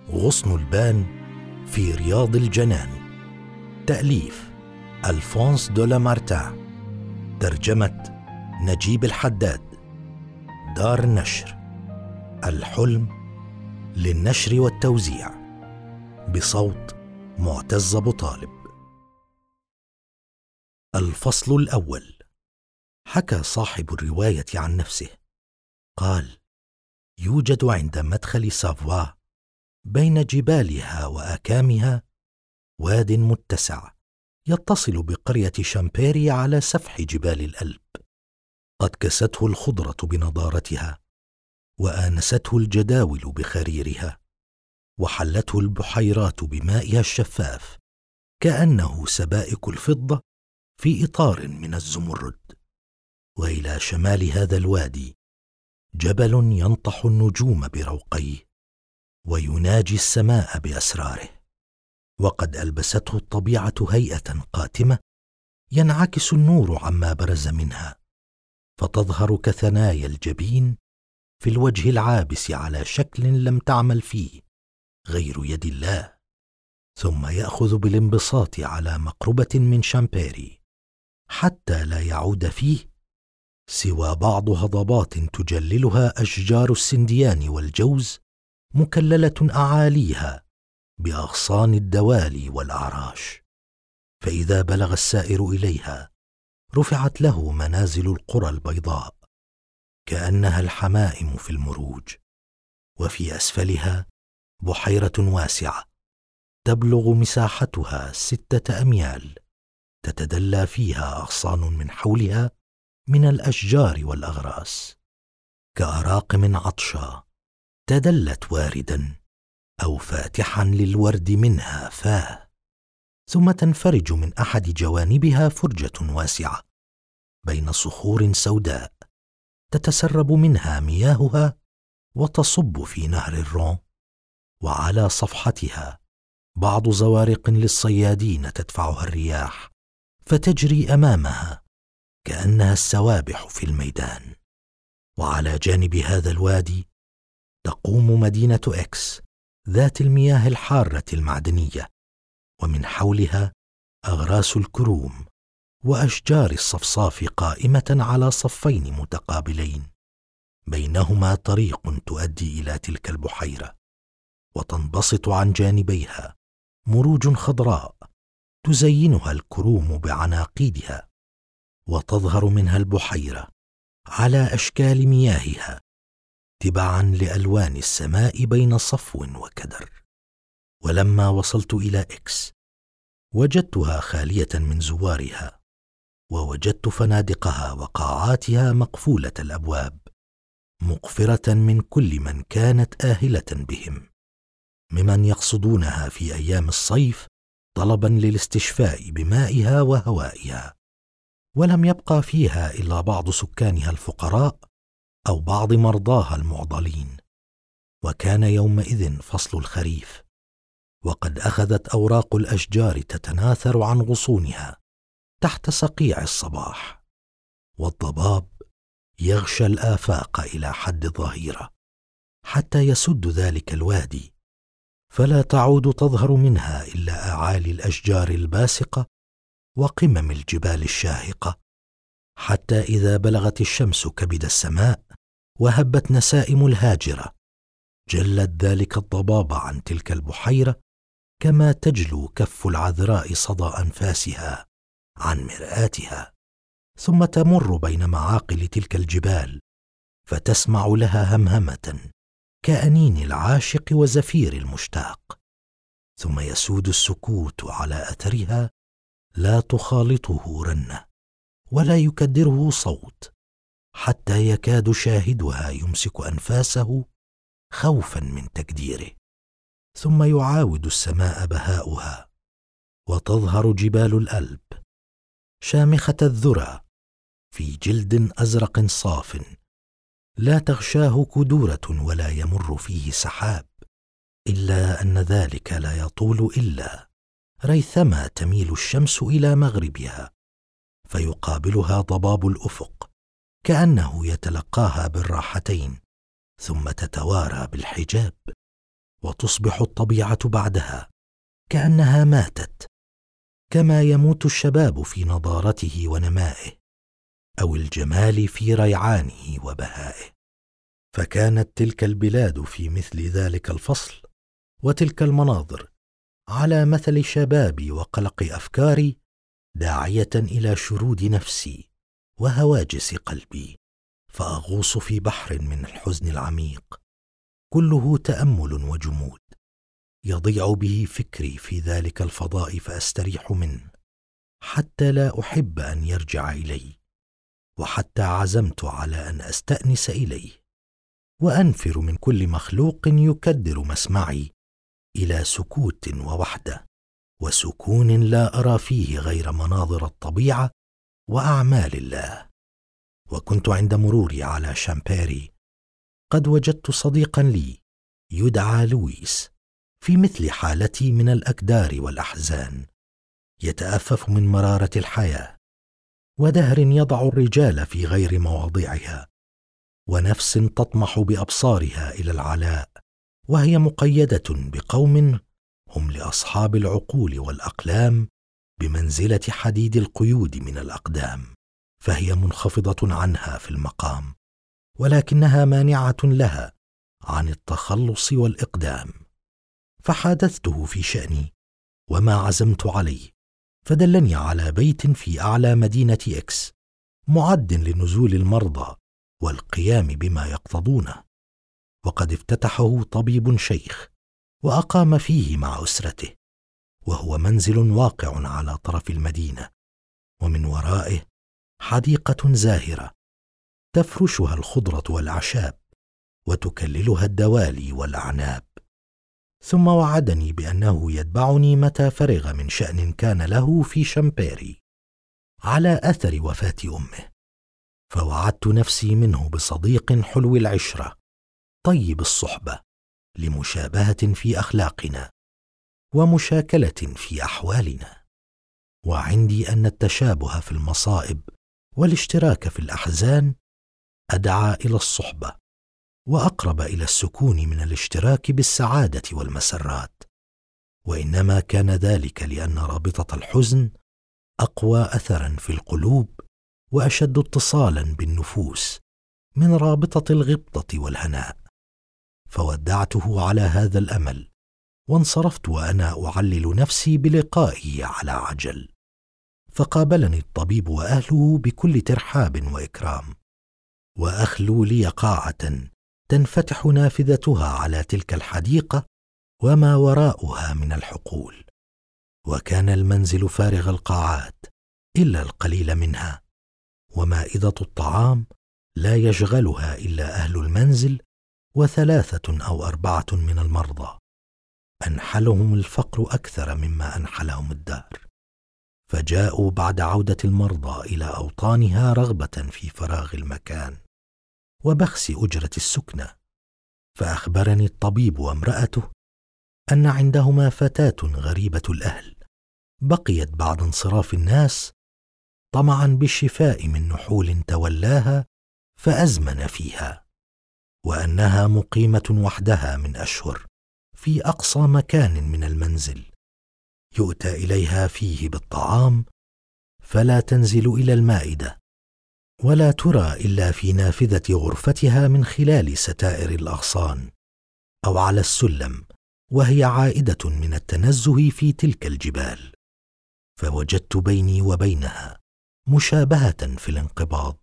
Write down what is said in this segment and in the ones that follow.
غصن البان في رياض الجنان. تأليف ألفونس دو لامارتان. ترجمة نجيب الحداد. دار النشر الحلم للنشر والتوزيع، بصوت معتز أبو طالب. الفصل الأول. حكى صاحب الرواية عن نفسه قال: يوجد عند مدخل سافوا بين جبالها وآكامها واد متسع يتصل بقرية شامبيري على سفح جبال الألب. قد كسته الخضرة بنضارتها، وآنسته الجداول بخريرها، وحلته البحيرات بمائها الشفاف كأنه سبائك الفضة في إطار من الزمرد. وإلى شمال هذا الوادي جبل ينطح النجوم بروقيه ويناجي السماء بأسراره، وقد ألبسته الطبيعة هيئة قاتمة ينعكس النور عما برز منها، فتظهر كثنايا الجبين في الوجه العابس على شكل لم تعمل فيه غير يد الله، ثم يأخذ بالانبساط على مقربة من شامبيري حتى لا يعود فيه سوى بعض هضبات تجللها أشجار السنديان والجوز مكللة أعاليها بأغصان الدوالي والأعراش. فإذا بلغ السائر إليها رفعت له منازل القرى البيضاء كأنها الحمائم في المروج، وفي أسفلها بحيرة واسعة تبلغ مساحتها 6 أميال، تتدلى فيها أغصان من حولها من الأشجار والأغراس كأراقم عطشى تدلت واردا أو فاتحا للورد منها فاه، ثم تنفرج من أحد جوانبها فرجة واسعة بين صخور سوداء تتسرب منها مياهها وتصب في نهر الرون، وعلى صفحتها بعض زوارق للصيادين تدفعها الرياح فتجري أمامها كأنها السوابح في الميدان. وعلى جانب هذا الوادي تقوم مدينة إكس ذات المياه الحارة المعدنية، ومن حولها أغراس الكروم وأشجار الصفصاف قائمة على صفين متقابلين بينهما طريق تؤدي إلى تلك البحيرة، وتنبسط عن جانبيها مروج خضراء تزينها الكروم بعناقيدها، وتظهر منها البحيرة على أشكال مياهها تبعا لألوان السماء بين صفو وكدر. ولما وصلت إلى إكس وجدتها خالية من زوارها، ووجدت فنادقها وقاعاتها مقفولة الأبواب مقفرة من كل من كانت آهلة بهم، ممن يقصدونها في أيام الصيف طلبا للاستشفاء بمائها وهوائها. ولم يبقى فيها إلا بعض سكانها الفقراء أو بعض مرضاها المعضلين. وكان يومئذ فصل الخريف، وقد أخذت أوراق الأشجار تتناثر عن غصونها تحت صقيع الصباح، والضباب يغشى الآفاق إلى حد الظهيرة حتى يسد ذلك الوادي، فلا تعود تظهر منها إلا أعالي الأشجار الباسقة وقمم الجبال الشاهقة، حتى إذا بلغت الشمس كبد السماء وهبت نسائم الهاجرة جلت ذلك الضباب عن تلك البحيرة كما تجلو كف العذراء صدى أنفاسها عن مرآتها، ثم تمر بين معاقل تلك الجبال فتسمع لها همهمة كأنين العاشق وزفير المشتاق، ثم يسود السكوت على أثرها لا تخالطه رنة ولا يكدره صوت، حتى يكاد شاهدها يمسك أنفاسه خوفا من تكديره. ثم يعاود السماء بهاؤها، وتظهر جبال الألب شامخة الذرى في جلد أزرق صاف لا تغشاه كدورة ولا يمر فيه سحاب، إلا أن ذلك لا يطول إلا ريثما تميل الشمس إلى مغربها فيقابلها ضباب الأفق كأنه يتلقاها بالراحتين، ثم تتوارى بالحجاب، وتصبح الطبيعة بعدها كأنها ماتت، كما يموت الشباب في نضارته ونمائه، أو الجمال في ريعانه وبهائه. فكانت تلك البلاد في مثل ذلك الفصل وتلك المناظر على مثل شبابي وقلق أفكاري، داعية إلى شرود نفسي وهواجس قلبي، فأغوص في بحر من الحزن العميق كله تأمل وجمود، يضيع به فكري في ذلك الفضاء فأستريح منه، حتى لا أحب أن يرجع إلي، وحتى عزمت على أن أستأنس إليه وأنفر من كل مخلوق يكدر مسمعي إلى سكوت ووحدة وسكون لا أرى فيه غير مناظر الطبيعة وأعمال الله. وكنت عند مروري على شامبيري قد وجدت صديقا لي يدعى لويس في مثل حالتي من الأكدار والأحزان، يتأفف من مرارة الحياة ودهر يضع الرجال في غير مواضعها، ونفس تطمح بأبصارها إلى العلاء وهي مقيدة بقوم هم لأصحاب العقول والأقلام بمنزلة حديد القيود من الأقدام، فهي منخفضة عنها في المقام، ولكنها مانعة لها عن التخلص والإقدام. فحادثته في شأني وما عزمت عليه، فدلني على بيت في أعلى مدينة إكس معد لنزول المرضى والقيام بما يقتضونه، وقد افتتحه طبيب شيخ وأقام فيه مع أسرته، وهو منزل واقع على طرف المدينة، ومن ورائه حديقة زاهرة تفرشها الخضرة والأعشاب وتكللها الدوالي والأعناب. ثم وعدني بأنه يتبعني متى فرغ من شأن كان له في شامبيري على أثر وفاة أمه، فوعدت نفسي منه بصديق حلو العشرة طيب الصحبة لمشابهة في أخلاقنا ومشاكلة في أحوالنا. وعندي أن التشابه في المصائب والاشتراك في الأحزان أدعى إلى الصحبة وأقرب إلى السكون من الاشتراك بالسعادة والمسرات، وإنما كان ذلك لأن رابطة الحزن أقوى أثرا في القلوب وأشد اتصالا بالنفوس من رابطة الغبطة والهناء. فودعته على هذا الأمل وانصرفت وأنا أعلل نفسي بلقائه على عجل، فقابلني الطبيب وأهله بكل ترحاب وإكرام، وأخلوا لي قاعة تنفتح نافذتها على تلك الحديقة وما وراءها من الحقول، وكان المنزل فارغ القاعات إلا القليل منها، ومائدة الطعام لا يشغلها إلا أهل المنزل و3 أو 4 من المرضى، أنحلهم الفقر أكثر مما أنحلهم الدهر، فجاءوا بعد عودة المرضى إلى أوطانها رغبة في فراغ المكان وبخس أجرة السكنة. فأخبرني الطبيب وامرأته أن عندهما فتاة غريبة الأهل بقيت بعد انصراف الناس طمعا بالشفاء من نحول تولاها فأزمن فيها، وأنها مقيمة وحدها من أشهر في أقصى مكان من المنزل يؤتى إليها فيه بالطعام، فلا تنزل إلى المائدة ولا ترى إلا في نافذة غرفتها من خلال ستائر الأغصان أو على السلم، وهي عائدة من التنزه في تلك الجبال. فوجدت بيني وبينها مشابهة في الانقباض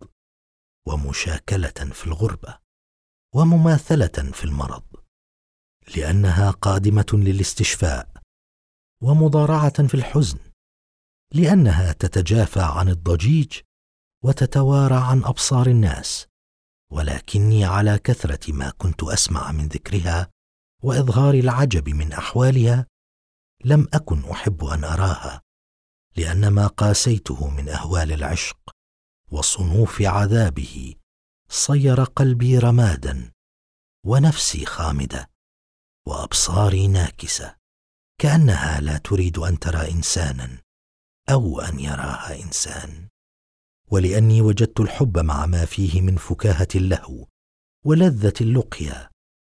ومشاكلة في الغربة ومماثلة في المرض، لأنها قادمة للاستشفاء، ومضارعة في الحزن لأنها تتجافى عن الضجيج وتتوارى عن أبصار الناس. ولكني على كثرة ما كنت أسمع من ذكرها وإظهار العجب من أحوالها لم أكن أحب أن أراها، لأن ما قاسيته من أهوال العشق وصنوف عذابه صير قلبي رمادا ونفسي خامدة وأبصاري ناكسة، كأنها لا تريد أن ترى إنسانا أو أن يراها إنسان. ولأني وجدت الحب مع ما فيه من فكاهة اللهو ولذة اللقيا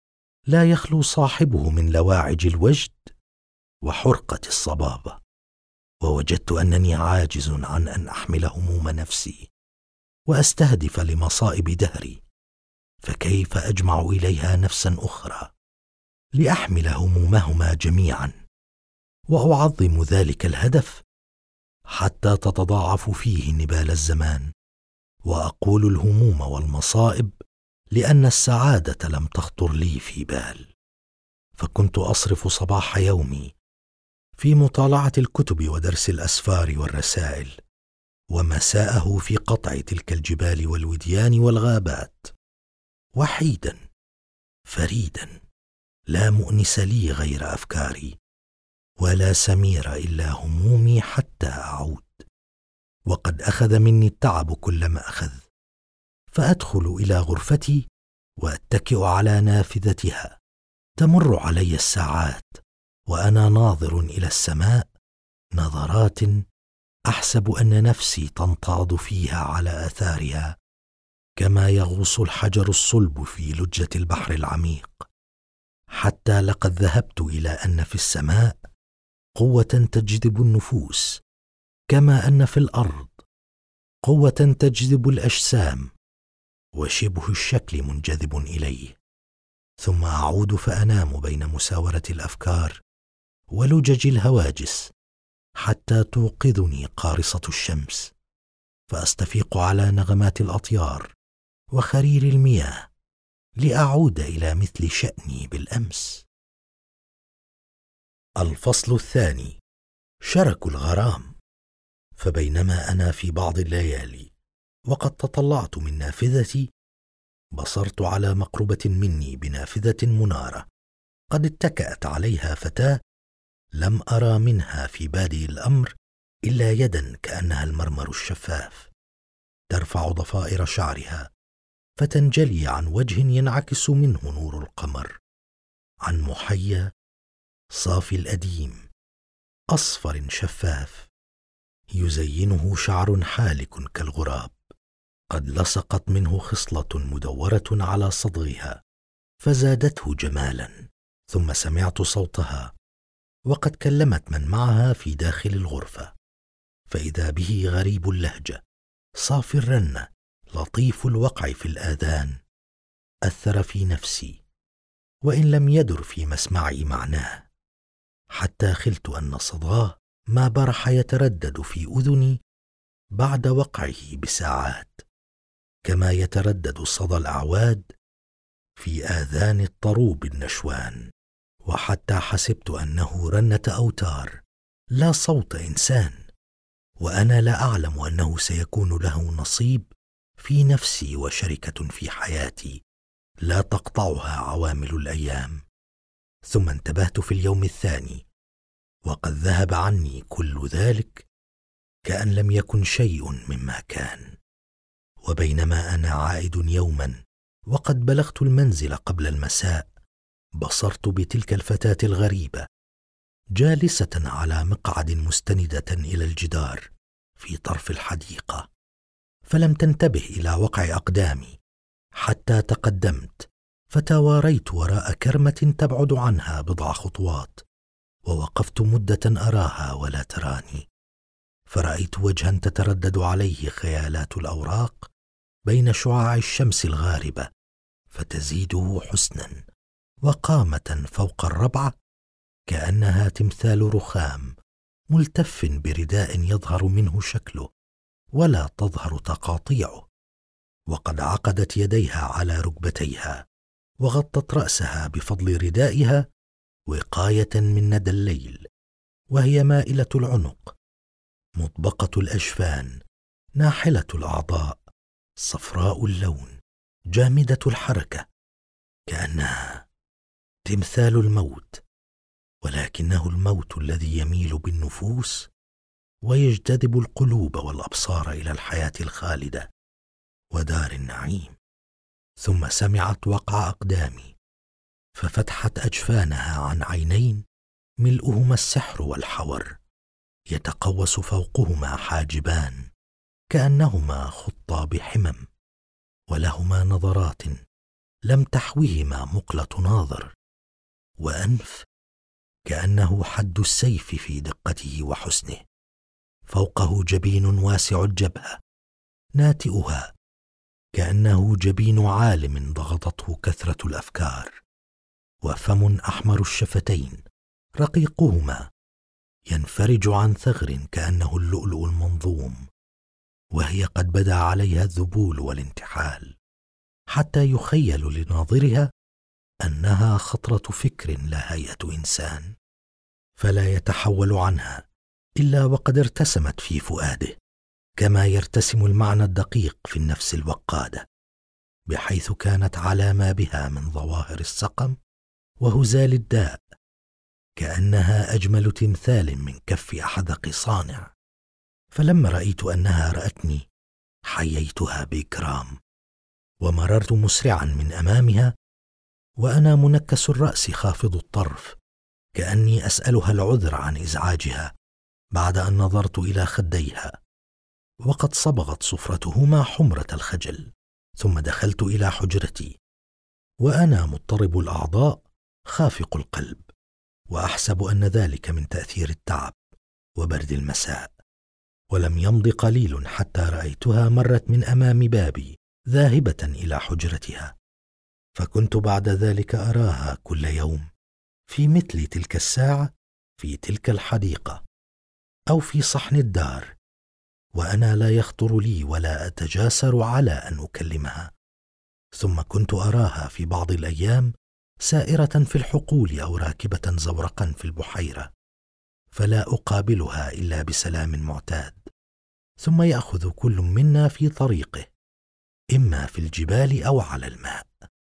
لا يخلو صاحبه من لواعج الوجد وحرقة الصبابة. ووجدت أنني عاجز عن أن أحمل هموم نفسي وأستهدف لمصائب دهري، فكيف أجمع إليها نفسا أخرى لأحمل همومهما جميعا وأعظم ذلك الهدف حتى تتضاعف فيه نبال الزمان، وأقول الهموم والمصائب لأن السعادة لم تخطر لي في بال. فكنت أصرف صباح يومي في مطالعة الكتب ودرس الأسفار والرسائل، ومساءه في قطع تلك الجبال والوديان والغابات، وحيدا فريدا لا مؤنس لي غير أفكاري، ولا سمير إلا همومي حتى أعود. وقد أخذ مني التعب كلما أخذ، فأدخل إلى غرفتي وأتكئ على نافذتها، تمر علي الساعات وأنا ناظر إلى السماء نظرات أحسب أن نفسي تنتاض فيها على آثارها، كما يغوص الحجر الصلب في لجة البحر العميق، حتى لقد ذهبت إلى أن في السماء قوة تجذب النفوس، كما أن في الأرض قوة تجذب الأجسام، وشبه الشكل منجذب إليه. ثم أعود فأنام بين مساورة الأفكار ولجج الهواجس حتى توقظني قارصة الشمس، فأستفيق على نغمات الأطيار وخرير المياه لأعود إلى مثل شأني بالأمس. الفصل الثاني: شرك الغرام. فبينما أنا في بعض الليالي وقد تطلعت من نافذتي، بصرت على مقربة مني بنافذة منارة قد اتكأت عليها فتاة لم أرى منها في بادئ الأمر إلا يدا كأنها المرمر الشفاف، ترفع ضفائر شعرها فتنجلي عن وجه ينعكس منه نور القمر، عن محيا صافي الأديم أصفر شفاف يزينه شعر حالك كالغراب، قد لصقت منه خصلة مدورة على صدغها فزادته جمالا. ثم سمعت صوتها وقد كلمت من معها في داخل الغرفة، فإذا به غريب اللهجة صافي الرنة لطيف الوقع في الآذان، أثر في نفسي وإن لم يدر في مسمعي معناه، حتى خلت أن صداه ما برح يتردد في أذني بعد وقعه بساعات، كما يتردد صدى الأعواد في آذان الطروب النشوان، وحتى حسبت أنه رنة أوتار لا صوت إنسان، وأنا لا أعلم أنه سيكون له نصيب في نفسي وشركة في حياتي لا تقطعها عوامل الأيام. ثم انتبهت في اليوم الثاني وقد ذهب عني كل ذلك كأن لم يكن شيء مما كان. وبينما أنا عائد يوما وقد بلغت المنزل قبل المساء، بصرت بتلك الفتاة الغريبة جالسة على مقعد مستندة إلى الجدار في طرف الحديقة، فلم تنتبه إلى وقع أقدامي حتى تقدمت فتواريت وراء كرمة تبعد عنها بضع خطوات، ووقفت مدة أراها ولا تراني، فرأيت وجها تتردد عليه خيالات الأوراق بين شعاع الشمس الغاربة فتزيده حسنا، وقامة فوق الربعة كأنها تمثال رخام ملتف برداء يظهر منه شكله ولا تظهر تقاطيعه، وقد عقدت يديها على ركبتيها وغطت رأسها بفضل ردائها وقاية من ندى الليل، وهي مائلة العنق مطبقة الأجفان ناحلة الأعضاء صفراء اللون جامدة الحركة، كأنها تمثال الموت، ولكنه الموت الذي يميل بالنفوس ويجتذب القلوب والأبصار إلى الحياة الخالدة ودار النعيم. ثم سمعت وقع أقدامي ففتحت أجفانها عن عينين ملؤهما السحر والحور، يتقوس فوقهما كأنهما خطا بحمم، ولهما نظرات لم تحوهما مقلة ناظر، وأنف كأنه حد السيف في دقته وحسنه، فوقه جبين واسع الجبهة ناتئها كأنه جبين عالم ضغطته كثرة الأفكار، وفم أحمر الشفتين رقيقهما ينفرج عن ثغر كأنه اللؤلؤ المنظوم، وهي قد بدا عليها الذبول والانتحال، حتى يخيل لناظرها أنها خطرة فكر لا هيئة إنسان، فلا يتحول عنها إلا وقد ارتسمت في فؤاده، كما يرتسم المعنى الدقيق في النفس الوقادة، بحيث كانت على ما بها من ظواهر السقم وهزال الداء كأنها أجمل تمثال من كف أحدق صانع. فلما رأيت أنها رأتني حييتها بإكرام، ومررت مسرعا من أمامها وأنا منكس الرأس خافض الطرف، كأني أسألها العذر عن إزعاجها، بعد أن نظرت إلى خديها وقد صبغت صفرتهما حمرة الخجل. ثم دخلت إلى حجرتي وأنا مضطرب الأعضاء خافق القلب، وأحسب أن ذلك من تأثير التعب وبرد المساء. ولم يمض قليل حتى رأيتها مرت من أمام بابي ذاهبة إلى حجرتها، فكنت بعد ذلك أراها كل يوم في مثل تلك الساعة في تلك الحديقة أو في صحن الدار، وأنا لا يخطر لي ولا أتجاسر على أن أكلمها. ثم كنت أراها في بعض الأيام سائرة في الحقول أو راكبة زورقا في البحيرة، فلا أقابلها إلا بسلام معتاد، ثم يأخذ كل منا في طريقه، إما في الجبال أو على الماء،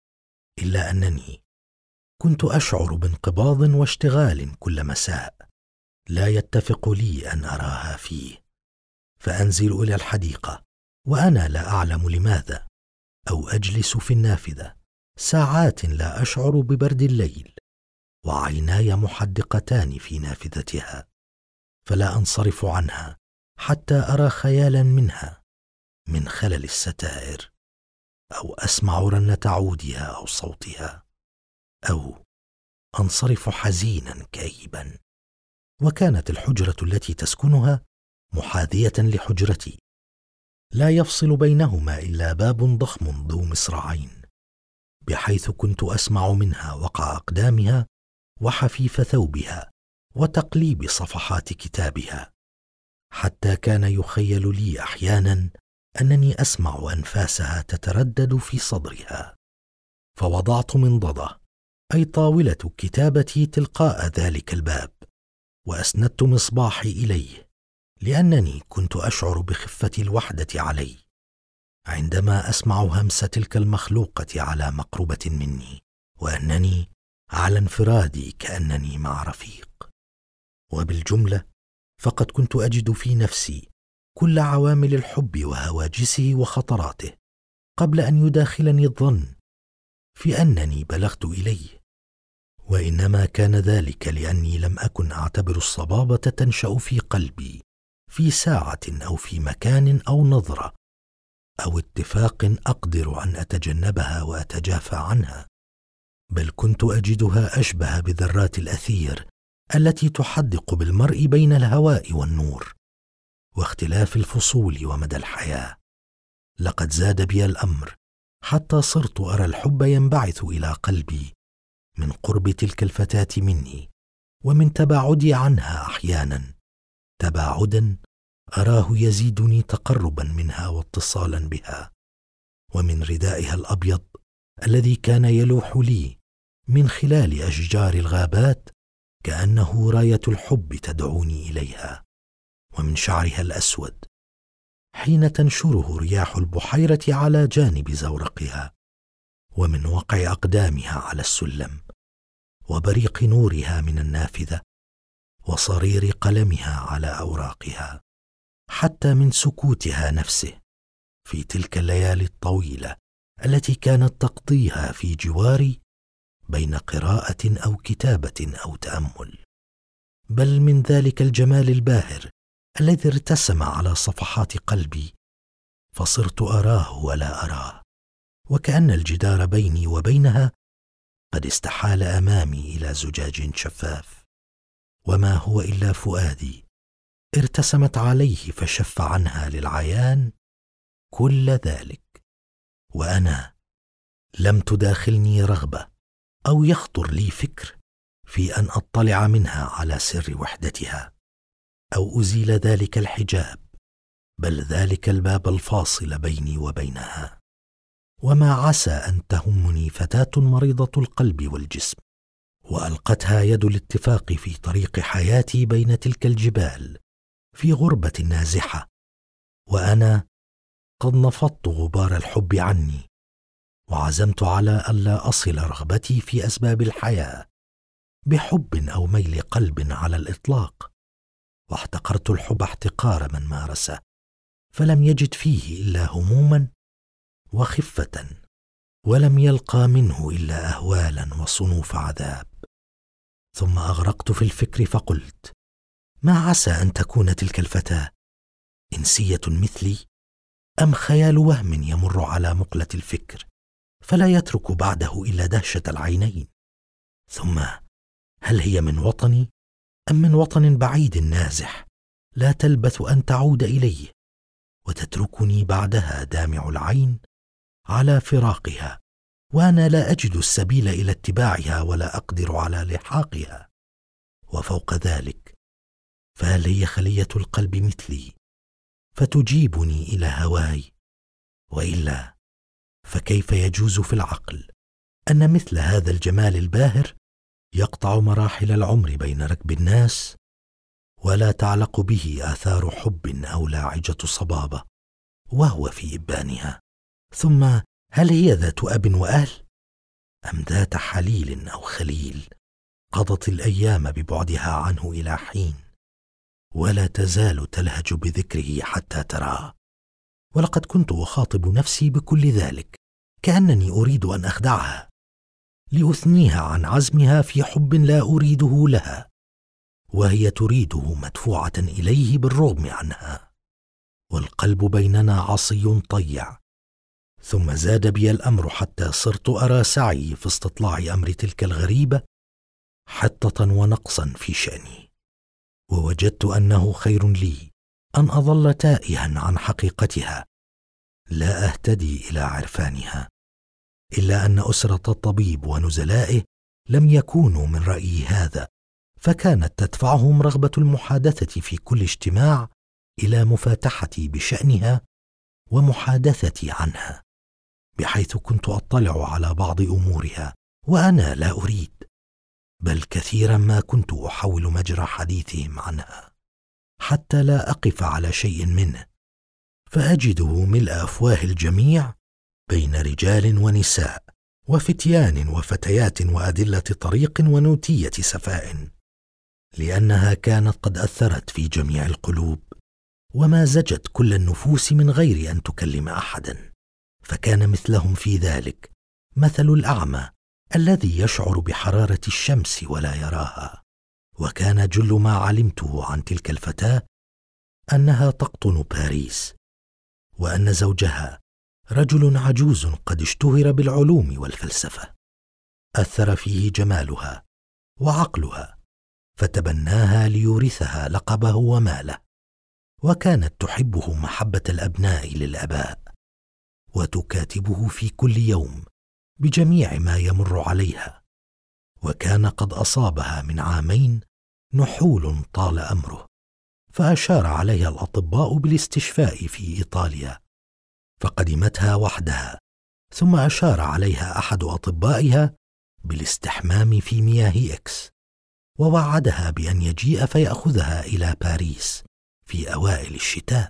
إلا أنني كنت أشعر بانقباض واشتغال كل مساء لا يتفق لي أن أراها فيه، فأنزل إلى الحديقة وأنا لا أعلم لماذا، أو أجلس في النافذة ساعات لا أشعر ببرد الليل وعيناي محدقتان في نافذتها، فلا أنصرف عنها حتى أرى خيالا منها من خلل الستائر، أو أسمع رنة عودها أو صوتها، أو أنصرف حزينا كئيبا. وكانت الحجرة التي تسكنها محاذية لحجرتي، لا يفصل بينهما إلا باب ضخم ذو مصراعين، بحيث كنت أسمع منها وقع أقدامها وحفيف ثوبها وتقليب صفحات كتابها، حتى كان يخيل لي أحيانا أنني أسمع أنفاسها تتردد في صدرها. فوضعت منضدة أي طاولة كتابتي تلقاء ذلك الباب، وأسندت مصباحي إليه، لأنني كنت أشعر بخفة الوحدة علي عندما أسمع همس تلك المخلوقة على مقربة مني، وأنني على انفرادي كأنني مع رفيق. وبالجملة فقد كنت أجد في نفسي كل عوامل الحب وهواجسه وخطراته قبل أن يداخلني الظن في أنني بلغت إليه، وإنما كان ذلك لأني لم أكن أعتبر الصبابة تنشأ في قلبي في ساعة أو في مكان أو نظرة أو اتفاق أقدر أن أتجنبها وأتجافى عنها، بل كنت أجدها أشبه بذرات الأثير التي تحدق بالمرء بين الهواء والنور واختلاف الفصول ومدى الحياة. لقد زاد بي الأمر حتى صرت أرى الحب ينبعث إلى قلبي من قرب تلك الفتاة مني، ومن تباعدي عنها أحيانا تباعدا أراه يزيدني تقربا منها واتصالا بها، ومن ردائها الأبيض الذي كان يلوح لي من خلال أشجار الغابات كأنه راية الحب تدعوني إليها، ومن شعرها الأسود حين تنشره رياح البحيرة على جانب زورقها، ومن وقع أقدامها على السلم، وبريق نورها من النافذة، وصرير قلمها على أوراقها، حتى من سكوتها نفسه في تلك الليالي الطويلة التي كانت تقضيها في جواري بين قراءة أو كتابة أو تأمل، بل من ذلك الجمال الباهر الذي ارتسم على صفحات قلبي، فصرت أراه ولا أراه، وكأن الجدار بيني وبينها قد استحال أمامي إلى زجاج شفاف، وما هو إلا فؤادي ارتسمت عليه فشف عنها للعيان كل ذلك. وأنا لم تداخلني رغبة أو يخطر لي فكر في أن أطلع منها على سر وحدتها أو أزيل ذلك الحجاب، بل ذلك الباب الفاصل بيني وبينها. وما عسى أن تهمني فتاة مريضة القلب والجسم وألقتها يد الاتفاق في طريق حياتي بين تلك الجبال في غربة نازحة، وأنا قد نفضت غبار الحب عني وعزمت على ألا أصل رغبتي في أسباب الحياة بحب أو ميل قلب على الإطلاق، واحتقرت الحب احتقار من مارسه فلم يجد فيه إلا هموما وخفة، ولم يلقى منه إلا أهوالا وصنوف عذاب. ثم أغرقت في الفكر فقلت: ما عسى أن تكون تلك الفتاة إنسية مثلي، أم خيال وهم يمر على مقلة الفكر فلا يترك بعده إلا دهشة العينين؟ ثم هل هي من وطني أم من وطن بعيد نازح لا تلبث أن تعود إليه وتتركني بعدها دامع العين على فراقها، وأنا لا أجد السبيل إلى اتباعها ولا أقدر على لحاقها؟ وفوق ذلك فهل هي خلية القلب مثلي فتجيبني إلى هواي؟ وإلا فكيف يجوز في العقل أن مثل هذا الجمال الباهر يقطع مراحل العمر بين ركب الناس ولا تعلق به آثار حب أو لاعجة صبابة وهو في إبانها؟ ثم هل هي ذات أب وأهل أم ذات حليل أو خليل قضت الأيام ببعدها عنه إلى حين ولا تزال تلهج بذكره حتى تراه؟ ولقد كنت أخاطب نفسي بكل ذلك كأنني أريد أن أخدعها لأثنيها عن عزمها في حب لا أريده لها، وهي تريده مدفوعة إليه بالرغم عنها، والقلب بيننا عصي طيع. ثم زاد بي الأمر حتى صرت أرى سعي في استطلاع أمر تلك الغريبة حطة ونقصا في شأني، ووجدت أنه خير لي أن أظل تائها عن حقيقتها لا أهتدي إلى عرفانها، إلا أن أسرة الطبيب ونزلائه لم يكونوا من رأيي هذا، فكانت تدفعهم رغبة المحادثة في كل اجتماع إلى مفاتحتي بشأنها ومحادثتي عنها، بحيث كنت أطلع على بعض أمورها وأنا لا أريد، بل كثيرا ما كنت أحاول مجرى حديثهم عنها حتى لا أقف على شيء منه، فأجده ملء أفواه الجميع بين رجال ونساء وفتيان وفتيات وأدلة طريق ونوتية سفاء، لأنها كانت قد أثرت في جميع القلوب ومازجت كل النفوس من غير أن تكلم أحدا، فكان مثلهم في ذلك مثل الأعمى الذي يشعر بحرارة الشمس ولا يراها. وكان جل ما علمته عن تلك الفتاة أنها تقطن باريس، وأن زوجها رجل عجوز قد اشتهر بالعلوم والفلسفة، أثر فيه جمالها وعقلها فتبناها ليورثها لقبه وماله، وكانت تحبه محبة الأبناء للآباء، وتكاتبه في كل يوم بجميع ما يمر عليها، وكان قد أصابها من عامين نحول طال أمره، فأشار عليها الأطباء بالاستشفاء في إيطاليا، فقدمتها وحدها، ثم أشار عليها أحد أطبائها بالاستحمام في مياه إكس، ووعدها بأن يجيء فيأخذها إلى باريس في أوائل الشتاء.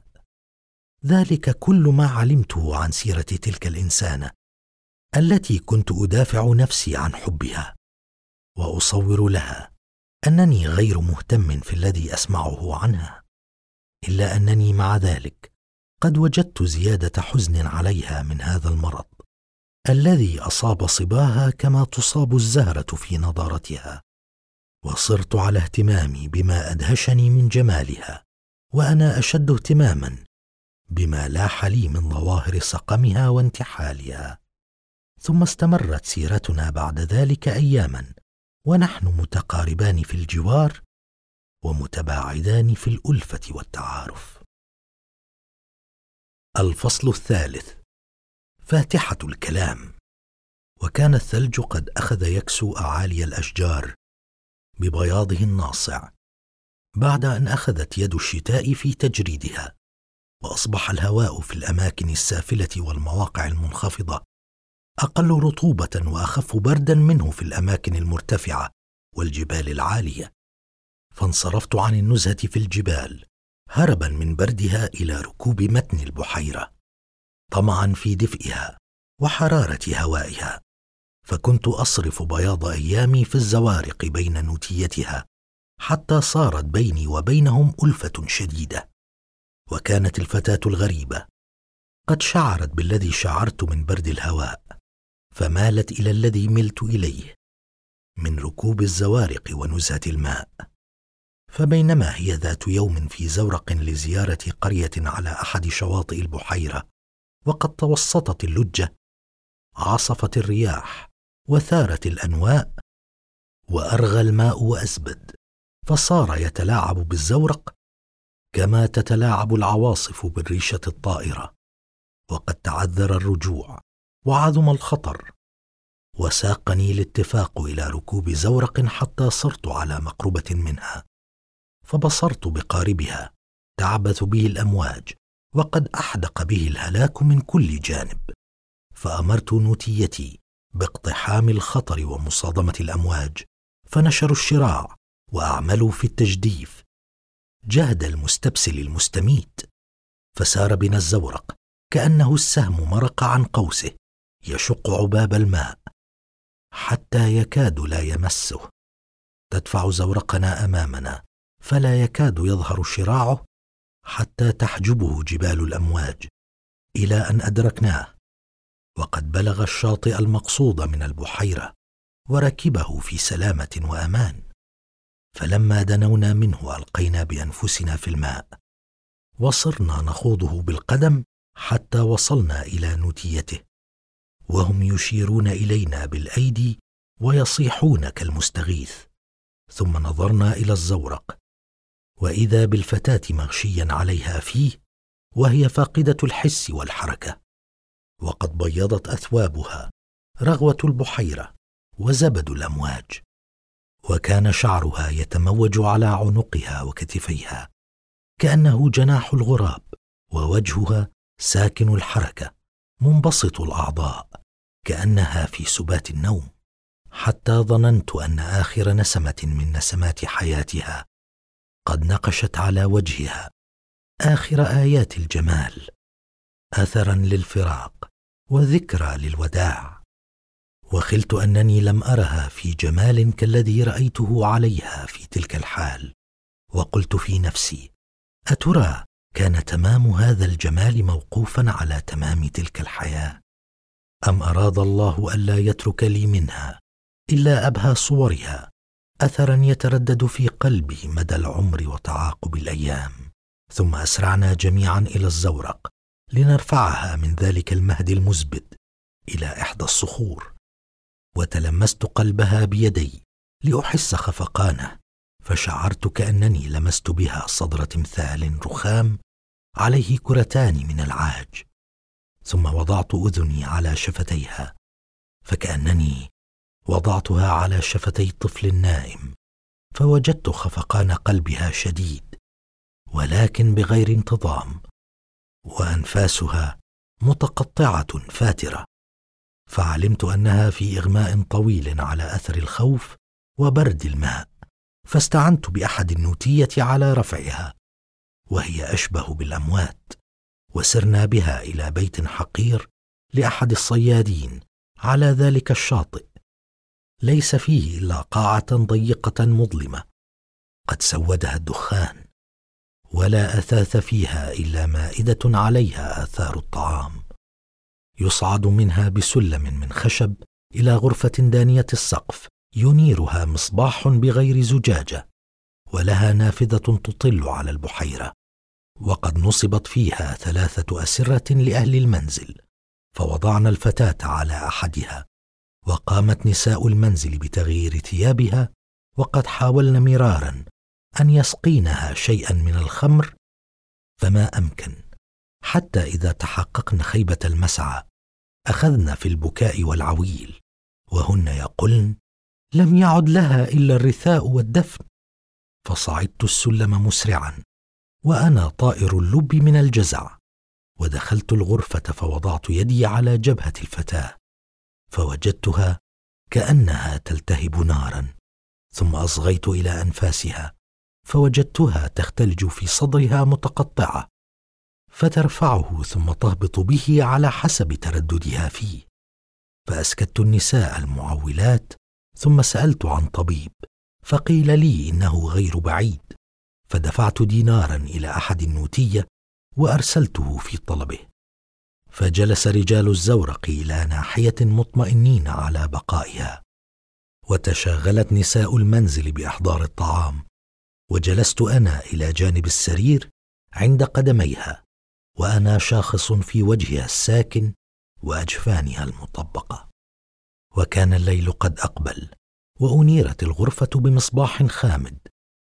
ذلك كل ما علمته عن سيرة تلك الإنسانة التي كنت أدافع نفسي عن حبها، وأصور لها أنني غير مهتم في الذي أسمعه عنها، إلا أنني مع ذلك قد وجدت زيادة حزن عليها من هذا المرض الذي أصاب صباها كما تصاب الزهرة في نضارتها، وصرت على اهتمامي بما أدهشني من جمالها، وأنا أشد اهتماما بما لاح لي من ظواهر سقمها وانتحالها. ثم استمرت سيرتنا بعد ذلك أياما، ونحن متقاربان في الجوار ومتباعدان في الألفة والتعارف. الفصل الثالث: فاتحة الكلام. وكان الثلج قد أخذ يكسو أعالي الأشجار ببياضه الناصع بعد أن أخذت يد الشتاء في تجريدها، وأصبح الهواء في الأماكن السافلة والمواقع المنخفضة أقل رطوبة وأخف بردا منه في الأماكن المرتفعة والجبال العالية. فانصرفت عن النزهة في الجبال هربا من بردها إلى ركوب متن البحيرة طمعا في دفئها وحرارة هوائها، فكنت أصرف بياض أيامي في الزوارق بين نوتيتها حتى صارت بيني وبينهم ألفة شديدة. وكانت الفتاة الغريبة قد شعرت بالذي شعرت من برد الهواء، فمالت إلى الذي ملت إليه من ركوب الزوارق ونزهة الماء. فبينما هي ذات يوم في زورق لزيارة قرية على أحد شواطئ البحيرة وقد توسطت اللجة، عصفت الرياح وثارت الأنواء وأرغى الماء وأزبد، فصار يتلاعب بالزورق كما تتلاعب العواصف بالريشة الطائرة. وقد تعذر الرجوع وعظم الخطر، وساقني الاتفاق إلى ركوب زورق حتى صرت على مقربة منها، فبصرت بقاربها تعبث به الأمواج وقد أحدق به الهلاك من كل جانب. فأمرت نوتيتي باقتحام الخطر ومصادمة الأمواج، فنشروا الشراع وأعملوا في التجديف جهد المستبسل المستميت، فسار بنا الزورق كأنه السهم مرق عن قوسه يشق عباب الماء حتى يكاد لا يمسه. تدفع زورقنا أمامنا فلا يكاد يظهر شراعه حتى تحجبه جبال الأمواج، إلى أن أدركناه وقد بلغ الشاطئ المقصود من البحيرة وركبه في سلامة وأمان. فلما دنونا منه ألقينا بأنفسنا في الماء وصرنا نخوضه بالقدم حتى وصلنا إلى نوتيته، وهم يشيرون إلينا بالأيدي ويصيحون كالمستغيث. ثم نظرنا إلى الزورق وإذا بالفتاة مغشيا عليها فيه وهي فاقدة الحس والحركة، وقد بيضت أثوابها رغوة البحيرة وزبد الأمواج، وكان شعرها يتموج على عنقها وكتفيها كأنه جناح الغراب، ووجهها ساكن الحركة منبسط الأعضاء كأنها في سبات النوم، حتى ظننت أن آخر نسمة من نسمات حياتها قد نقشت على وجهها آخر آيات الجمال، أثرا للفراق وذكرى للوداع. وخلت أنني لم أرها في جمال كالذي رأيته عليها في تلك الحال، وقلت في نفسي: أترى كان تمام هذا الجمال موقوفا على تمام تلك الحياة، أم أراد الله ألا يترك لي منها إلا أبهى صورها أثرا يتردد في قلبي مدى العمر وتعاقب الأيام؟ ثم أسرعنا جميعا إلى الزورق لنرفعها من ذلك المهد المزبد إلى إحدى الصخور، وتلمست قلبها بيدي لأحس خفقانه، فشعرت كأنني لمست بها صدر تمثال رخام عليه كرتان من العاج. ثم وضعت أذني على شفتيها، فكأنني وضعتها على شفتي طفل نائم، فوجدت خفقان قلبها شديد ولكن بغير انتظام، وأنفاسها متقطعة فاترة، فعلمت أنها في إغماء طويل على أثر الخوف وبرد الماء، فاستعنت بأحد النوتية على رفعها وهي أشبه بالأموات، وسرنا بها إلى بيت حقير لأحد الصيادين على ذلك الشاطئ، ليس فيه إلا قاعة ضيقة مظلمة قد سودها الدخان، ولا أثاث فيها إلا مائدة عليها آثار الطعام، يصعد منها بسلم من خشب إلى غرفة دانية السقف ينيرها مصباح بغير زجاجة، ولها نافذة تطل على البحيرة، وقد نصبت فيها 3 أسرة لأهل المنزل، فوضعنا الفتاة على أحدها، وقامت نساء المنزل بتغيير ثيابها، وقد حاولن مرارا أن يسقينها شيئا من الخمر فما أمكن، حتى إذا تحققن خيبة المسعى أخذن في البكاء والعويل، وهن يقولن: لم يعد لها إلا الرثاء والدفن. فصعدت السلم مسرعا وأنا طائر اللب من الجزع، ودخلت الغرفة فوضعت يدي على جبهة الفتاة، فوجدتها كأنها تلتهب نارا، ثم أصغيت إلى أنفاسها فوجدتها تختلج في صدرها متقطعة، فترفعه ثم تهبط به على حسب ترددها فيه. فأسكت النساء المعولات، ثم سألت عن طبيب، فقيل لي إنه غير بعيد، فدفعت دينارا إلى أحد النوتية وأرسلته في طلبه. فجلس رجال الزورق إلى ناحية مطمئنين على بقائها، وتشاغلت نساء المنزل بإحضار الطعام، وجلست أنا إلى جانب السرير عند قدميها، وأنا شاخص في وجهها الساكن وأجفانها المطبقة. وكان الليل قد أقبل، وأنيرت الغرفة بمصباح خامد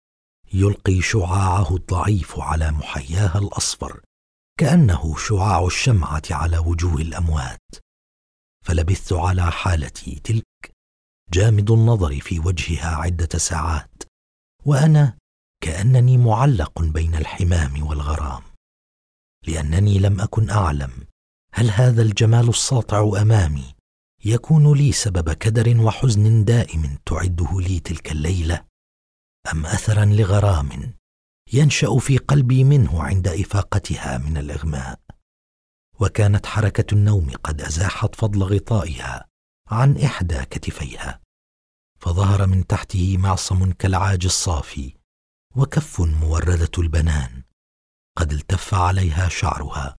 يلقي شعاعه الضعيف على محياها الأصفر كأنه شعاع الشمعة على وجوه الأموات. فلبثت على حالتي تلك جامد النظر في وجهها عدة ساعات، وأنا كأنني معلق بين الحمام والغرام، لأنني لم أكن أعلم هل هذا الجمال الساطع أمامي يكون لي سبب كدر وحزن دائم تعده لي تلك الليلة، أم أثرا لغرام ينشأ في قلبي منه عند إفاقتها من الإغماء. وكانت حركة النوم قد أزاحت فضل غطائها عن إحدى كتفيها، فظهر من تحته معصم كالعاج الصافي، وكف موردة البنان قد التف عليها شعرها،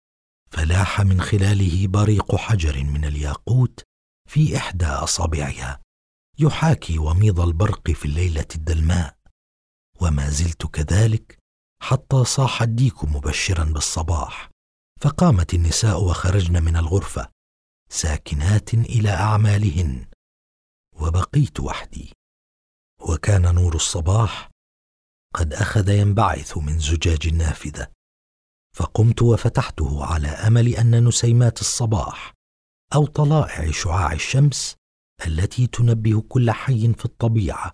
فلاح من خلاله بريق حجر من الياقوت في إحدى أصابعها يحاكي وميض البرق في الليلة الدلماء. وما زلت كذلك حتى صاح الديك مبشرا بالصباح، فقامت النساء وخرجن من الغرفة ساكنات إلى أعمالهن، وبقيت وحدي. وكان نور الصباح قد أخذ ينبعث من زجاج النافذة، فقمت وفتحته على أمل أن نسيمات الصباح أو طلائع شعاع الشمس التي تنبه كل حي في الطبيعة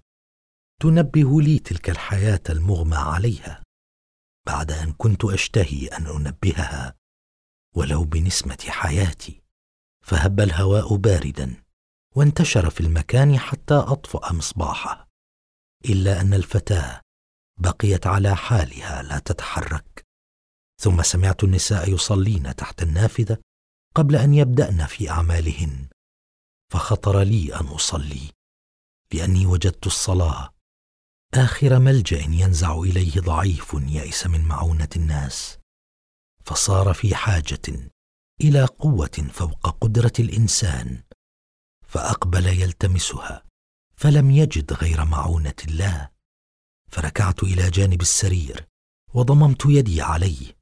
تنبه لي تلك الحياة المغمى عليها، بعد أن كنت أشتهي أن أنبهها ولو بنسمة حياتي. فهب الهواء باردا وانتشر في المكان حتى أطفأ مصباحه، إلا أن الفتاة بقيت على حالها لا تتحرك. ثم سمعت النساء يصلين تحت النافذة قبل أن يبدأن في أعمالهن، فخطر لي أن أصلي، لأني وجدت الصلاة آخر ملجأ ينزع إليه ضعيف يئس من معونة الناس، فصار في حاجة إلى قوة فوق قدرة الإنسان، فأقبل يلتمسها فلم يجد غير معونة الله. فركعت إلى جانب السرير وضممت يدي عليه،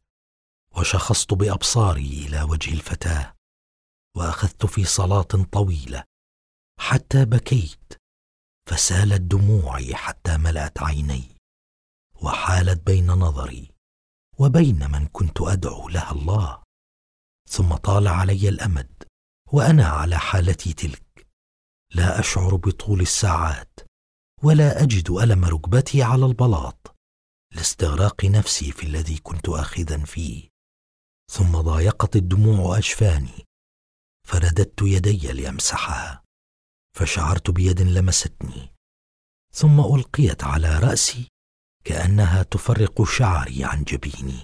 وشخصت بأبصاري إلى وجه الفتاة، وأخذت في صلاة طويلة حتى بكيت، فسالت دموعي حتى ملأت عيني، وحالت بين نظري وبين من كنت أدعو لها الله. ثم طال علي الأمد وأنا على حالتي تلك، لا أشعر بطول الساعات ولا أجد ألم ركبتي على البلاط لاستغراق نفسي في الذي كنت آخذا فيه. ثم ضايقت الدموع أجفاني، فرددت يدي لأمسحها، فشعرت بيد لمستني، ثم ألقيت على رأسي كأنها تفرق شعري عن جبيني،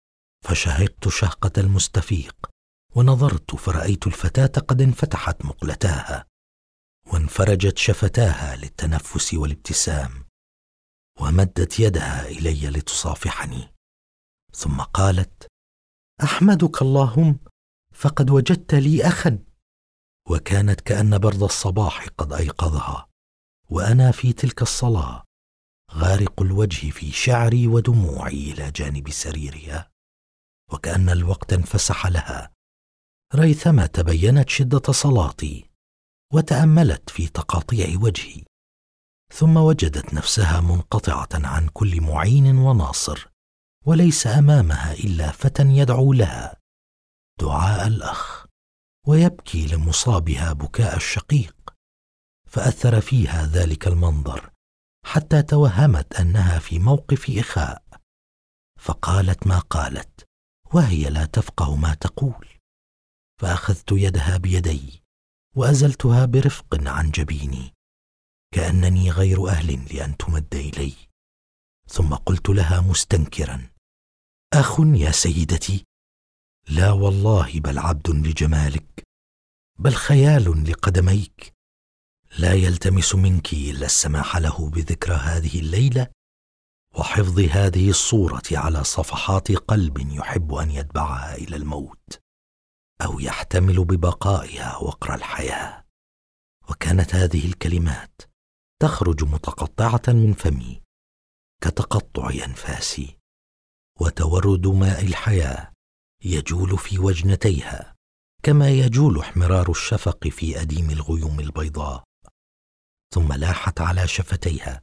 فشهقت شهقة المستفيق، ونظرت فرأيت الفتاة قد انفتحت مقلتاها وانفرجت شفتاها للتنفس والابتسام، ومدت يدها إلي لتصافحني، ثم قالت: أحمدك اللهم، فقد وجدت لي أخا. وكانت كأن برد الصباح قد أيقظها، وأنا في تلك الصلاة غارق الوجه في شعري ودموعي إلى جانب سريرها، وكأن الوقت انفسح لها، ريثما تبينت شدة صلاتي وتأملت في تقاطيع وجهي، ثم وجدت نفسها منقطعة عن كل معين وناصر، وليس أمامها إلا فتى يدعو لها دعاء الأخ ويبكي لمصابها بكاء الشقيق. فأثر فيها ذلك المنظر حتى توهمت أنها في موقف إخاء، فقالت ما قالت وهي لا تفقه ما تقول. فأخذت يدها بيدي وأزلتها برفق عن جبيني كأنني غير أهل لأن تمد إلي، ثم قلت لها مستنكرا: أخ يا سيدتي؟ لا والله، بل عبد لجمالك، بل خيال لقدميك. لا يلتمس منك إلا السماح له بذكرى هذه الليلة وحفظ هذه الصورة على صفحات قلب يحب أن يتبعها إلى الموت أو يحتمل ببقائها وقر الحياة. وكانت هذه الكلمات تخرج متقطعة من فمي كتقطع أنفاسي، وتورد ماء الحياة يجول في وجنتيها كما يجول احمرار الشفق في أديم الغيوم البيضاء. ثم لاحت على شفتيها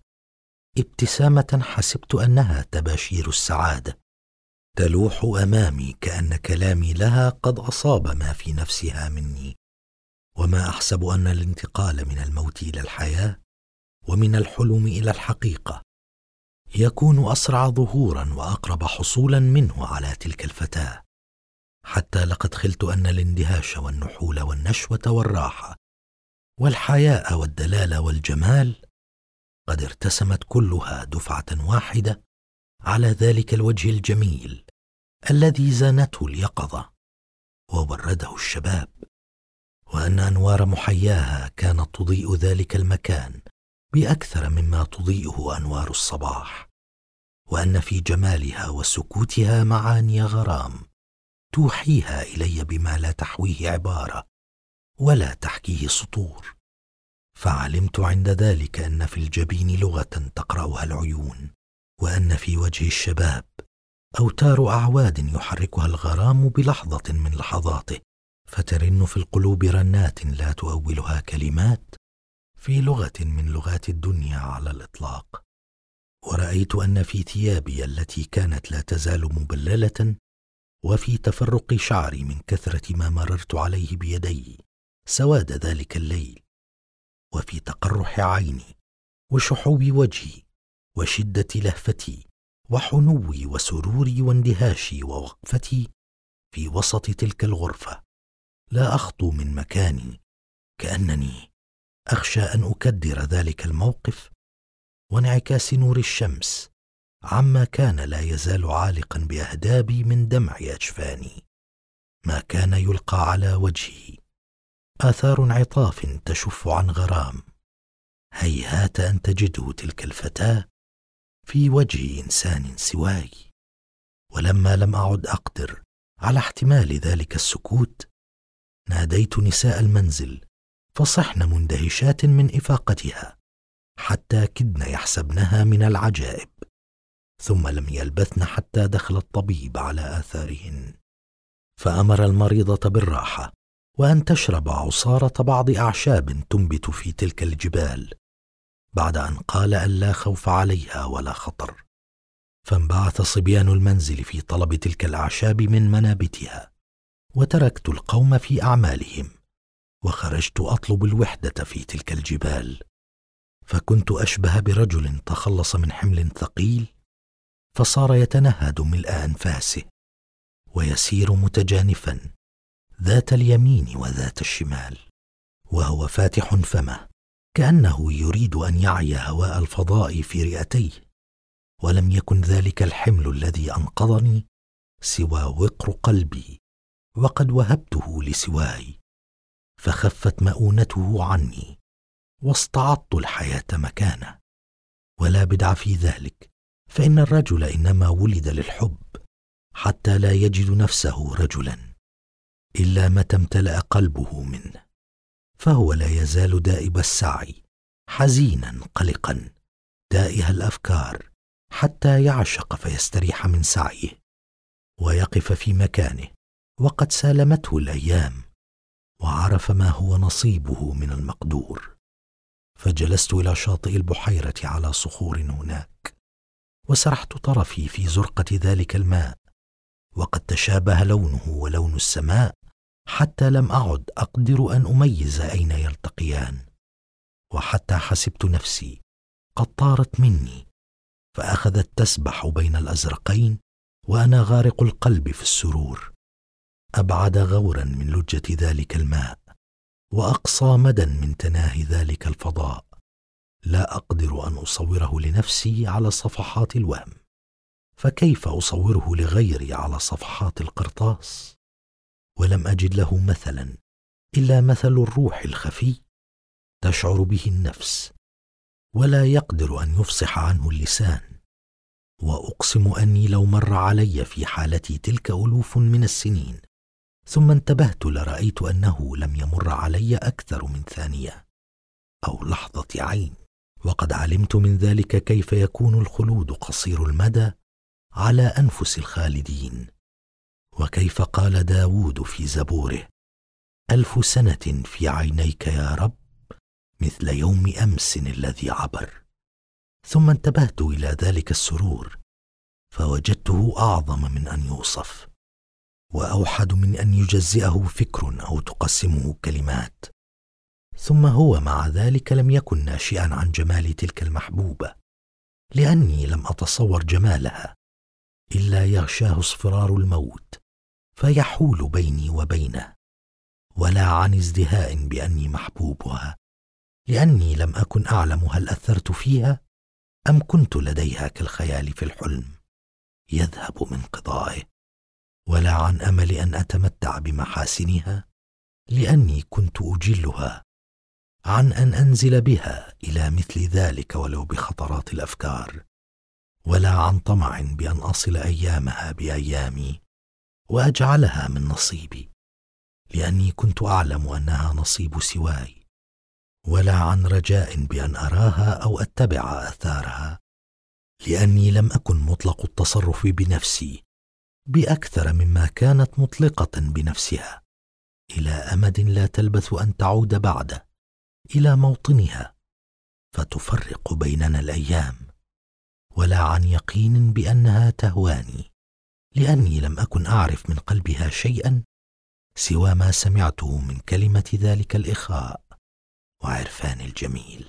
ابتسامة حسبت أنها تباشير السعادة تلوح أمامي، كأن كلامي لها قد أصاب ما في نفسها مني. وما أحسب أن الانتقال من الموت إلى الحياة ومن الحلم إلى الحقيقة يكون أسرع ظهورا وأقرب حصولا منه على تلك الفتاة، حتى لقد خلت أن الاندهاش والنحول والنشوة والراحة والحياء والدلال والجمال قد ارتسمت كلها دفعة واحدة على ذلك الوجه الجميل الذي زانته اليقظة وورده الشباب، وأن أنوار محياها كانت تضيء ذلك المكان بأكثر مما تضيئه أنوار الصباح، وأن في جمالها وسكوتها معاني غرام توحيها إلي بما لا تحويه عبارة ولا تحكيه سطور. فعلمت عند ذلك أن في الجبين لغة تقرأها العيون، وأن في وجه الشباب أوتار أعواد يحركها الغرام بلحظة من لحظاته، فترن في القلوب رنات لا تؤولها كلمات في لغة من لغات الدنيا على الإطلاق. ورأيت أن في ثيابي التي كانت لا تزال مبللة، وفي تفرق شعري من كثرة ما مررت عليه بيدي سواد ذلك الليل، وفي تقرح عيني وشحوب وجهي وشدة لهفتي وحنوي وسروري واندهاشي ووقفتي في وسط تلك الغرفة لا أخطو من مكاني، كأنني أخشى أن أكدر ذلك الموقف وانعكاس نور الشمس عما كان لا يزال عالقا بأهدابي من دمع أجفاني. ما كان يلقى على وجهي آثار انعطاف تشف عن غرام، هيهات أن تجده تلك الفتاة في وجه إنسان سواي. ولما لم أعد أقدر على احتمال ذلك السكوت ناديت نساء المنزل فصحن مندهشات من إفاقتها حتى كدن يحسبنها من العجائب، ثم لم يلبثن حتى دخل الطبيب على آثارهن، فأمر المريضة بالراحة وأن تشرب عصارة بعض أعشاب تنبت في تلك الجبال، بعد أن قال أن لا خوف عليها ولا خطر. فانبعث صبيان المنزل في طلب تلك الأعشاب من منابتها، وتركت القوم في أعمالهم وخرجت أطلب الوحدة في تلك الجبال. فكنت أشبه برجل تخلص من حمل ثقيل فصار يتنهد ملء أنفاسه ويسير متجانفا ذات اليمين وذات الشمال، وهو فاتح فمه كأنه يريد أن يعي هواء الفضاء في رئتيه. ولم يكن ذلك الحمل الذي أنقذني سوى وقر قلبي، وقد وهبته لسواي، فخفت مؤونته عني واستعضت الحياة مكانه. ولا بدع في ذلك، فإن الرجل إنما ولد للحب حتى لا يجد نفسه رجلا إلا متى امتلأ قلبه منه، فهو لا يزال دائب السعي حزينا قلقا تائه الأفكار حتى يعشق فيستريح من سعيه ويقف في مكانه وقد سالمته الأيام وعرف ما هو نصيبه من المقدور. فجلست إلى شاطئ البحيرة على صخور هناك، وسرحت طرفي في زرقة ذلك الماء، وقد تشابه لونه ولون السماء حتى لم أعد أقدر أن أميز أين يلتقيان، وحتى حسبت نفسي قد طارت مني فأخذت تسبح بين الأزرقين وأنا غارق القلب في السرور، أبعد غورا من لجة ذلك الماء وأقصى مدى من تناهي ذلك الفضاء، لا أقدر أن أصوره لنفسي على صفحات الوهم، فكيف أصوره لغيري على صفحات القرطاس؟ ولم أجد له مثلا إلا مثل الروح الخفي تشعر به النفس ولا يقدر أن يفصح عنه اللسان. وأقسم أني لو مر علي في حالتي تلك ألوف من السنين ثم انتبهت لرأيت أنه لم يمر علي أكثر من ثانية أو لحظة عين، وقد علمت من ذلك كيف يكون الخلود قصير المدى على أنفس الخالدين، وكيف قال داود في زبوره: 1000 سنة في عينيك يا رب مثل يوم أمس الذي عبر. ثم انتبهت إلى ذلك السرور فوجدته أعظم من أن يوصف، وأوحد من أن يجزئه فكر أو تقسمه كلمات. ثم هو مع ذلك لم يكن ناشئا عن جمال تلك المحبوبة، لأني لم أتصور جمالها إلا يغشاه اصفرار الموت فيحول بيني وبينه، ولا عن ازدهاء بأني محبوبها، لأني لم أكن أعلم هل أثرت فيها أم كنت لديها كالخيال في الحلم يذهب من قضائه، ولا عن أمل أن أتمتع بمحاسنها لأني كنت أجلها عن أن أنزل بها إلى مثل ذلك ولو بخطرات الأفكار، ولا عن طمع بأن أصل أيامها بأيامي وأجعلها من نصيبي لأني كنت أعلم أنها نصيب سواي، ولا عن رجاء بأن أراها أو أتبع آثارها لأني لم أكن مطلق التصرف بنفسي بأكثر مما كانت مطلقة بنفسها، إلى أمد لا تلبث أن تعود بعده إلى موطنها فتفرق بيننا الأيام، ولا عن يقين بأنها تهواني لأني لم أكن أعرف من قلبها شيئا سوى ما سمعته من كلمة ذلك الإخاء وعرفان الجميل،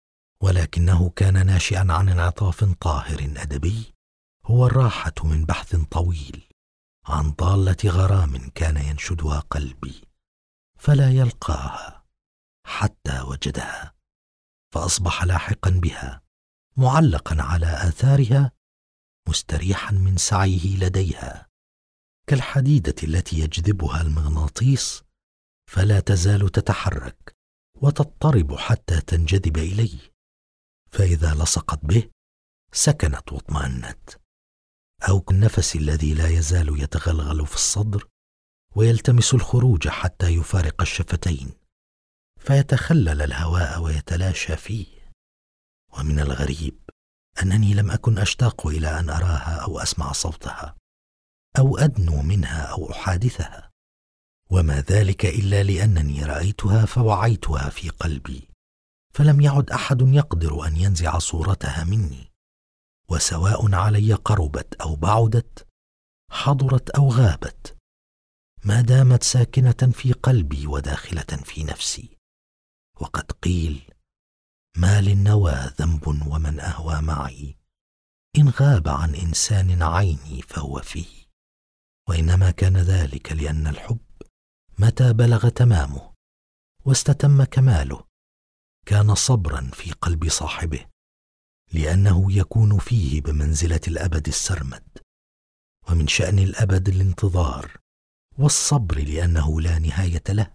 ولكنه كان ناشئا عن انعطاف طاهر أدبي هو الراحة من بحث طويل عن ضالة غرام كان ينشدها قلبي فلا يلقاها حتى وجدها، فأصبح لاحقا بها معلقا على آثارها مستريحا من سعيه لديها، كالحديدة التي يجذبها المغناطيس فلا تزال تتحرك وتضطرب حتى تنجذب إليه، فإذا لصقت به سكنت واطمأنت، أو كالنفس الذي لا يزال يتغلغل في الصدر ويلتمس الخروج حتى يفارق الشفتين فيتخلل الهواء ويتلاشى فيه. ومن الغريب أنني لم أكن أشتاق إلى أن أراها أو أسمع صوتها أو أدنو منها أو أحادثها، وما ذلك إلا لأنني رأيتها فوعيتها في قلبي، فلم يعد أحد يقدر أن ينزع صورتها مني، وسواء علي قربت أو بعدت، حضرت أو غابت، ما دامت ساكنة في قلبي وداخلة في نفسي. وقد قيل: ما للنوى ذنب ومن أهوى معي، إن غاب عن إنسان عيني فهو فيه. وإنما كان ذلك لأن الحب متى بلغ تمامه واستتم كماله كان صبرا في قلب صاحبه، لأنه يكون فيه بمنزلة الأبد السرمد، ومن شأن الأبد الانتظار والصبر لأنه لا نهاية له،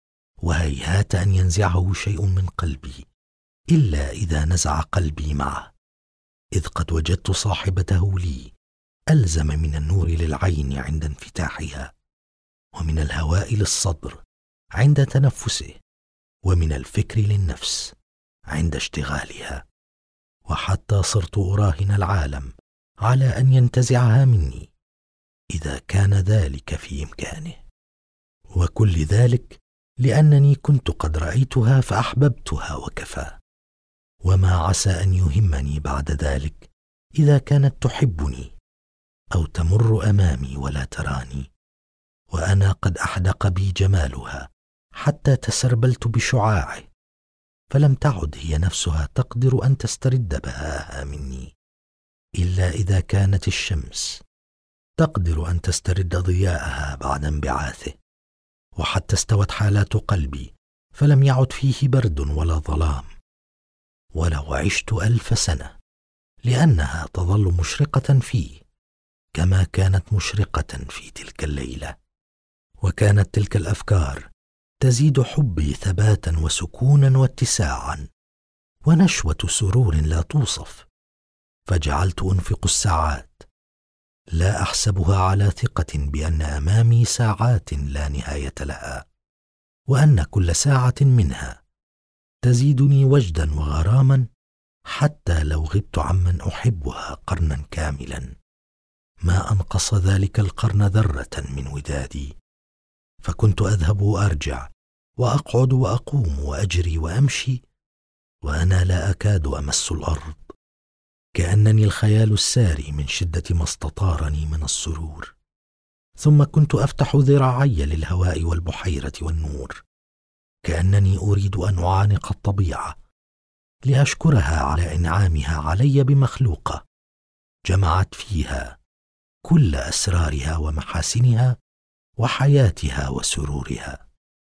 وهيهات أن ينزعه شيء من قلبي إلا إذا نزع قلبي معه، إذ قد وجدت صاحبته لي ألزم من النور للعين عند انفتاحها، ومن الهواء للصدر عند تنفسه، ومن الفكر للنفس عند اشتغالها، وحتى صرت أراهن العالم على أن ينتزعها مني إذا كان ذلك في إمكانه. وكل ذلك لأنني كنت قد رأيتها فأحببتها وكفى. وما عسى أن يهمني بعد ذلك إذا كانت تحبني أو تمر أمامي ولا تراني، وأنا قد أحدق بي جمالها حتى تسربلت بشعاعه، فلم تعد هي نفسها تقدر أن تسترد بهاءها مني، إلا إذا كانت الشمس تقدر أن تسترد ضياءها بعد انبعاثه. وحتى استوت حالات قلبي فلم يعد فيه برد ولا ظلام، ولو عشت 1000 سنة لأنها تظل مشرقة فيه كما كانت مشرقة في تلك الليلة. وكانت تلك الأفكار تزيد حبي ثباتا وسكونا واتساعا ونشوة سرور لا توصف، فجعلت أنفق الساعات لا أحسبها على ثقة بأن أمامي ساعات لا نهاية لها، وأن كل ساعة منها تزيدني وجدا وغراما، حتى لو غبت عمن أحبها قرنا كاملا ما أنقص ذلك القرن ذرة من ودادي. فكنت أذهب وأرجع وأقعد وأقوم وأجري وأمشي وأنا لا أكاد أمس الأرض، كأنني الخيال الساري من شدة ما استطارني من السرور. ثم كنت أفتح ذراعي للهواء والبحيرة والنور، كأنني أريد أن أعانق الطبيعة لأشكرها على إنعامها علي بمخلوقة جمعت فيها كل أسرارها ومحاسنها وحياتها وسرورها،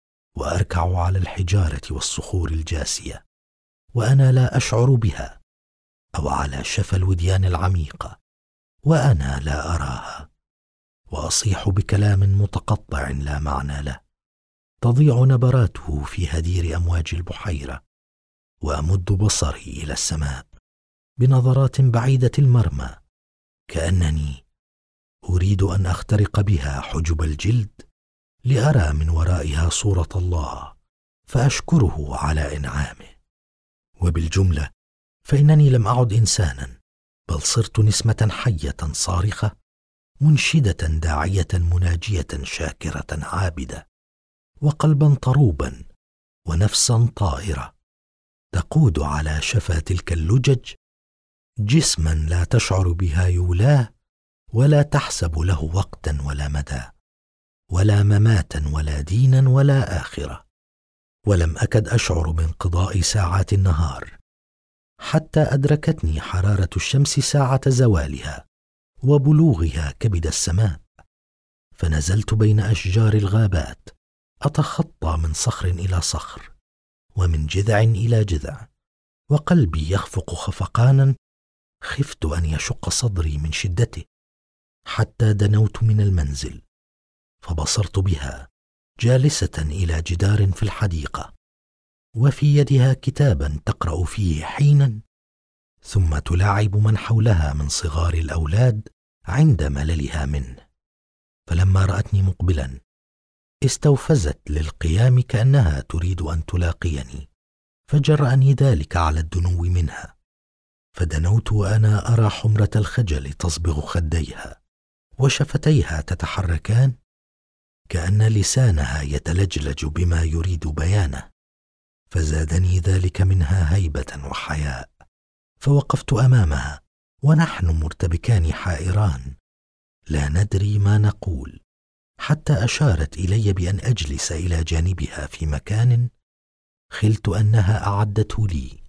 وأركع على الحجارة والصخور الجاسية وأنا لا أشعر بها، أو على شفا الوديان العميقة وأنا لا أراها، وأصيح بكلام متقطع لا معنى له تضيع نبراته في هدير أمواج البحيرة، وأمد بصري إلى السماء بنظرات بعيدة المرمى، كأنني أريد أن أخترق بها حجب الجلد لأرى من ورائها صورة الله فأشكره على إنعامه. وبالجملة فإنني لم أعد إنسانا، بل صرت نسمة حية صارخة منشدة داعية مناجية شاكرة عابدة، وقلبا طروبا ونفسا طائرة تقود على شفا تلك اللجج، جسما لا تشعر بها يولاه ولا تحسب له وقتا ولا مدى ولا مماتا ولا دينا ولا آخرة. ولم أكد أشعر بانقضاء ساعات النهار حتى أدركتني حرارة الشمس ساعة زوالها وبلوغها كبد السماء، فنزلت بين أشجار الغابات أتخطى من صخر إلى صخر ومن جذع إلى جذع، وقلبي يخفق خفقانا خفت أن يشق صدري من شدته، حتى دنوت من المنزل فبصرت بها جالسة إلى جدار في الحديقة، وفي يدها كتابا تقرأ فيه حينا، ثم تلاعب من حولها من صغار الأولاد عند مللها منه. فلما رأتني مقبلا استوفزت للقيام كأنها تريد أن تلاقيني، فجرأني ذلك على الدنو منها، فدنوت وأنا أرى حمرة الخجل تصبغ خديها وشفتيها تتحركان كأن لسانها يتلجلج بما يريد بيانه، فزادني ذلك منها هيبة وحياء، فوقفت أمامها ونحن مرتبكان حائران لا ندري ما نقول، حتى أشارت إلي بأن أجلس إلى جانبها في مكان خلت أنها أعدته لي،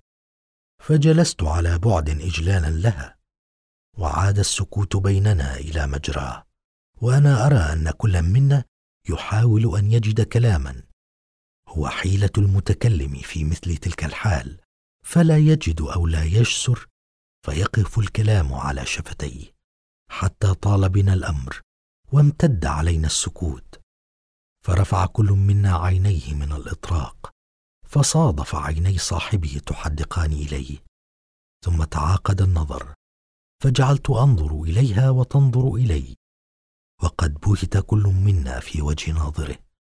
فجلست على بعد إجلالا لها، وعاد السكوت بيننا إلى مجراه، وأنا أرى أن كل منا يحاول أن يجد كلاما هو حيلة المتكلم في مثل تلك الحال، فلا يجد أو لا يجسر، فيقف الكلام على شفتيه حتى طال بنا الأمر وامتد علينا السكوت، فرفع كل منا عينيه من الإطراق فصادف عيني صاحبه تحدقان إليه، ثم تعاقد النظر، فجعلت أنظر إليها وتنظر إلي، وقد بهت كل منا في وجه ناظره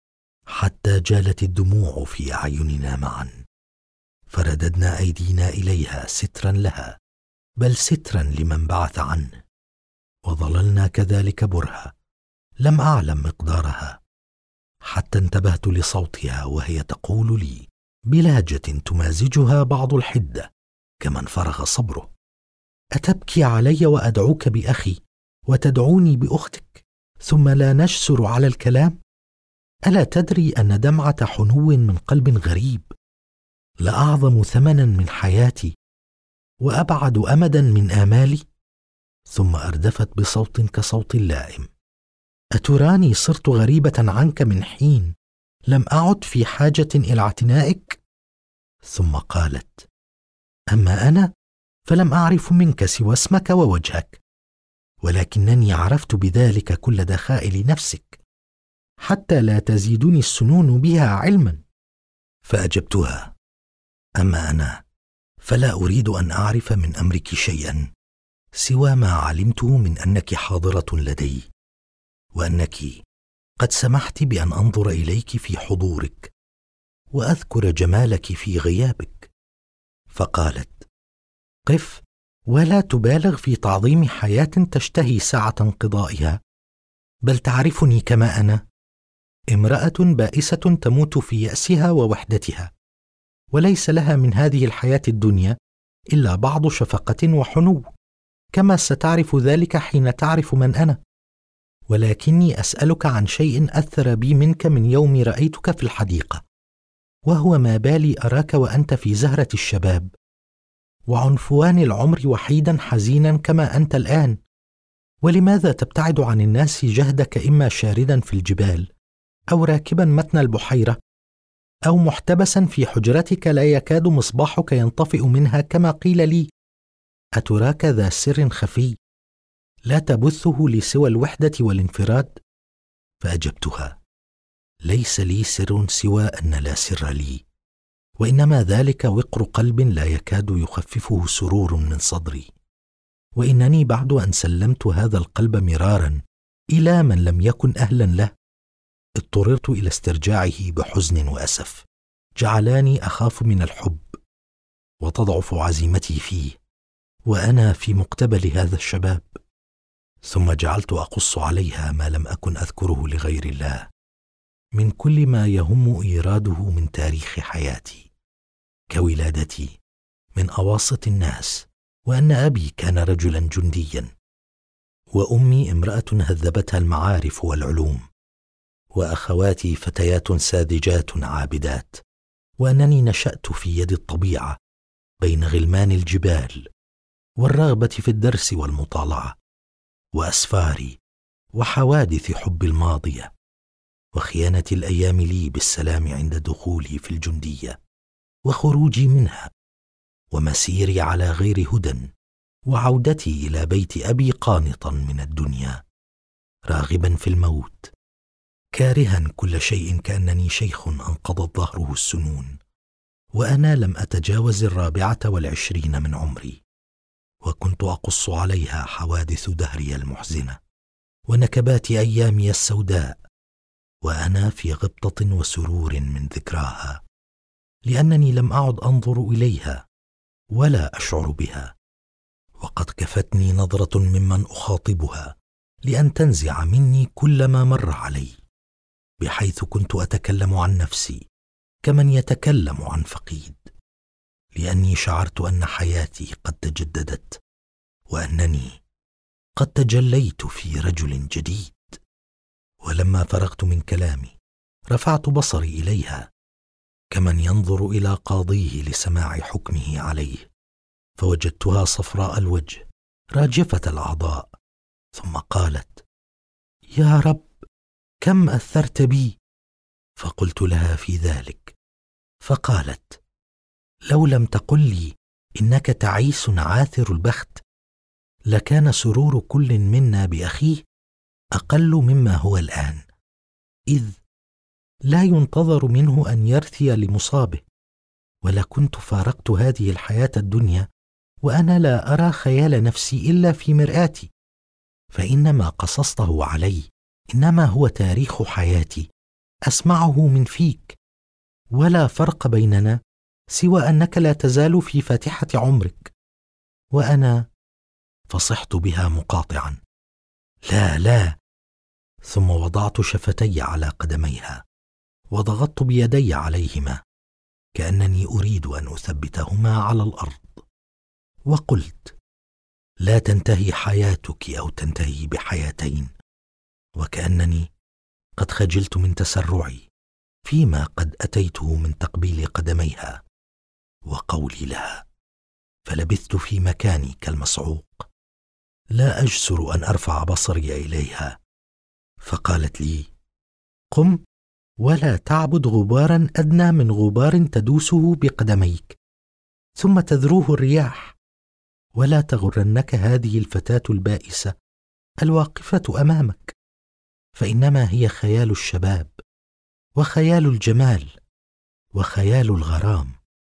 حتى جالت الدموع في أعيننا معا، فرددنا أيدينا إليها سترا لها، بل سترا لمن بعث عنه، وظللنا كذلك برهة لم أعلم مقدارها حتى انتبهت لصوتها وهي تقول لي بلهجة تمازجها بعض الحدة كمن فرغ صبره: أتبكي علي وأدعوك بأخي وتدعوني بأختك ثم لا نجسر على الكلام؟ ألا تدري أن دمعة حنو من قلب غريب لأعظم ثمنا من حياتي وأبعد أمدا من آمالي؟ ثم أردفت بصوت كصوت اللائم: أتراني صرت غريبة عنك من حين لم أعد في حاجة إلى اعتنائك؟ ثم قالت: أما أنا فلم أعرف منك سوى اسمك ووجهك، ولكنني عرفت بذلك كل دخائل نفسك حتى لا تزيدني السنون بها علما. فأجبتها: أما أنا فلا أريد أن أعرف من أمرك شيئا سوى ما علمته من أنك حاضرة لدي، وأنك قد سمحت بأن أنظر إليك في حضورك وأذكر جمالك في غيابك. فقالت: قف ولا تبالغ في تعظيم حياة تشتهي سعة انقضائها، بل تعرفني كما أنا، امرأة بائسة تموت في يأسها ووحدتها، وليس لها من هذه الحياة الدنيا إلا بعض شفقة وحنو، كما ستعرف ذلك حين تعرف من أنا. ولكني أسألك عن شيء أثر بي منك من يوم رأيتك في الحديقة، وهو ما بالي أراك وأنت في زهرة الشباب وعنفوان العمر وحيدا حزينا كما أنت الآن. ولماذا تبتعد عن الناس جهدك، إما شاردا في الجبال أو راكبا متن البحيرة أو محتبسا في حجرتك لا يكاد مصباحك ينطفئ منها كما قيل لي؟ أتراك ذا سر خفي لا تبثه لسوى الوحدة والانفراد؟ فأجبتها: ليس لي سر سوى أن لا سر لي، وإنما ذلك وقر قلب لا يكاد يخففه سرور من صدري، وإنني بعد أن سلمت هذا القلب مرارا إلى من لم يكن أهلا له اضطررت إلى استرجاعه بحزن وأسف جعلاني أخاف من الحب، وتضعف عزيمتي فيه وأنا في مقتبل هذا الشباب. ثم جعلت أقص عليها ما لم أكن أذكره لغير الله من كل ما يهم إيراده من تاريخ حياتي، كولادتي من أواسط الناس، وأن أبي كان رجلا جنديا، وأمي امرأة هذبتها المعارف والعلوم، وأخواتي فتيات ساذجات عابدات، وأنني نشأت في يد الطبيعة بين غلمان الجبال والرغبة في الدرس والمطالعة وأسفاري وحوادث حب الماضية وخيانة الأيام لي بالسلام عند دخولي في الجندية وخروجي منها ومسيري على غير هدى وعودتي إلى بيت أبي قانطا من الدنيا راغبا في الموت كارها كل شيء كأنني شيخ أنقضت ظهره السنون وأنا لم أتجاوز 24 من عمري، وكنت أقص عليها حوادث دهري المحزنة ونكبات أيامي السوداء وأنا في غبطة وسرور من ذكراها، لأنني لم أعد أنظر إليها ولا أشعر بها، وقد كفتني نظرة ممن أخاطبها لأن تنزع مني كل ما مر علي، بحيث كنت أتكلم عن نفسي كمن يتكلم عن فقيد، لأني شعرت أن حياتي قد تجددت وأنني قد تجليت في رجل جديد. ولما فرغت من كلامي رفعت بصري إليها كمن ينظر إلى قاضيه لسماع حكمه عليه، فوجدتها صفراء الوجه راجفة الأعضاء، ثم قالت: يا رب كم أثرت بي. فقلت لها في ذلك، فقالت: لو لم تقل لي إنك تعيس عاثر البخت لكان سرور كل منا بأخيه أقل مما هو الآن، إذ لا ينتظر منه أن يرثي لمصابه، ولكنت فارقت هذه الحياة الدنيا وأنا لا أرى خيال نفسي إلا في مرآتي، فإنما قصصته علي إنما هو تاريخ حياتي أسمعه من فيك، ولا فرق بيننا سوى أنك لا تزال في فاتحة عمرك، وأنا فصحت بها مقاطعا: لا لا. ثم وضعت شفتي على قدميها وضغطت بيدي عليهما كأنني أريد أن أثبتهما على الأرض، وقلت: لا تنتهي حياتك أو تنتهي بحياتين. وكأنني قد خجلت من تسرعي فيما قد أتيته من تقبيل قدميها وقولي لها، فلبثت في مكاني كالمصعوق لا أجسر أن أرفع بصري إليها، فقالت لي: قم ولا تعبد غبارا أدنى من غبار تدوسه بقدميك ثم تذروه الرياح، ولا تغرنك هذه الفتاة البائسة الواقفة أمامك، فإنما هي خيال الشباب وخيال الجمال وخيال الغرام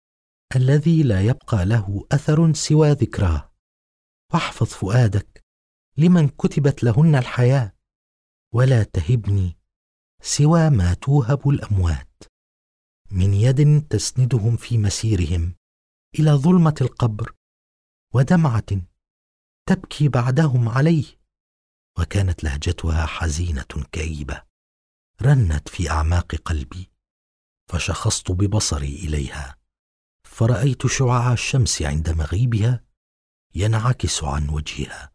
الذي لا يبقى له أثر سوى ذكراه. واحفظ فؤادك لمن كتبت لهن الحياة، ولا تهبني سوى ما توهب الأموات، من يد تسندهم في مسيرهم إلى ظلمة القبر، ودمعة تبكي بعدهم عليه. وكانت لهجتها حزينة كئيبة رنت في أعماق قلبي، فشخصت ببصري إليها فرأيت شعاع الشمس عند مغيبها ينعكس عن وجهها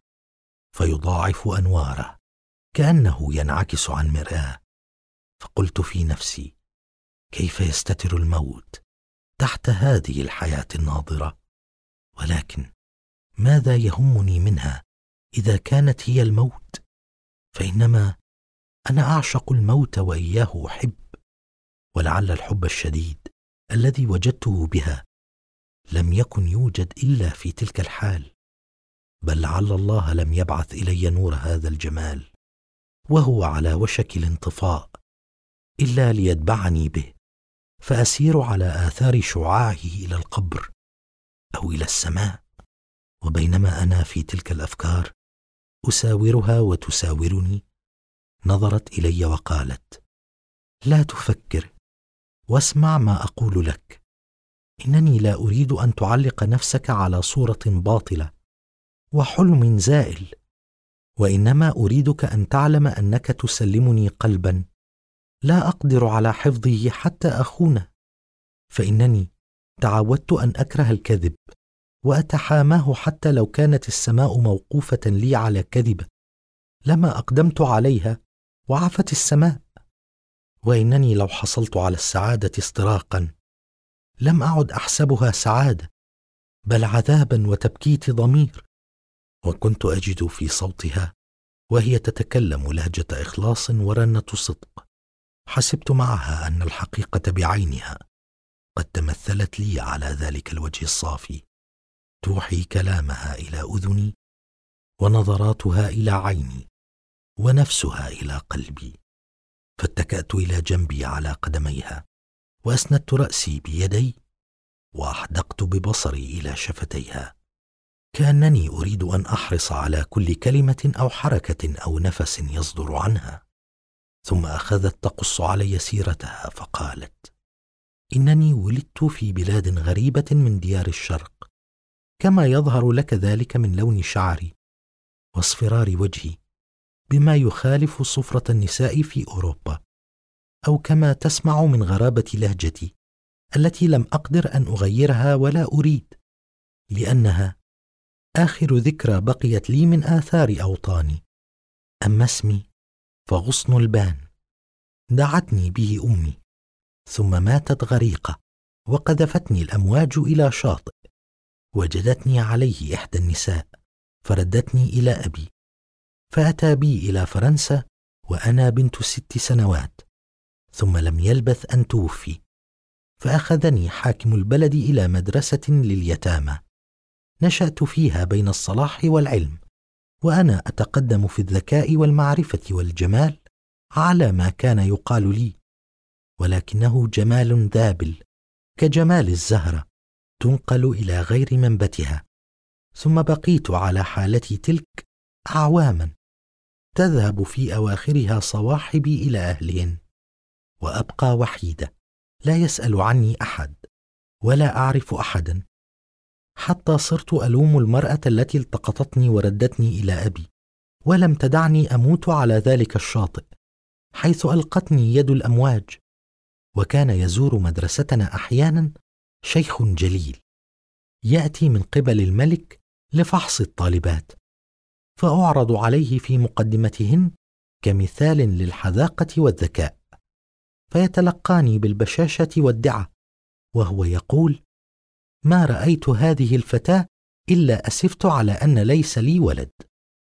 فيضاعف أنواره كأنه ينعكس عن مرآة. فقلت في نفسي: كيف يستتر الموت تحت هذه الحياة الناظرة؟ ولكن ماذا يهمني منها إذا كانت هي الموت؟ فإنما أنا أعشق الموت وإياه أحب، ولعل الحب الشديد الذي وجدته بها لم يكن يوجد إلا في تلك الحال، بل لعل الله لم يبعث إلي نور هذا الجمال وهو على وشك الانطفاء إلا ليتبعني به، فأسير على آثار شعاعه إلى القبر أو إلى السماء. وبينما أنا في تلك الأفكار أساورها وتساورني، نظرت إلي وقالت: لا تفكر واسمع ما أقول لك، إنني لا أريد أن تعلق نفسك على صورة باطلة وحلم زائل، وإنما أريدك أن تعلم أنك تسلمني قلبا لا أقدر على حفظه حتى أخونه، فإنني تعودت أن أكره الكذب وأتحاماه حتى لو كانت السماء موقوفة لي على كذبة لما أقدمت عليها وعفت السماء. وإنني لو حصلت على السعادة استراقا لم أعد أحسبها سعادة بل عذابا وتبكيت ضمير. وكنت أجد في صوتها وهي تتكلم لهجة إخلاص ورنة صدق، حسبت معها أن الحقيقة بعينها قد تمثلت لي على ذلك الوجه الصافي، توحي كلامها إلى أذني ونظراتها إلى عيني ونفسها إلى قلبي. فاتكأت إلى جنبي على قدميها وأسندت رأسي بيدي وأحدقت ببصري إلى شفتيها، كأنني أريد أن أحرص على كل كلمة أو حركة أو نفس يصدر عنها. ثم أخذت تقص علي سيرتها فقالت: إنني ولدت في بلاد غريبة من ديار الشرق، كما يظهر لك ذلك من لون شعري واصفرار وجهي بما يخالف صفرة النساء في أوروبا، أو كما تسمع من غرابة لهجتي التي لم أقدر أن أغيرها ولا أريد، لأنها آخر ذكرى بقيت لي من آثار أوطاني. أما اسمي فغصن البان، دعتني به أمي ثم ماتت غريقة وقذفتني الأمواج إلى شاطئ، وجدتني عليه إحدى النساء فردتني إلى أبي، فأتى بي إلى فرنسا وأنا بنت 6 سنوات، ثم لم يلبث أن توفي، فأخذني حاكم البلد إلى مدرسة لليتامى نشأت فيها بين الصلاح والعلم، وأنا أتقدم في الذكاء والمعرفة والجمال على ما كان يقال لي، ولكنه جمال ذابل كجمال الزهرة تنقل إلى غير منبتها. ثم بقيت على حالتي تلك أعواما، تذهب في أواخرها صواحبي إلى أهلهن، وأبقى وحيدة لا يسأل عني أحد ولا أعرف أحدا، حتى صرت ألوم المرأة التي التقطتني وردتني إلى أبي، ولم تدعني أموت على ذلك الشاطئ حيث ألقتني يد الأمواج، وكان يزور مدرستنا أحيانا شيخ جليل يأتي من قبل الملك لفحص الطالبات، فأعرض عليه في مقدمتهن كمثال للحذاقة والذكاء، فيتلقاني بالبشاشة والدعة وهو يقول: ما رأيت هذه الفتاة إلا أسفت على أن ليس لي ولد.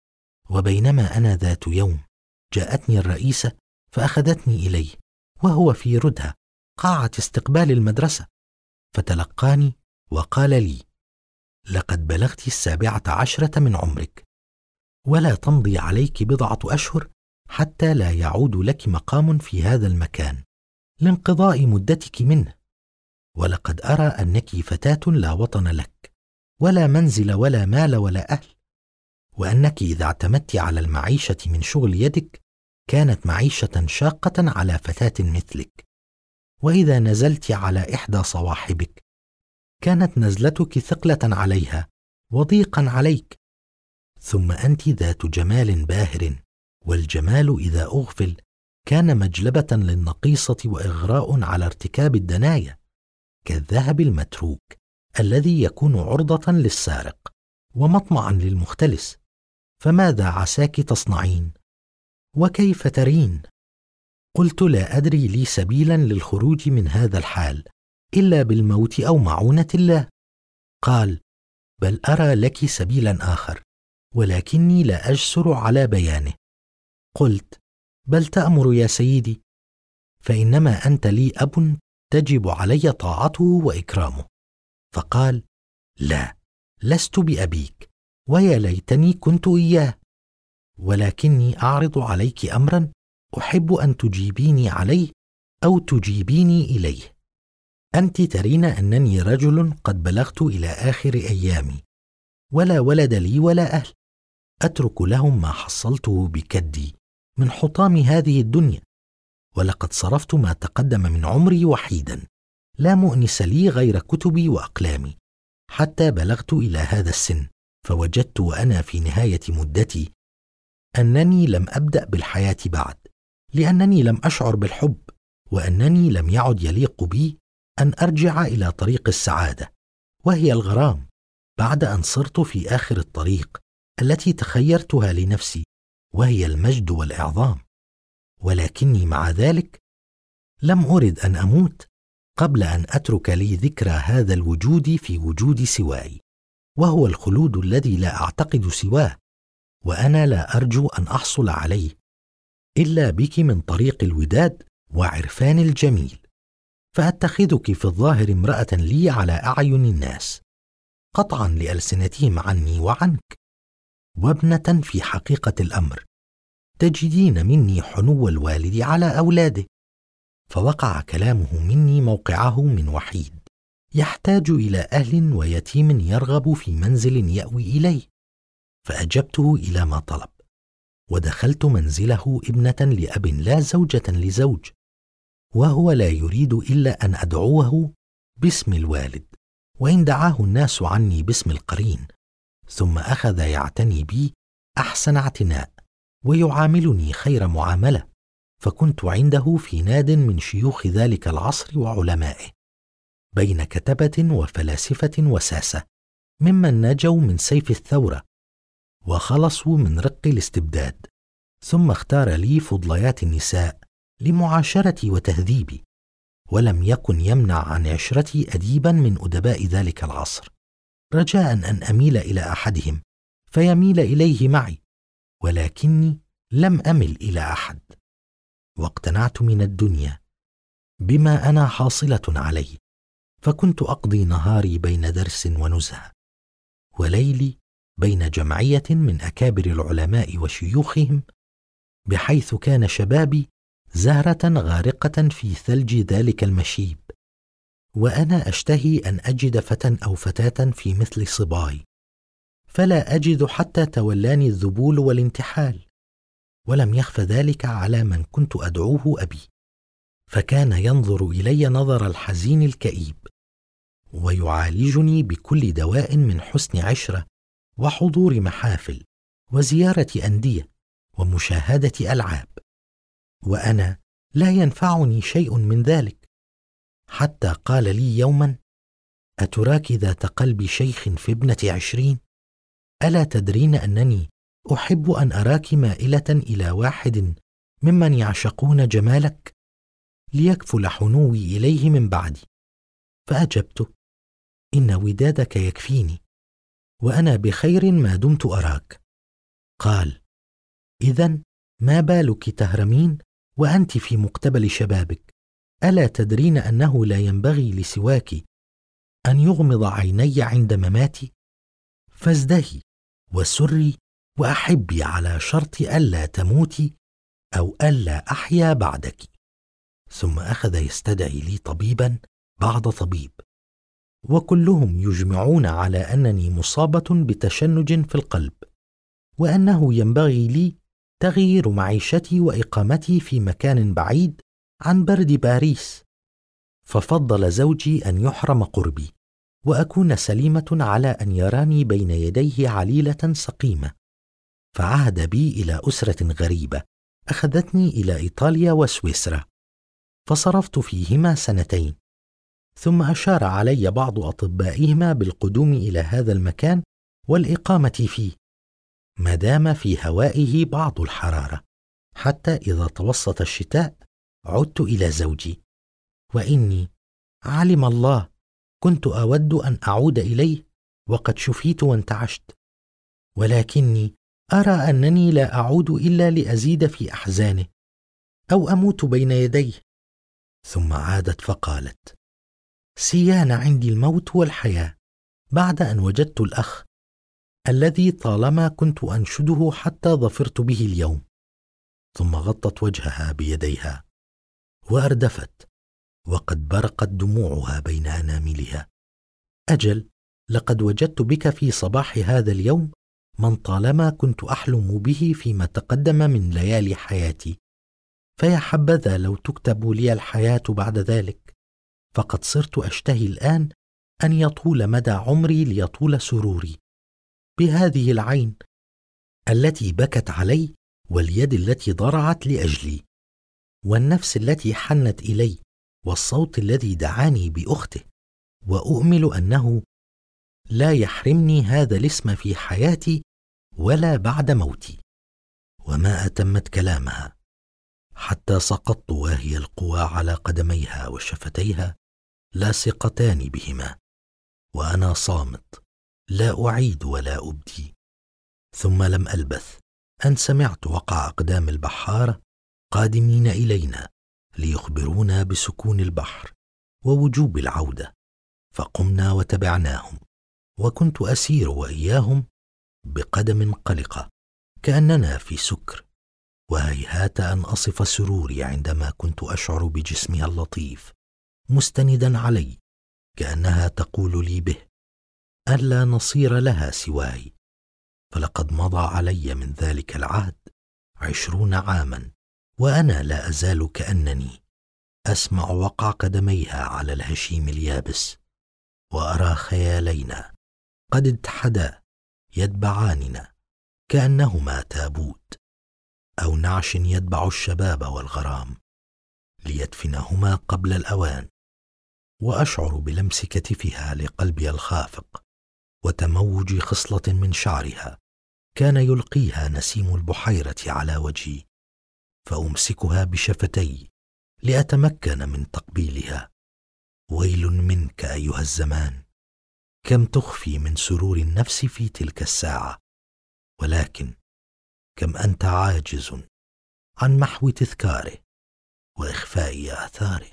وبينما أنا ذات يوم جاءتني الرئيسة فأخذتني إليه وهو في ردها قاعة استقبال المدرسة، فتلقاني وقال لي: لقد بلغت 17 من عمرك، ولا تمضي عليك بضعة أشهر حتى لا يعود لك مقام في هذا المكان لانقضاء مدتك منه، ولقد أرى أنك فتاة لا وطن لك ولا منزل ولا مال ولا أهل، وأنك إذا اعتمدت على المعيشة من شغل يدك كانت معيشة شاقة على فتاة مثلك، وإذا نزلت على إحدى صواحبك كانت نزلتك ثقلة عليها وضيقا عليك، ثم أنت ذات جمال باهر، والجمال إذا أغفل كان مجلبة للنقيصة وإغراء على ارتكاب الدنايا، كالذهب المتروك الذي يكون عرضة للسارق ومطمعا للمختلس. فماذا عساك تصنعين؟ وكيف ترين؟ قلت: لا أدري لي سبيلا للخروج من هذا الحال إلا بالموت أو معونة الله. قال: بل أرى لك سبيلا آخر، ولكني لا أجسر على بيانه. قلت: بل تأمر يا سيدي، فإنما أنت لي أب تجب علي طاعته وإكرامه. فقال: لا، لست بأبيك، ويا ليتني كنت إياه، ولكني أعرض عليك أمرا أحب أن تجيبيني عليه أو تجيبيني إليه. أنت ترين أنني رجل قد بلغت إلى آخر أيامي، ولا ولد لي ولا أهل، أترك لهم ما حصلته بكدي من حطام هذه الدنيا، ولقد صرفت ما تقدم من عمري وحيدا، لا مؤنس لي غير كتبي وأقلامي، حتى بلغت إلى هذا السن، فوجدت وأنا في نهاية مدتي أنني لم أبدأ بالحياة بعد، لأنني لم أشعر بالحب، وأنني لم يعد يليق بي أن أرجع إلى طريق السعادة وهي الغرام، بعد أن صرت في آخر الطريق التي تخيرتها لنفسي وهي المجد والإعظام. ولكني مع ذلك لم أرد أن أموت قبل أن أترك لي ذكرى هذا الوجود في وجود سواي، وهو الخلود الذي لا أعتقد سواه، وأنا لا أرجو أن أحصل عليه إلا بك من طريق الوداد وعرفان الجميل، فأتخذك في الظاهر امرأة لي على أعين الناس، قطعا لألسنتهم عني وعنك، وابنة في حقيقة الأمر تجدين مني حنو الوالد على أولاده. فوقع كلامه مني موقعه من وحيد يحتاج إلى أهل ويتيم يرغب في منزل يأوي إليه، فأجبته إلى ما طلب، ودخلت منزله ابنة لأب لا زوجة لزوج، وهو لا يريد إلا أن أدعوه باسم الوالد، وإن دعاه الناس عني باسم القرين، ثم أخذ يعتني بي أحسن اعتناء ويعاملني خير معاملة، فكنت عنده في ناد من شيوخ ذلك العصر وعلمائه، بين كتبة وفلاسفة وساسة، ممن نجوا من سيف الثورة وخلصوا من رق الاستبداد، ثم اختار لي فضليات النساء لمعاشرتي وتهذيبي، ولم يكن يمنع عن عشرتي أديبا من أدباء ذلك العصر، رجاء أن أميل إلى أحدهم فيميل إليه معي، ولكني لم أمل إلى أحد، واقتنعت من الدنيا بما أنا حاصلة عليه، فكنت أقضي نهاري بين درس ونزهة، وليلي بين جمعية من أكابر العلماء وشيوخهم، بحيث كان شبابي زهرة غارقة في ثلج ذلك المشيب، وأنا أشتهي أن أجد فتى أو فتاة في مثل صباي، فلا أجد حتى تولاني الذبول والانتحال، ولم يخف ذلك على من كنت أدعوه أبي، فكان ينظر إلي نظر الحزين الكئيب، ويعالجني بكل دواء من حسن عشرة وحضور محافل وزيارة أندية ومشاهدة ألعاب، وأنا لا ينفعني شيء من ذلك، حتى قال لي يوما: أتراك ذات قلب شيخ في ابنة 20؟ ألا تدرين أنني أحب أن أراك مائلة إلى واحد ممن يعشقون جمالك ليكفل حنوي إليه من بعدي؟ فأجبت: إن ودادك يكفيني، وأنا بخير ما دمت أراك. قال: إذن ما بالك تهرمين وأنت في مقتبل شبابك؟ ألا تدرين أنه لا ينبغي لسواك أن يغمض عيني عند مماتي؟ فازدهي وسري وأحبي على شرط ألا تموتي أو ألا أحيا بعدك. ثم أخذ يستدعي لي طبيبا بعد طبيب، وكلهم يجمعون على أنني مصابة بتشنج في القلب، وأنه ينبغي لي تغيير معيشتي وإقامتي في مكان بعيد عن برد باريس. ففضل زوجي أن يحرم قربي وأكون سليمة على أن يراني بين يديه عليلة سقيمة، فعهد بي إلى أسرة غريبة أخذتني إلى إيطاليا وسويسرا، فصرفت فيهما 2 سنين، ثم أشار علي بعض أطبائهما بالقدوم إلى هذا المكان والإقامة فيه ما دام في هوائه بعض الحرارة، حتى إذا توسط الشتاء عدت إلى زوجي، وإني علم الله كنت أود أن أعود إليه وقد شفيت وانتعشت، ولكني أرى أنني لا أعود إلا لأزيد في أحزانه أو أموت بين يديه. ثم عادت فقالت: سيان عندي الموت والحياة بعد أن وجدت الأخ الذي طالما كنت أنشده حتى ظفرت به اليوم. ثم غطت وجهها بيديها وأردفت، وقد برقت دموعها بين أناملها: أجل، لقد وجدت بك في صباح هذا اليوم من طالما كنت أحلم به فيما تقدم من ليالي حياتي، فيا حبذا لو تكتب لي الحياة بعد ذلك، فقد صرت أشتهي الآن أن يطول مدى عمري ليطول سروري بهذه العين التي بكت علي، واليد التي ضرعت لأجلي، والنفس التي حنت إلي، والصوت الذي دعاني بأخته، وأؤمل أنه لا يحرمني هذا الاسم في حياتي ولا بعد موتي. وما أتمت كلامها حتى سقطت وهي القوى على قدميها وشفتيها لاصقتان بهما، وأنا صامت لا أعيد ولا أبدي. ثم لم ألبث أن سمعت وقع أقدام البحارة قادمين إلينا ليخبرونا بسكون البحر ووجوب العودة، فقمنا وتبعناهم، وكنت أسير وإياهم بقدم قلقة كأننا في سكر، وهيهات أن أصف سروري عندما كنت أشعر بجسمها اللطيف مستندا علي كأنها تقول لي به ألا نصير لها سواي. فلقد مضى علي من ذلك العهد 20 عاما وأنا لا أزال كأنني أسمع وقع قدميها على الهشيم اليابس، وأرى خيالينا قد اتحدا يتبعاننا كأنهما تابوت أو نعش يتبع الشباب والغرام ليدفنهما قبل الأوان، وأشعر بلمس كتفها لقلبي الخافق وتموج خصلة من شعرها كان يلقيها نسيم البحيرة على وجهي، فأمسكها بشفتي لأتمكن من تقبيلها. ويل منك أيها الزمان، كم تخفي من سرور النفس في تلك الساعة، ولكن كم أنت عاجز عن محو تذكاره وإخفاء آثاره.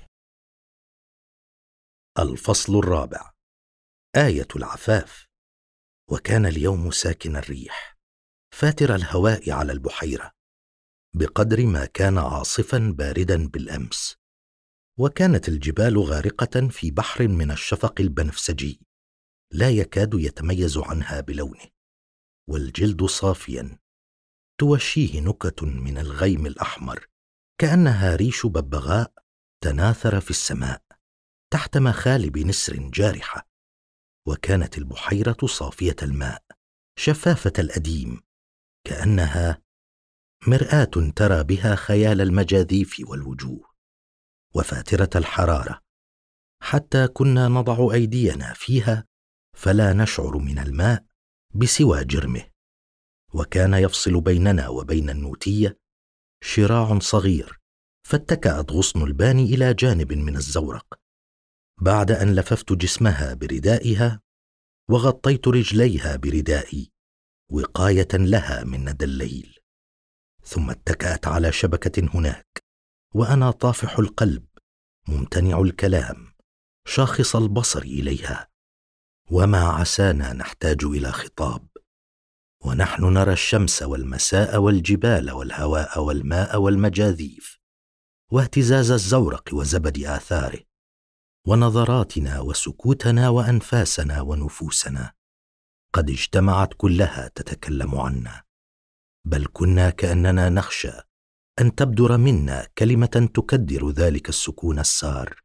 الفصل 4. آية العفاف. وكان اليوم ساكن الريح فاتر الهواء على البحيرة بقدر ما كان عاصفا باردا بالأمس، وكانت الجبال غارقة في بحر من الشفق البنفسجي لا يكاد يتميز عنها بلونه، والجلد صافيا توشيه نكت من الغيم الأحمر كأنها ريش ببغاء تناثر في السماء تحت مخالب نسر جارحة. وكانت البحيرة صافية الماء شفافة الأديم كأنها مرآة ترى بها خيال المجاذيف والوجوه، وفاترة الحرارة حتى كنا نضع أيدينا فيها فلا نشعر من الماء بسوى جرمه. وكان يفصل بيننا وبين النوتية شراع صغير، فاتكأت غصن الباني إلى جانب من الزورق. بعد أن لففت جسمها بردائها وغطيت رجليها بردائي وقاية لها من ندى الليل، ثم اتكأت على شبكة هناك، وأنا طافح القلب ممتنع الكلام شاخص البصر إليها. وما عسانا نحتاج إلى خطاب، ونحن نرى الشمس والمساء والجبال والهواء والماء والمجاذيف واهتزاز الزورق وزبد آثاره، ونظراتنا وسكوتنا وأنفاسنا ونفوسنا قد اجتمعت كلها تتكلم عنا، بل كنا كأننا نخشى أن تبدر منا كلمة تكدر ذلك السكون السار،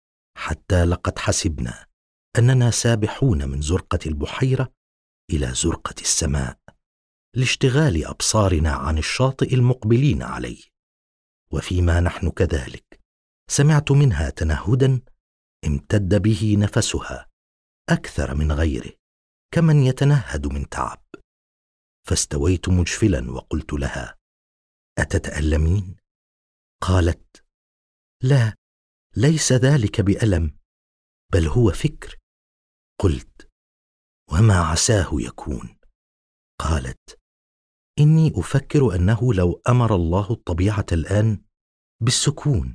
حتى لقد حسبنا أننا سابحون من زرقة البحيرة إلى زرقة السماء لاشتغال أبصارنا عن الشاطئ المقبلين عليه. وفيما نحن كذلك سمعت منها تنهدا امتد به نفسها أكثر من غيره، كمن يتنهد من تعب. فاستويت مجفلا وقلت لها: أتتألمين؟ قالت: لا، ليس ذلك بألم، بل هو فكر. قلت: وما عساه يكون؟ قالت: إني أفكر أنه لو أمر الله الطبيعة الآن بالسكون،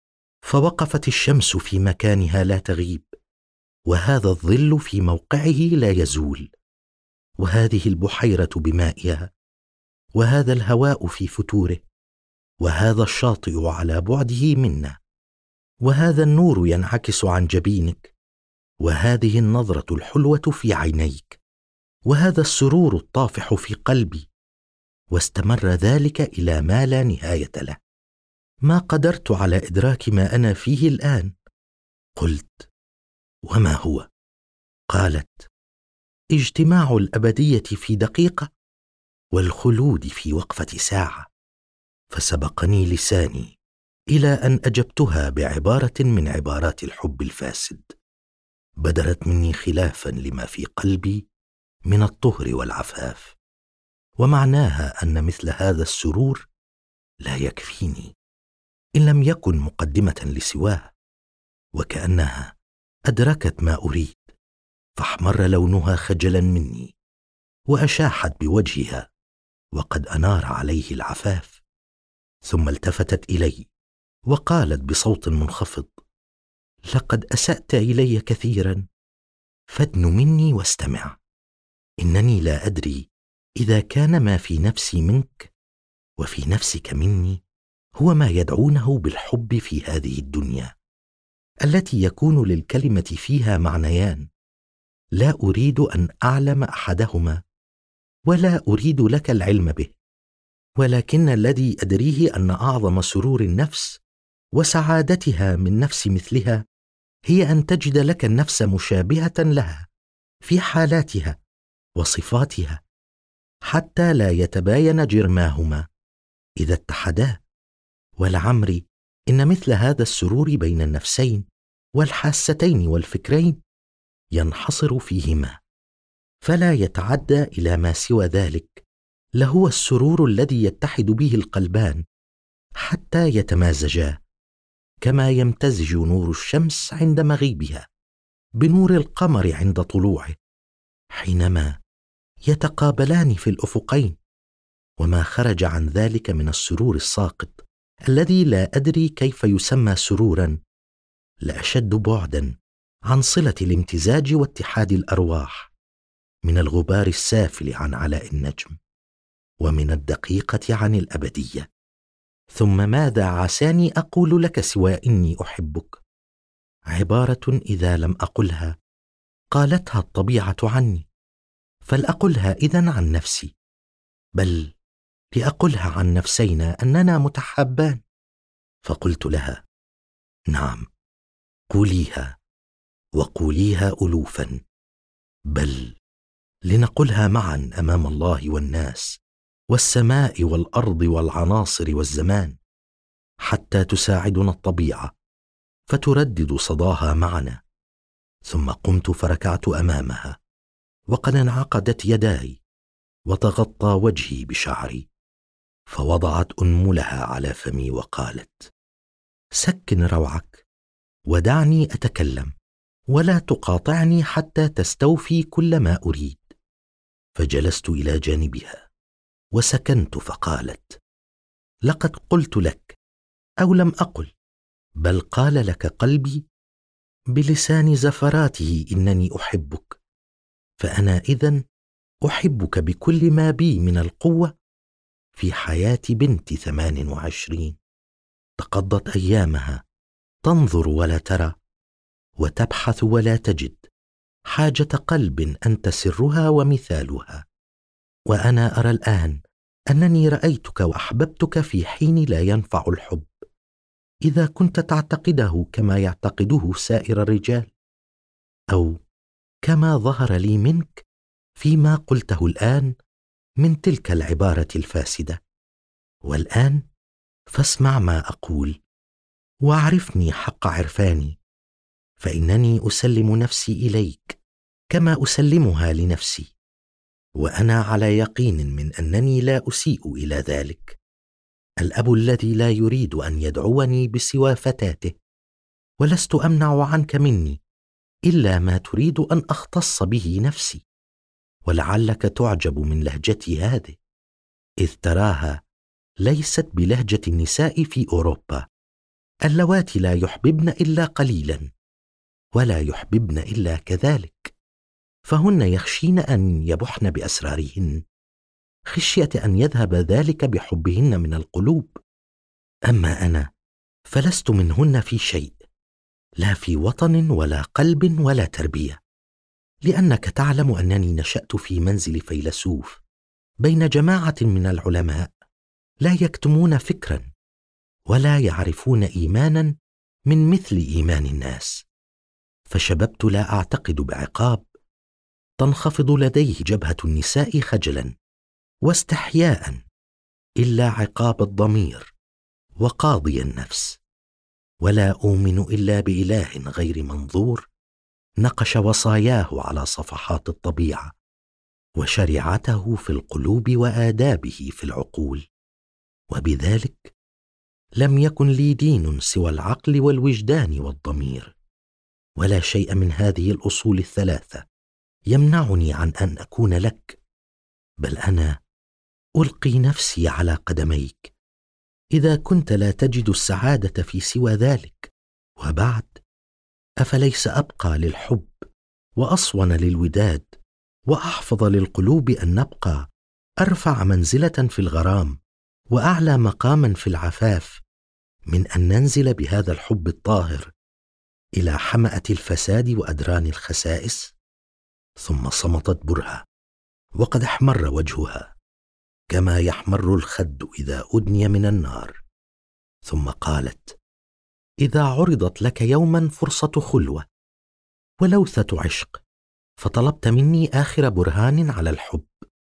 فوقفت الشمس في مكانها لا تغيب، وهذا الظل في موقعه لا يزول، وهذه البحيرة بمائها، وهذا الهواء في فتوره، وهذا الشاطئ على بعده منا، وهذا النور ينعكس عن جبينك، وهذه النظرة الحلوة في عينيك، وهذا السرور الطافح في قلبي. واستمر ذلك إلى ما لا نهاية له. ما قدرت على إدراك ما أنا فيه الآن. قلت: وما هو؟ قالت: اجتماع الأبدية في دقيقة، والخلود في وقفة ساعة. فسبقني لساني إلى أن أجبتها بعبارة من عبارات الحب الفاسد، بدرت مني خلافا لما في قلبي من الطهر والعفاف، ومعناها أن مثل هذا السرور لا يكفيني إن لم يكن مقدمة لسواه. وكأنها أدركت ما أريد، فاحمر لونها خجلا مني، وأشاحت بوجهها وقد أنار عليه العفاف، ثم التفتت إلي وقالت بصوت منخفض: لقد أسأت إلي كثيرا، فادن مني واستمع. إنني لا أدري إذا كان ما في نفسي منك وفي نفسك مني هو ما يدعونه بالحب في هذه الدنيا التي يكون للكلمة فيها معنيان، لا أريد أن أعلم أحدهما ولا أريد لك العلم به، ولكن الذي أدريه أن أعظم سرور النفس وسعادتها من نفس مثلها هي أن تجد لك النفس مشابهة لها في حالاتها وصفاتها، حتى لا يتباين جرماهما إذا اتحدا. ولعمري إن مثل هذا السرور بين النفسين والحاستين والفكرين ينحصر فيهما، فلا يتعدى إلى ما سوى ذلك، لهو السرور الذي يتحد به القلبان حتى يتمازجا، كما يمتزج نور الشمس عند مغيبها بنور القمر عند طلوعه، حينما يتقابلان في الأفقين. وما خرج عن ذلك من السرور الساقط الذي لا أدري كيف يسمى سرورا لأشد بعدا عن صلة الامتزاج واتحاد الأرواح من الغبار السافل عن علاء النجم، ومن الدقيقة عن الأبدية. ثم ماذا عساني أقول لك سوى إني أحبك؟ عبارة إذا لم أقلها قالتها الطبيعة عني، فلأقلها إذن عن نفسي، بل لأقلها عن نفسينا أننا متحابان. فقلت لها: نعم، قوليها، وقوليها ألوفا، بل لنقلها معا أمام الله والناس والسماء والأرض والعناصر والزمان، حتى تساعدنا الطبيعة فتردد صداها معنا. ثم قمت فركعت أمامها، وقد انعقدت يداي وتغطى وجهي بشعري، فوضعت أنملها على فمي وقالت: سكن روعك ودعني أتكلم، ولا تقاطعني حتى تستوفي كل ما أريد. فجلست إلى جانبها وسكنت، فقالت: لقد قلت لك أو لم أقل، بل قال لك قلبي بلسان زفراته إنني أحبك، فأنا إذن أحبك بكل ما بي من القوة في حياة بنت 28 تقضت أيامها تنظر ولا ترى، وتبحث ولا تجد، حاجة قلب أنت سرها ومثالها. وأنا أرى الآن أنني رأيتك وأحببتك في حين لا ينفع الحب، إذا كنت تعتقده كما يعتقده سائر الرجال، أو كما ظهر لي منك فيما قلته الآن من تلك العبارة الفاسدة. والآن فاسمع ما أقول، واعرفني حق عرفاني، فإنني أسلم نفسي إليك كما أسلمها لنفسي، وأنا على يقين من أنني لا أسيء إلى ذلك. الأب الذي لا يريد أن يدعوني بسوى فتاته، ولست أمنع عنك مني إلا ما تريد أن أختص به نفسي. ولعلك تعجب من لهجتي هذه، إذ تراها ليست بلهجة النساء في أوروبا، اللواتي لا يحببن إلا قليلا، ولا يحببن إلا كذلك، فهن يخشين أن يبحن بأسرارهن، خشية أن يذهب ذلك بحبهن من القلوب. أما أنا فلست منهن في شيء، لا في وطن ولا قلب ولا تربية، لأنك تعلم أنني نشأت في منزل فيلسوف بين جماعة من العلماء لا يكتمون فكرا ولا يعرفون إيمانا من مثل إيمان الناس. فشببت لا أعتقد بعقاب تنخفض لديه جبهة النساء خجلا واستحياء، إلا عقاب الضمير وقاضي النفس. ولا أؤمن إلا بإله غير منظور نقش وصاياه على صفحات الطبيعة، وشريعته في القلوب وآدابه في العقول، وبذلك لم يكن لي دين سوى العقل والوجدان والضمير، ولا شيء من هذه الأصول الثلاثة يمنعني عن أن أكون لك، بل أنا ألقي نفسي على قدميك إذا كنت لا تجد السعادة في سوى ذلك. وبعد، أفليس أبقى للحب وأصون للوداد وأحفظ للقلوب أن نبقى أرفع منزلة في الغرام وأعلى مقاما في العفاف من أن ننزل بهذا الحب الطاهر إلى حمأة الفساد وأدران الخسائس؟ ثم صمتت برهة، وقد احمر وجهها كما يحمر الخد إذا أدني من النار، ثم قالت: إذا عرضت لك يوما فرصة خلوة ولوثة عشق، فطلبت مني آخر برهان على الحب،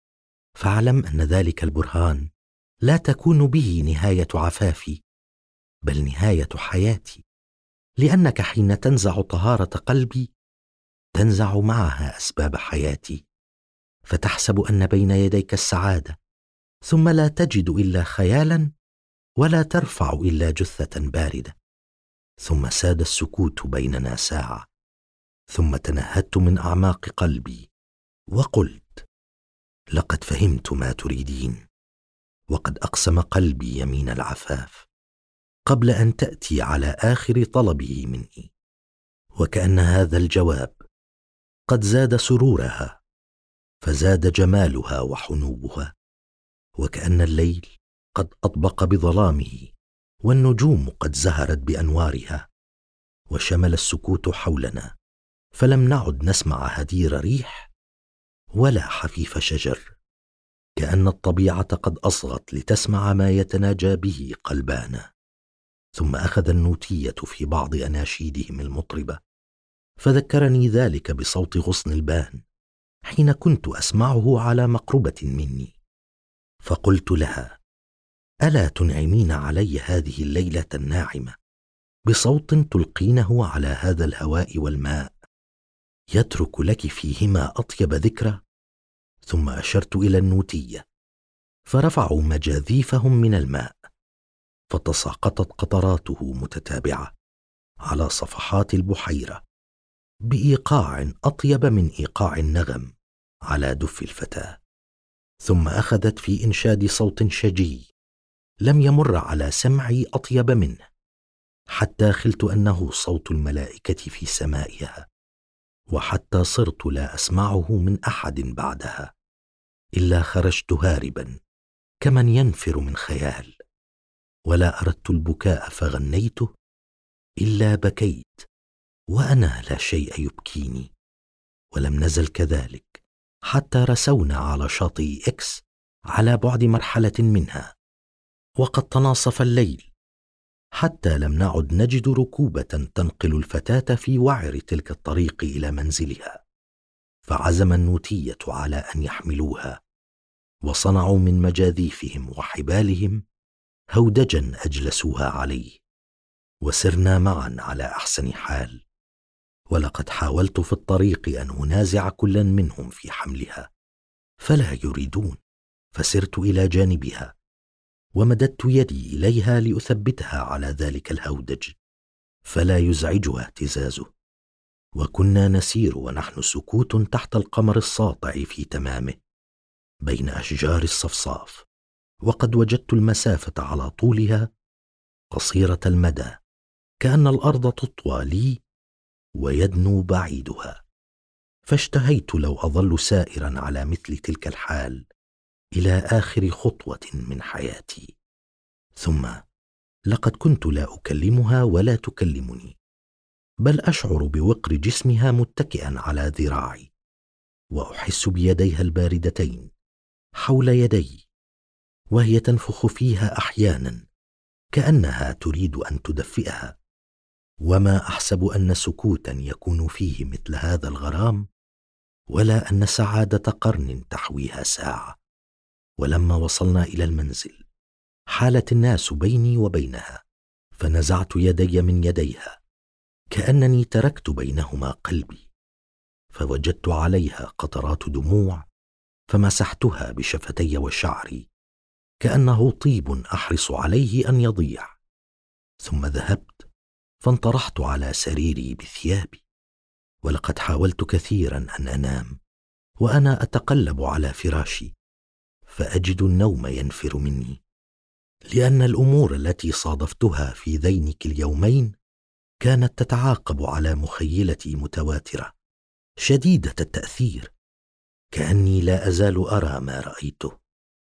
فاعلم أن ذلك البرهان لا تكون به نهاية عفافي، بل نهاية حياتي، لأنك حين تنزع طهارة قلبي تنزع معها أسباب حياتي، فتحسب أن بين يديك السعادة، ثم لا تجد إلا خيالا، ولا ترفع إلا جثة باردة. ثم ساد السكوت بيننا ساعة، ثم تنهدت من أعماق قلبي وقلت: لقد فهمت ما تريدين، وقد أقسم قلبي يمين العفاف قبل أن تأتي على آخر طلبه مني. وكأن هذا الجواب قد زاد سرورها، فزاد جمالها وحنوها، وكأن الليل قد أطبق بظلامه، والنجوم قد زهرت بأنوارها، وشمل السكوت حولنا، فلم نعد نسمع هدير ريح ولا حفيف شجر، كأن الطبيعة قد أصغت لتسمع ما يتناجى به قلبانا. ثم أخذ النوتية في بعض أناشيدهم المطربة، فذكرني ذلك بصوت غصن البان حين كنت أسمعه على مقربة مني، فقلت لها: ألا تنعمين علي هذه الليلة الناعمة بصوت تلقينه على هذا الهواء والماء يترك لك فيهما أطيب ذكرى. ثم أشرت إلى النوتية، فرفعوا مجاذيفهم من الماء، فتساقطت قطراته متتابعة على صفحات البحيرة بإيقاع أطيب من إيقاع النغم على دف الفتاة. ثم أخذت في إنشاد صوت شجي لم يمر على سمعي أطيب منه، حتى خلت أنه صوت الملائكة في سمائها، وحتى صرت لا أسمعه من أحد بعدها، إلا خرجت هاربا كمن ينفر من خيال. ولا أردت البكاء فغنيته، إلا بكيت وأنا لا شيء يبكيني. ولم نزل كذلك حتى رسونا على شاطئ إكس على بعد مرحلة منها، وقد تناصف الليل، حتى لم نعد نجد ركوبة تنقل الفتاة في وعر تلك الطريق إلى منزلها. فعزم النوتية على أن يحملوها، وصنعوا من مجاذيفهم وحبالهم هودجا أجلسوها عليه، وسرنا معا على أحسن حال. ولقد حاولت في الطريق أن أنازع كلا منهم في حملها، فلا يريدون، فسرت إلى جانبها ومددت يدي إليها لأثبتها على ذلك الهودج، فلا يزعجها اهتزازه. وكنا نسير ونحن سكوت تحت القمر الساطع في تمامه بين أشجار الصفصاف، وقد وجدت المسافة على طولها قصيرة المدى، كأن الأرض تطوى لي ويدنو بعيدها. فاشتهيت لو أظل سائرا على مثل تلك الحال إلى آخر خطوة من حياتي. ثم لقد كنت لا أكلمها ولا تكلمني، بل أشعر بوقر جسمها متكئا على ذراعي، وأحس بيديها الباردتين حول يدي، وهي تنفخ فيها أحيانا كأنها تريد أن تدفئها. وما أحسب أن سكوتا يكون فيه مثل هذا الغرام، ولا أن سعادة قرن تحويها ساعة. ولما وصلنا إلى المنزل حالت الناس بيني وبينها، فنزعت يدي من يديها كأنني تركت بينهما قلبي، فوجدت عليها قطرات دموع، فمسحتها بشفتي وشعري كأنه طيب أحرص عليه أن يضيع. ثم ذهبت فانطرحت على سريري بثيابي. ولقد حاولت كثيرا أن أنام وأنا أتقلب على فراشي، فأجد النوم ينفر مني، لأن الأمور التي صادفتها في ذينك اليومين كانت تتعاقب على مخيلتي متواترة شديدة التأثير، كأني لا أزال أرى ما رأيته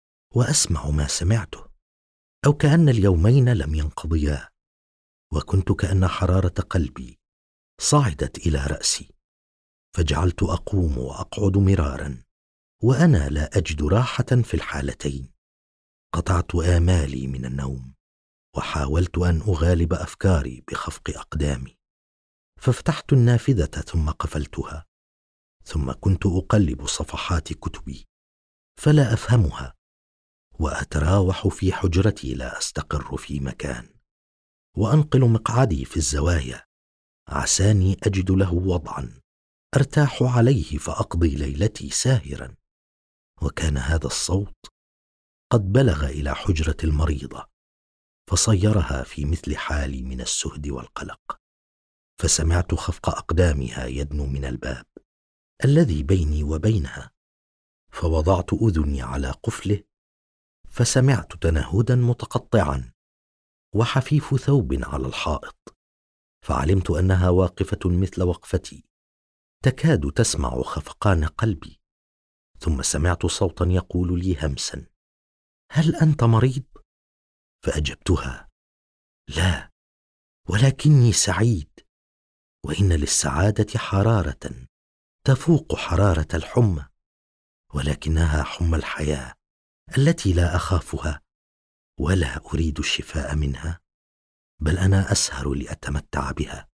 وأسمع ما سمعته، أو كأن اليومين لم ينقضيا. وكنت كأن حرارة قلبي صعدت إلى رأسي، فجعلت أقوم وأقعد مرارا وأنا لا أجد راحة في الحالتين. قطعت آمالي من النوم، وحاولت أن أغالب أفكاري بخفق أقدامي، ففتحت النافذة ثم قفلتها. ثم كنت أقلب صفحات كتبي فلا أفهمها، وأتراوح في حجرتي لا أستقر في مكان، وأنقل مقعدي في الزوايا عساني أجد له وضعا أرتاح عليه فأقضي ليلتي ساهرا. وكان هذا الصوت قد بلغ إلى حجرة المريضة، فصيرها في مثل حالي من السهد والقلق. فسمعت خفق أقدامها يدنو من الباب الذي بيني وبينها، فوضعت أذني على قفله، فسمعت تنهدا متقطعا وحفيف ثوب على الحائط، فعلمت أنها واقفة مثل وقفتي تكاد تسمع خفقان قلبي. ثم سمعت صوتا يقول لي همسا: هل أنت مريض؟ فأجبتها: لا، ولكني سعيد، وإن للسعادة حرارة تفوق حرارة الحمى، ولكنها حمى الحياة التي لا أخافها ولا أريد الشفاء منها، بل أنا أسهر لأتمتع بها.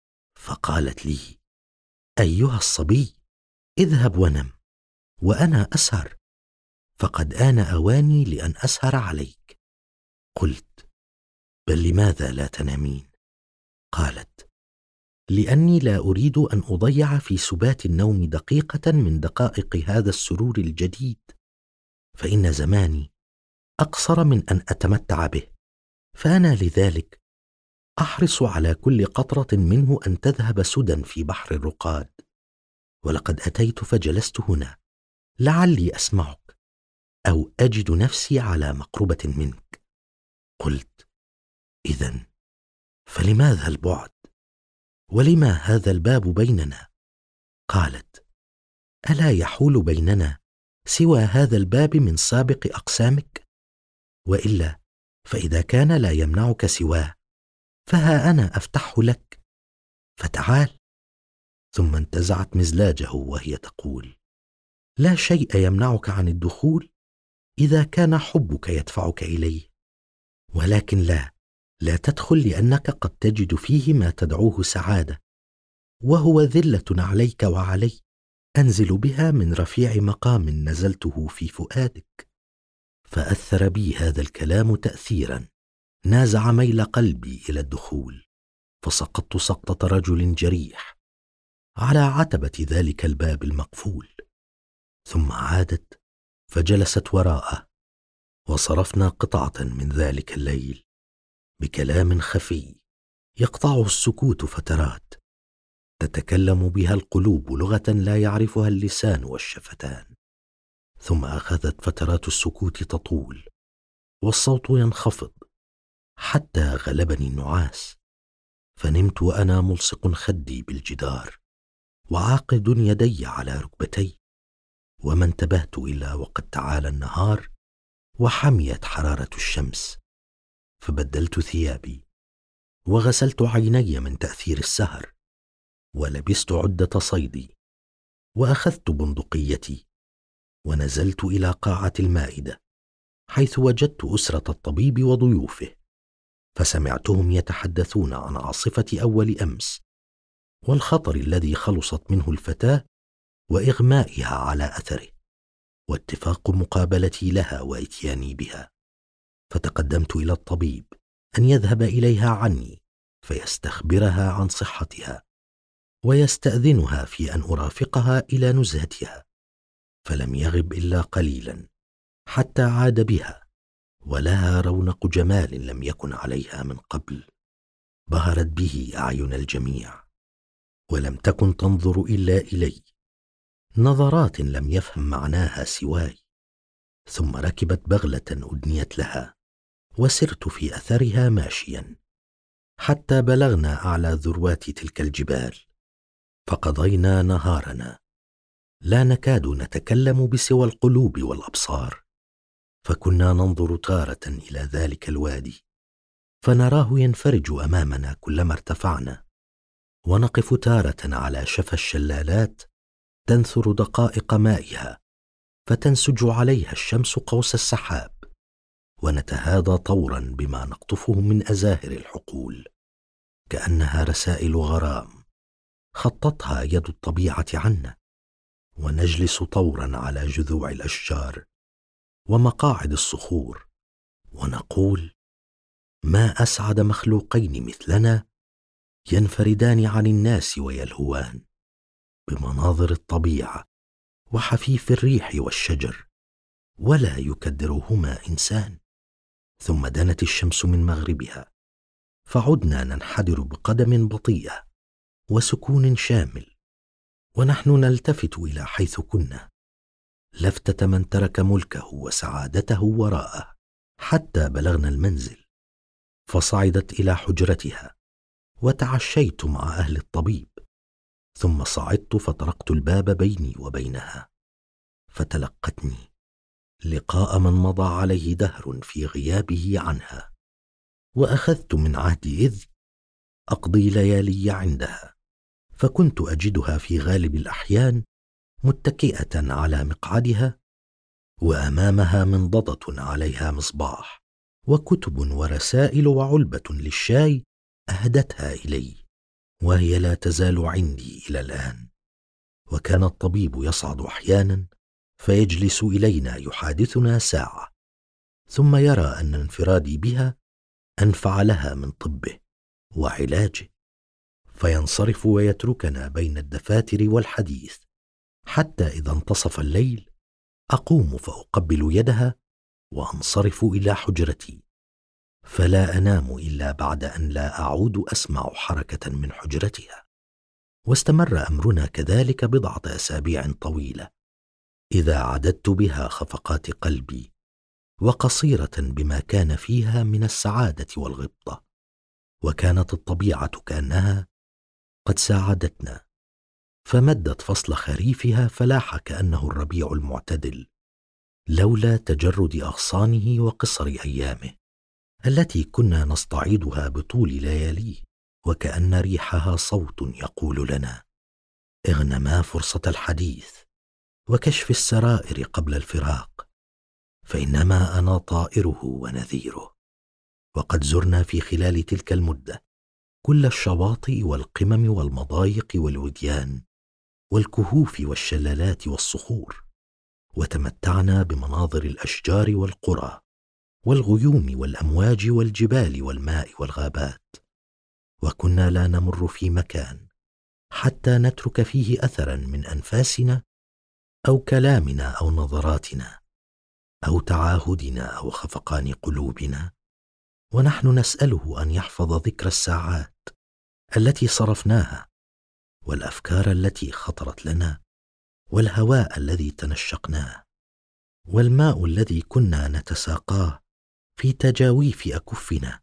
فقالت لي: أيها الصبي، اذهب ونم، وأنا أسهر، فقد آن أواني لأن أسهر عليك. قلت: بل لماذا لا تنامين؟ قالت: لأني لا أريد أن أضيع في سبات النوم دقيقة من دقائق هذا السرور الجديد، فإن زماني أقصر من أن أتمتع به، فأنا لذلك أحرص على كل قطرة منه أن تذهب سدى في بحر الرقاد. ولقد أتيت فجلست هنا لعلي أسمعك أو أجد نفسي على مقربة منك. قلت: إذن فلماذا البعد؟ ولما هذا الباب بيننا؟ قالت: ألا يحول بيننا سوى هذا الباب من سابق أقسامك؟ وإلا فإذا كان لا يمنعك سواه فها أنا أفتحه لك، فتعال. ثم انتزعت مزلاجه وهي تقول: لا شيء يمنعك عن الدخول إذا كان حبك يدفعك إليه، ولكن لا تدخل لأنك قد تجد فيه ما تدعوه سعادة، وهو ذلة عليك وعلي أنزل بها من رفيع مقام نزلته في فؤادك. فأثر بي هذا الكلام تأثيرا نازع ميل قلبي إلى الدخول، فسقطت سقطة رجل جريح على عتبة ذلك الباب المقفول. ثم عادت فجلست وراءه، وصرفنا قطعة من ذلك الليل بكلام خفي يقطعه السكوت فترات، تتكلم بها القلوب لغة لا يعرفها اللسان والشفتان. ثم أخذت فترات السكوت تطول والصوت ينخفض حتى غلبني النعاس، فنمت وأنا ملصق خدي بالجدار وعاقد يدي على ركبتي، وما انتبهت إلا وقد تعالى النهار وحميت حرارة الشمس، فبدلت ثيابي وغسلت عيني من تأثير السهر، ولبست عدة صيدي، وأخذت بندقيتي ونزلت إلى قاعة المائدة حيث وجدت أسرة الطبيب وضيوفه، فسمعتهم يتحدثون عن عاصفة أول أمس والخطر الذي خلصت منه الفتاة وإغمائها على أثره، واتفاق مقابلتي لها وإتياني بها. فتقدمت إلى الطبيب أن يذهب إليها عني فيستخبرها عن صحتها ويستأذنها في أن أرافقها إلى نزهتها، فلم يغب إلا قليلا حتى عاد بها، ولها رونق جمال لم يكن عليها من قبل، بهرت به أعين الجميع، ولم تكن تنظر إلا إلي نظرات لم يفهم معناها سواي. ثم ركبت بغلة أدنيت لها، وسرت في أثرها ماشيا حتى بلغنا أعلى ذروات تلك الجبال، فقضينا نهارنا لا نكاد نتكلم بسوى القلوب والأبصار، فكنا ننظر تارة إلى ذلك الوادي فنراه ينفرج أمامنا كلما ارتفعنا، ونقف تارة على شفا الشلالات تنثر دقائق مائها فتنسج عليها الشمس قوس السحاب، ونتهادى طورا بما نقطفه من أزاهر الحقول كأنها رسائل غرام خطتها يد الطبيعة عنا، ونجلس طورا على جذوع الأشجار ومقاعد الصخور ونقول: ما أسعد مخلوقين مثلنا ينفردان عن الناس ويلهوان بمناظر الطبيعة وحفيف الريح والشجر، ولا يكدرهما إنسان. ثم دنت الشمس من مغربها، فعدنا ننحدر بقدم بطيئة وسكون شامل، ونحن نلتفت إلى حيث كنا لفتة من ترك ملكه وسعادته وراءه، حتى بلغنا المنزل، فصعدت إلى حجرتها وتعشيت مع أهل الطبيب، ثم صعدت فطرقت الباب بيني وبينها، فتلقتني لقاء من مضى عليه دهر في غيابه عنها، وأخذت من عهد إذ أقضي ليالي عندها، فكنت أجدها في غالب الأحيان متكئة على مقعدها، وأمامها منضدة عليها مصباح وكتب ورسائل وعلبة للشاي أهدتها إلي، وهي لا تزال عندي إلى الآن. وكان الطبيب يصعد أحيانا فيجلس إلينا يحادثنا ساعة، ثم يرى أن انفرادي بها أنفع لها من طبه وعلاجه، فينصرف ويتركنا بين الدفاتر والحديث، حتى إذا انتصف الليل أقوم فأقبل يدها وأنصرف إلى حجرتي، فلا أنام إلا بعد أن لا أعود أسمع حركة من حجرتها. واستمر أمرنا كذلك بضعة أسابيع طويلة، إذا عددت بها خفقات قلبي، وقصيرة بما كان فيها من السعادة والغبطة. وكانت الطبيعة كأنها قد ساعدتنا، فمدت فصل خريفها فلاح كأنه الربيع المعتدل، لولا تجرد أغصانه وقصر أيامه التي كنا نستعيضها بطول لياليه، وكأن ريحها صوت يقول لنا: اغنما فرصة الحديث وكشف السرائر قبل الفراق، فإنما أنا طائره ونذيره. وقد زرنا في خلال تلك المدة كل الشواطئ والقمم والمضايق والوديان والكهوف والشلالات والصخور، وتمتعنا بمناظر الأشجار والقرى والغيوم والأمواج والجبال والماء والغابات. وكنا لا نمر في مكان حتى نترك فيه أثرا من أنفاسنا أو كلامنا أو نظراتنا أو تعاهدنا أو خفقان قلوبنا، ونحن نسأله أن يحفظ ذكر الساعات التي صرفناها، والأفكار التي خطرت لنا، والهواء الذي تنشقناه، والماء الذي كنا نتساقاه في تجاويف أكفنا،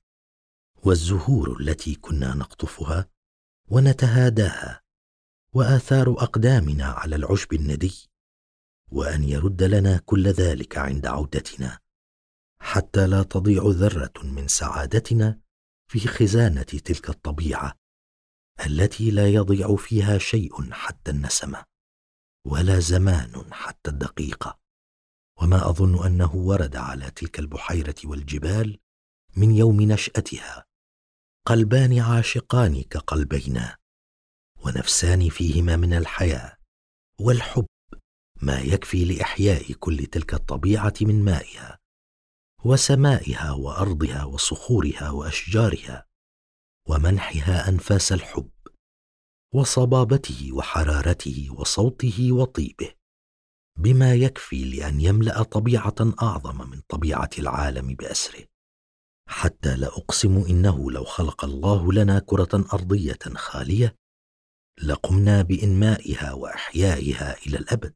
والزهور التي كنا نقطفها ونتهاداها، وآثار أقدامنا على العشب الندي، وأن يرد لنا كل ذلك عند عودتنا، حتى لا تضيع ذرة من سعادتنا في خزانة تلك الطبيعة التي لا يضيع فيها شيء حتى النسمة، ولا زمان حتى الدقيقة. وما أظن أنه ورد على تلك البحيرة والجبال من يوم نشأتها قلبان عاشقان كقلبينا، ونفسان فيهما من الحياة والحب ما يكفي لإحياء كل تلك الطبيعة من مائها وسمائها وأرضها وصخورها وأشجارها، ومنحها أنفاس الحب وصبابته وحرارته وصوته وطيبه، بما يكفي لأن يملأ طبيعة أعظم من طبيعة العالم بأسره. حتى لا أقسم إنه لو خلق الله لنا كرة أرضية خالية لقمنا بإنمائها وإحيائها إلى الأبد.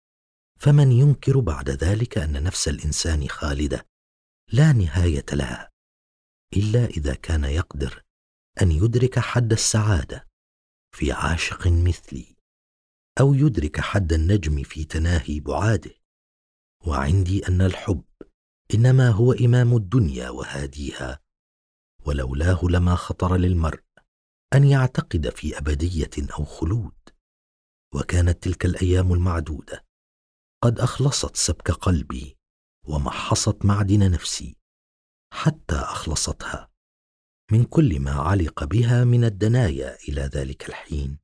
فمن ينكر بعد ذلك أن نفس الإنسان خالدة لا نهاية لها، إلا إذا كان يقدر أن يدرك حد السعادة في عاشق مثلي، أو يدرك حد النجم في تناهي بعاده. وعندي أن الحب إنما هو إمام الدنيا وهاديها، ولولاه لما خطر للمرء أن يعتقد في أبدية أو خلود. وكانت تلك الأيام المعدودة قد أخلصت سبك قلبي ومحصت معدن نفسي، حتى أخلصتها من كل ما علق بها من الدنايا إلى ذلك الحين.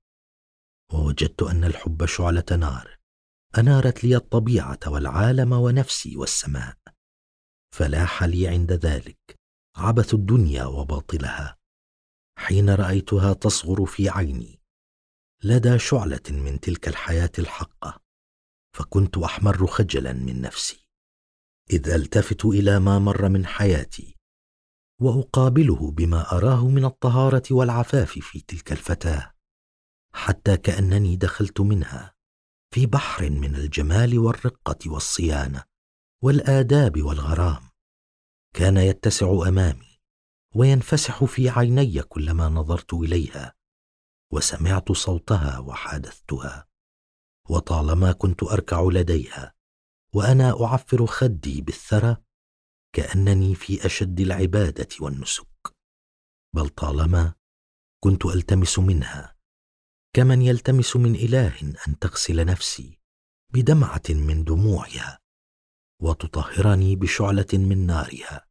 ووجدت أن الحب شعلة نار أنارت لي الطبيعة والعالم ونفسي والسماء، فلاح لي عند ذلك عبث الدنيا وباطلها، حين رأيتها تصغر في عيني لدى شعلة من تلك الحياة الحقة، فكنت أحمر خجلا من نفسي إذ ألتفت إلى ما مر من حياتي وأقابله بما أراه من الطهارة والعفاف في تلك الفتاة، حتى كأنني دخلت منها في بحر من الجمال والرقة والصيانة والآداب والغرام، كان يتسع أمامي وينفسح في عيني كلما نظرت إليها وسمعت صوتها وحادثتها. وطالما كنت أركع لديها وأنا أعفر خدي بالثرى كأنني في أشد العبادة والنسك، بل طالما كنت ألتمس منها كمن يلتمس من إله أن تغسل نفسي بدمعة من دموعها وتطهرني بشعلة من نارها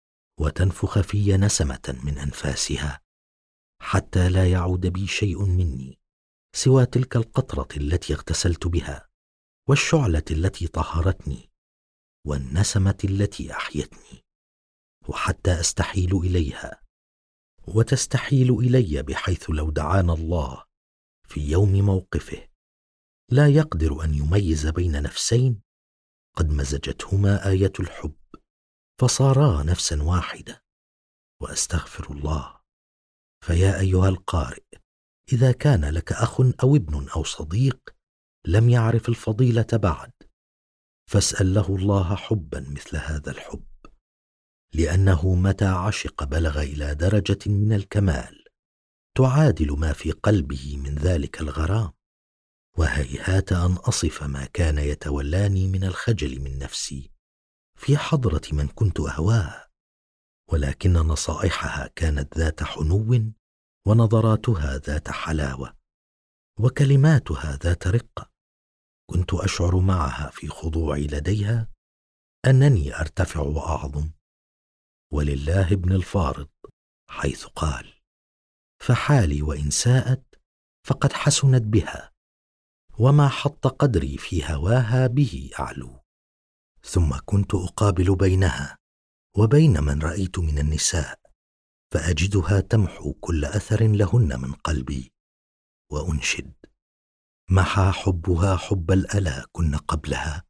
وتنفخ في نسمة من أنفاسها، حتى لا يعود بي شيء مني سوى تلك القطرة التي اغتسلت بها، والشعلة التي طهرتني، والنسمة التي أحيتني. وحتى أستحيل إليها وتستحيل إلي بحيث لو دعانا الله في يوم موقفه لا يقدر أن يميز بين نفسين قد مزجتهما آية الحب فصارا نفسا واحدة. وأستغفر الله. فيا أيها القارئ، إذا كان لك أخ أو ابن أو صديق لم يعرف الفضيلة بعد، فاسأل له الله حبا مثل هذا الحب، لأنه متى عشق بلغ إلى درجة من الكمال تعادل ما في قلبه من ذلك الغرام. وهيهات أن أصف ما كان يتولاني من الخجل من نفسي في حضرة من كنت أهواه، ولكن نصائحها كانت ذات حنو، ونظراتها ذات حلاوة، وكلماتها ذات رقة. كنت أشعر معها في خضوعي لديها أنني أرتفع وأعظم. ولله ابن الفارض حيث قال: فحالي وإن ساءت فقد حسنت بها، وما حط قدري في هواها به أعلو. ثم كنت أقابل بينها وبين من رأيت من النساء فأجدها تمحو كل أثر لهن من قلبي، وأنشد: محى حبها حب الألا كن قبلها،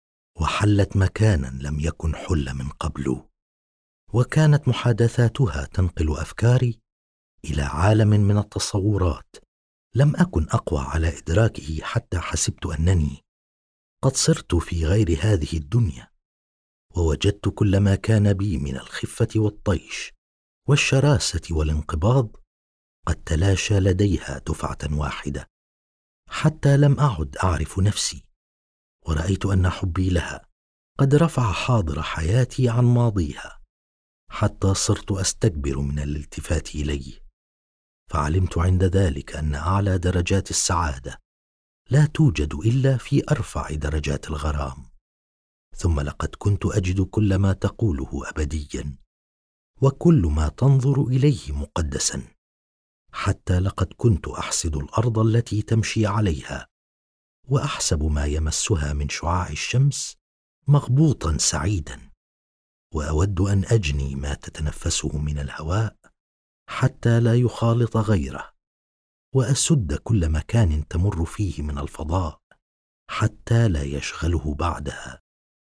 وحلت مكانا لم يكن حل من قبل. وكانت محادثاتها تنقل أفكاري إلى عالم من التصورات لم أكن أقوى على إدراكه، حتى حسبت أنني قد صرت في غير هذه الدنيا، ووجدت كل ما كان بي من الخفة والطيش والشراسة والانقباض قد تلاشى لديها دفعة واحدة، حتى لم أعد أعرف نفسي. ورأيت أن حبي لها قد رفع حاضر حياتي عن ماضيها، حتى صرت أستكبر من الالتفات إليه. فعلمت عند ذلك أن أعلى درجات السعادة لا توجد إلا في أرفع درجات الغرام. ثم لقد كنت أجد كل ما تقوله أبديا، وكل ما تنظر إليه مقدسا، حتى لقد كنت أحسد الأرض التي تمشي عليها، وأحسب ما يمسها من شعاع الشمس مغبوطا سعيدا، وأود أن أجني ما تتنفسه من الهواء حتى لا يخالط غيره، وأسد كل مكان تمر فيه من الفضاء حتى لا يشغله بعدها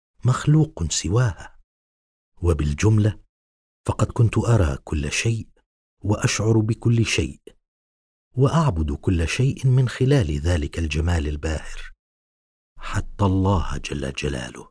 مخلوق سواها. وبالجملة فقد كنت أرى كل شيء وأشعر بكل شيء وأعبد كل شيء من خلال ذلك الجمال الباهر، حتى الله جل جلاله.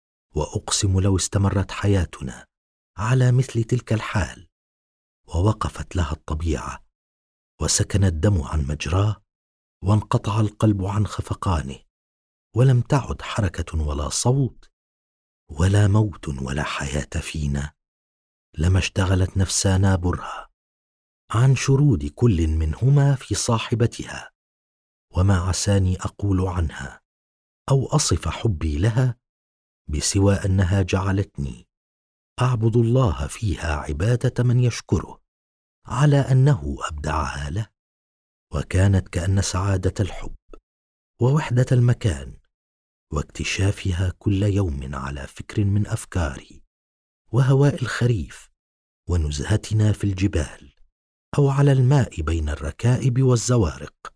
وأقسم لو استمرت حياتنا على مثل تلك الحال، ووقفت لها الطبيعة، وسكن الدم عن مجراه، وانقطع القلب عن خفقانه، ولم تعد حركة ولا صوت ولا موت ولا حياة فينا، لما اشتغلت نفسانا برها عن شرود كل منهما في صاحبتها. وما عساني أقول عنها أو أصف حبي لها بسوى أنها جعلتني أعبد الله فيها عبادة من يشكره على أنه أبدعها له. وكانت كأن سعادة الحب ووحدة المكان واكتشافها كل يوم على فكر من أفكاري وهواء الخريف ونزهتنا في الجبال، أو على الماء بين الركائب والزوارق،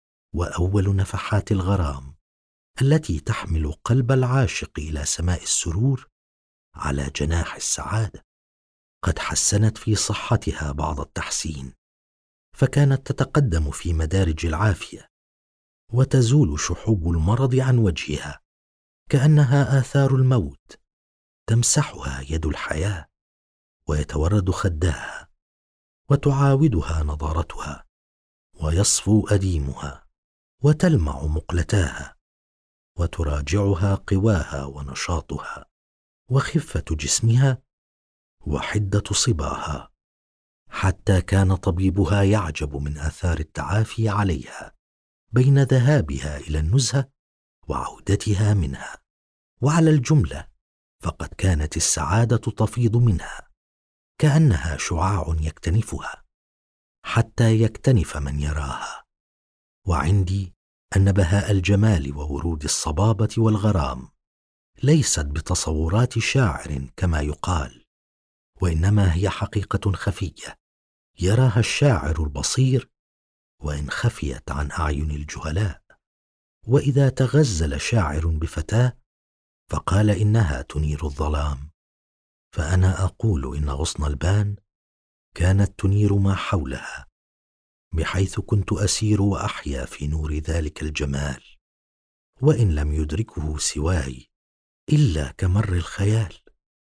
وأول نفحات الغرام التي تحمل قلب العاشق إلى سماء السرور على جناح السعادة، قد حسنت في صحتها بعض التحسين، فكانت تتقدم في مدارج العافية، وتزول شحوب المرض عن وجهها كأنها آثار الموت تمسحها يد الحياة، ويتورد خداها، وتعاودها نضارتها، ويصفو أديمها، وتلمع مقلتاها، وتراجعها قواها ونشاطها، وخفة جسمها، وحدة صباها، حتى كان طبيبها يعجب من آثار التعافي عليها بين ذهابها إلى النزهة وعودتها منها. وعلى الجملة فقد كانت السعادة تفيض منها كأنها شعاع يكتنفها حتى يكتنف من يراها. وعندي أن بهاء الجمال وورود الصبابة والغرام ليست بتصورات شاعر كما يقال، وإنما هي حقيقة خفية يراها الشاعر البصير وإن خفيت عن أعين الجهلاء. وإذا تغزل شاعر بفتاة فقال إنها تنير الظلام، فأنا أقول إن غصن البان كانت تنير ما حولها، بحيث كنت أسير وأحيا في نور ذلك الجمال، وإن لم يدركه سواي إلا كمر الخيال.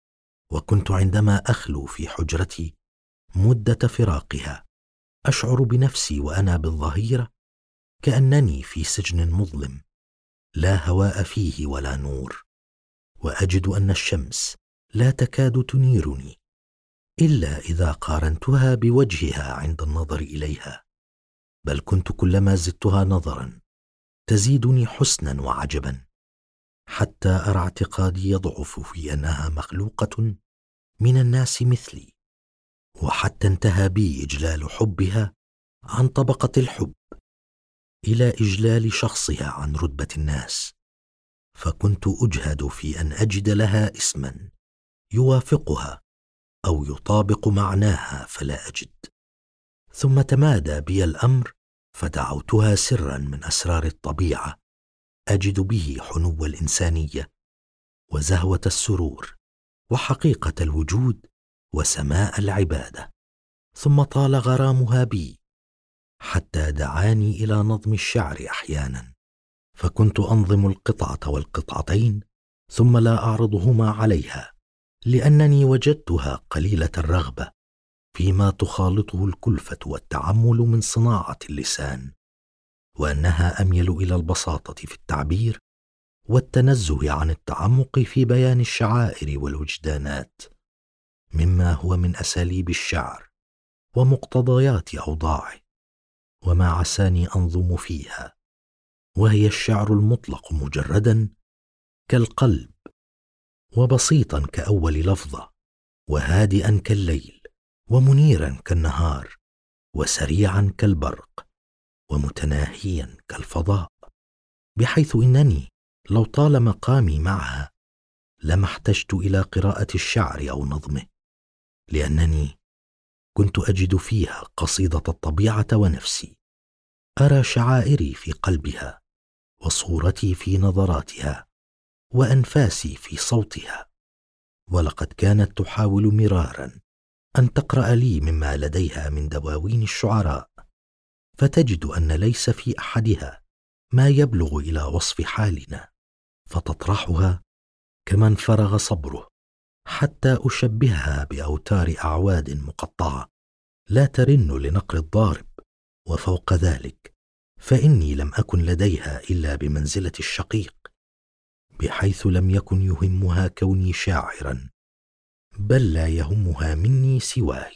وكنت عندما أخلو في حجرتي مدة فراقها أشعر بنفسي وأنا بالظهيرة كأنني في سجن مظلم لا هواء فيه ولا نور، وأجد أن الشمس لا تكاد تنيرني إلا إذا قارنتها بوجهها عند النظر إليها، بل كنت كلما زدتها نظرا تزيدني حسنا وعجبا، حتى أرى اعتقادي يضعف في أنها مخلوقة من الناس مثلي، وحتى انتهى بي إجلال حبها عن طبقة الحب إلى إجلال شخصها عن رتبة الناس، فكنت أجهد في أن أجد لها اسما يوافقها أو يطابق معناها فلا أجد. ثم تمادى بي الأمر فدعوتها سرا من أسرار الطبيعة أجد به حنو الإنسانية وزهوة السرور وحقيقة الوجود وسماء العبادة. ثم طال غرامها بي حتى دعاني إلى نظم الشعر أحيانا، فكنت أنظم القطعة والقطعتين ثم لا أعرضهما عليها، لأنني وجدتها قليلة الرغبة فيما تخالطه الكلفة والتعمل من صناعة اللسان، وأنها أميل إلى البساطة في التعبير والتنزه عن التعمق في بيان الشعائر والوجدانات، مما هو من أساليب الشعر ومقتضيات أوضاعه، وما عساني أنظم فيها، وهي الشعر المطلق مجردا كالقلب، وبسيطا كأول لفظة، وهادئا كالليل، ومنيرا كالنهار، وسريعا كالبرق، ومتناهيا كالفضاء، بحيث إنني لو طال مقامي معها لما احتجت إلى قراءة الشعر أو نظمه، لأنني كنت أجد فيها قصيدة الطبيعة ونفسي، أرى شعائري في قلبها، وصورتي في نظراتها، وأنفاسي في صوتها. ولقد كانت تحاول مرارا أن تقرأ لي مما لديها من دواوين الشعراء، فتجد أن ليس في أحدها ما يبلغ إلى وصف حالنا، فتطرحها كمن فرغ صبره، حتى أشبهها بأوتار أعواد مقطعة لا ترن لنقر الضارب. وفوق ذلك فإني لم أكن لديها إلا بمنزلة الشقيق، بحيث لم يكن يهمها كوني شاعرا، بل لا يهمها مني سواي.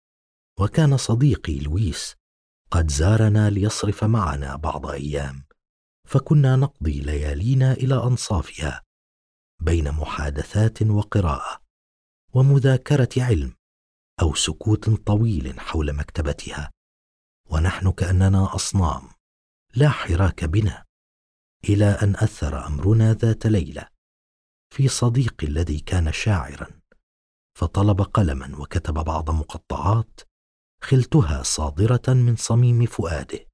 وكان صديقي لويس قد زارنا ليصرف معنا بعض أيام، فكنا نقضي ليالينا إلى أنصافها بين محادثات وقراءة ومذاكرة علم أو سكوت طويل حول مكتبتها، ونحن كأننا أصنام لا حراك بنا، إلى أن أثر أمرنا ذات ليلة في صديقي الذي كان شاعرا، فطلب قلما وكتب بعض مقطعات خلتها صادرة من صميم فؤاده،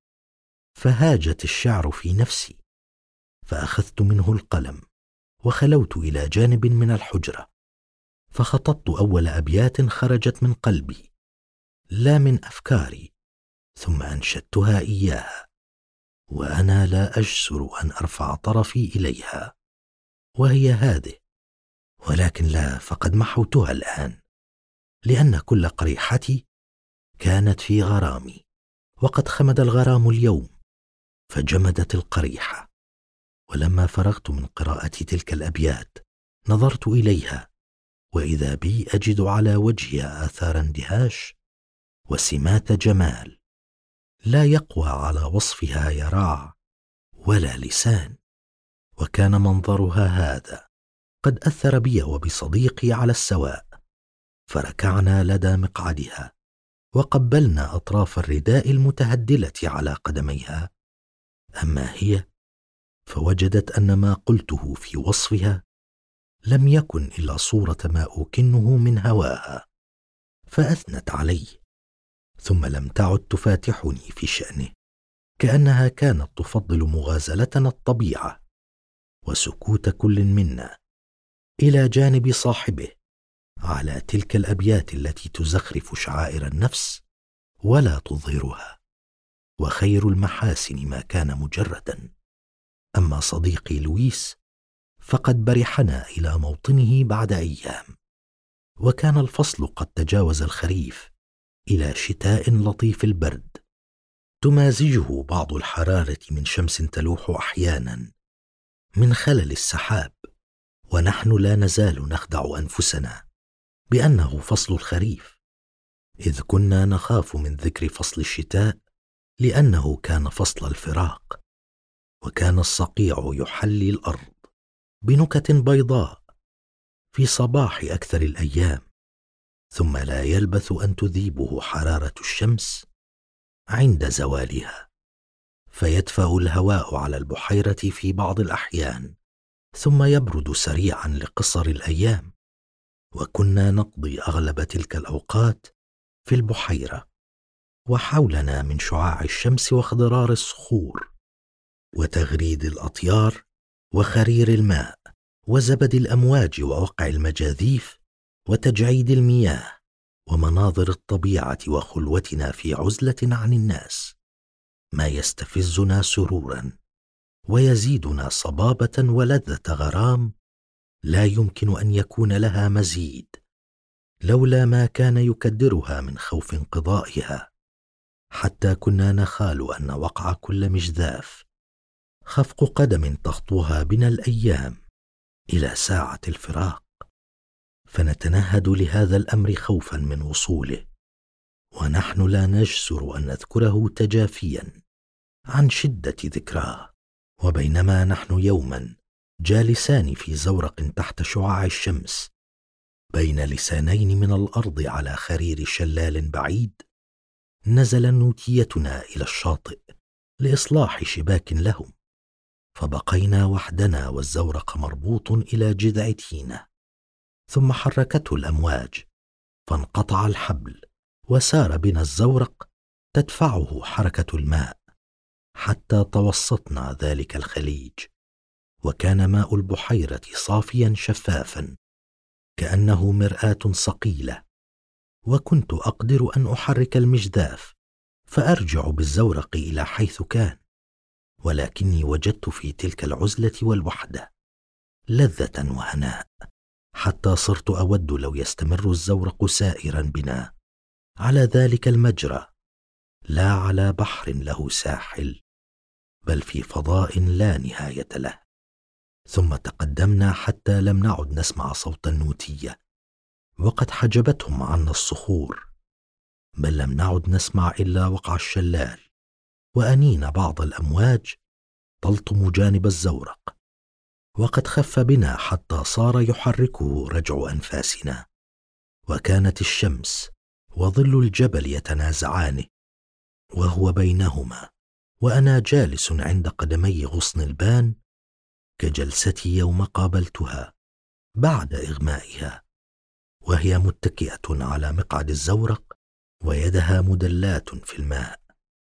فهاجت الشعر في نفسي، فأخذت منه القلم وخلوت إلى جانب من الحجرة، فخططت أول أبيات خرجت من قلبي لا من أفكاري، ثم أنشدتها إياها وأنا لا أجسر أن أرفع طرفي إليها، وهي هذه. ولكن لا، فقد محوتها الآن، لأن كل قريحتي كانت في غرامي، وقد خمد الغرام اليوم فجمدت القريحة. ولما فرغت من قراءة تلك الأبيات نظرت إليها، وإذا بي أجد على وجهها آثار اندهاش وسمات جمال لا يقوى على وصفها يراع ولا لسان. وكان منظرها هذا قد أثر بي وبصديقي على السواء، فركعنا لدى مقعدها وقبلنا أطراف الرداء المتهدلة على قدميها. أما هي فوجدت أن ما قلته في وصفها لم يكن إلا صورة ما أكنه من هواها، فأثنت علي، ثم لم تعد تفاتحني في شأنه، كأنها كانت تفضل مغازلتنا الطبيعة وسكوت كل منا إلى جانب صاحبه على تلك الأبيات التي تزخرف شعائر النفس ولا تظهرها. وخير المحاسن ما كان مجردا. أما صديقي لويس فقد برحنا إلى موطنه بعد أيام، وكان الفصل قد تجاوز الخريف إلى شتاء لطيف البرد، تمازجه بعض الحرارة من شمس تلوح أحيانا من خلل السحاب، ونحن لا نزال نخدع أنفسنا بأنه فصل الخريف، إذ كنا نخاف من ذكر فصل الشتاء لأنه كان فصل الفراق، وكان الصقيع يحلي الأرض بنكت بيضاء في صباح أكثر الأيام، ثم لا يلبث أن تذيبه حرارة الشمس عند زوالها، فيدفأ الهواء على البحيرة في بعض الأحيان ثم يبرد سريعا لقصر الأيام. وكنا نقضي أغلب تلك الأوقات في البحيرة، وحولنا من شعاع الشمس واخضرار الصخور وتغريد الأطيار وخرير الماء وزبد الأمواج ووقع المجاذيف وتجعيد المياه ومناظر الطبيعة وخلوتنا في عزلة عن الناس، ما يستفزنا سرورا ويزيدنا صبابة ولذة غرام لا يمكن أن يكون لها مزيد لولا ما كان يكدرها من خوف انقضائها، حتى كنا نخال أن وقع كل مجذاف خفق قدم تخطوها بنا الأيام إلى ساعة الفراق، فنتنهد لهذا الأمر خوفا من وصوله، ونحن لا نجسر أن نذكره تجافيا عن شدة ذكراه. وبينما نحن يوما جالسان في زورق تحت شعاع الشمس بين لسانين من الأرض على خرير شلال بعيد، نزل نوتيتنا إلى الشاطئ لإصلاح شباك لهم، فبقينا وحدنا والزورق مربوط إلى جذع تينة، ثم حركته الأمواج فانقطع الحبل وسار بنا الزورق تدفعه حركة الماء حتى توسطنا ذلك الخليج، وكان ماء البحيرة صافيا شفافا كأنه مرآة صقيلة، وكنت أقدر أن أحرك المجذاف فأرجع بالزورق إلى حيث كان، ولكني وجدت في تلك العزلة والوحدة لذة وهناء، حتى صرت أود لو يستمر الزورق سائرا بنا على ذلك المجرى، لا على بحر له ساحل، بل في فضاء لا نهاية له. ثم تقدمنا حتى لم نعد نسمع صوت النوتية، وقد حجبتهم عنا الصخور، بل لم نعد نسمع إلا وقع الشلال وأنين بعض الأمواج تلطم جانب الزورق، وقد خف بنا حتى صار يحركه رجع أنفاسنا، وكانت الشمس وظل الجبل يتنازعانه وهو بينهما، وأنا جالس عند قدمي غصن البان كجلستي يوم قابلتها بعد إغمائها، وهي متكئة على مقعد الزورق ويدها مدلات في الماء،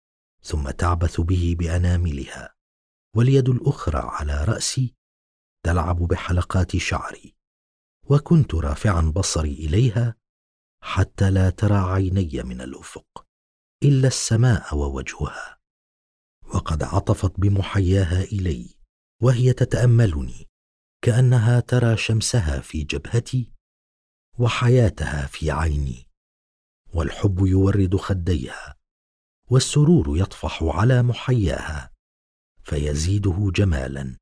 ثم تعبث به بأناملها، واليد الأخرى على رأسي تلعب بحلقات شعري، وكنت رافعا بصري إليها حتى لا ترى عيني من الأفق إلا السماء ووجهها، وقد عطفت بمحياها إلي وهي تتأملني كأنها ترى شمسها في جبهتي وحياتها في عيني، والحب يورد خديها والسرور يطفح على محياها فيزيده جمالا،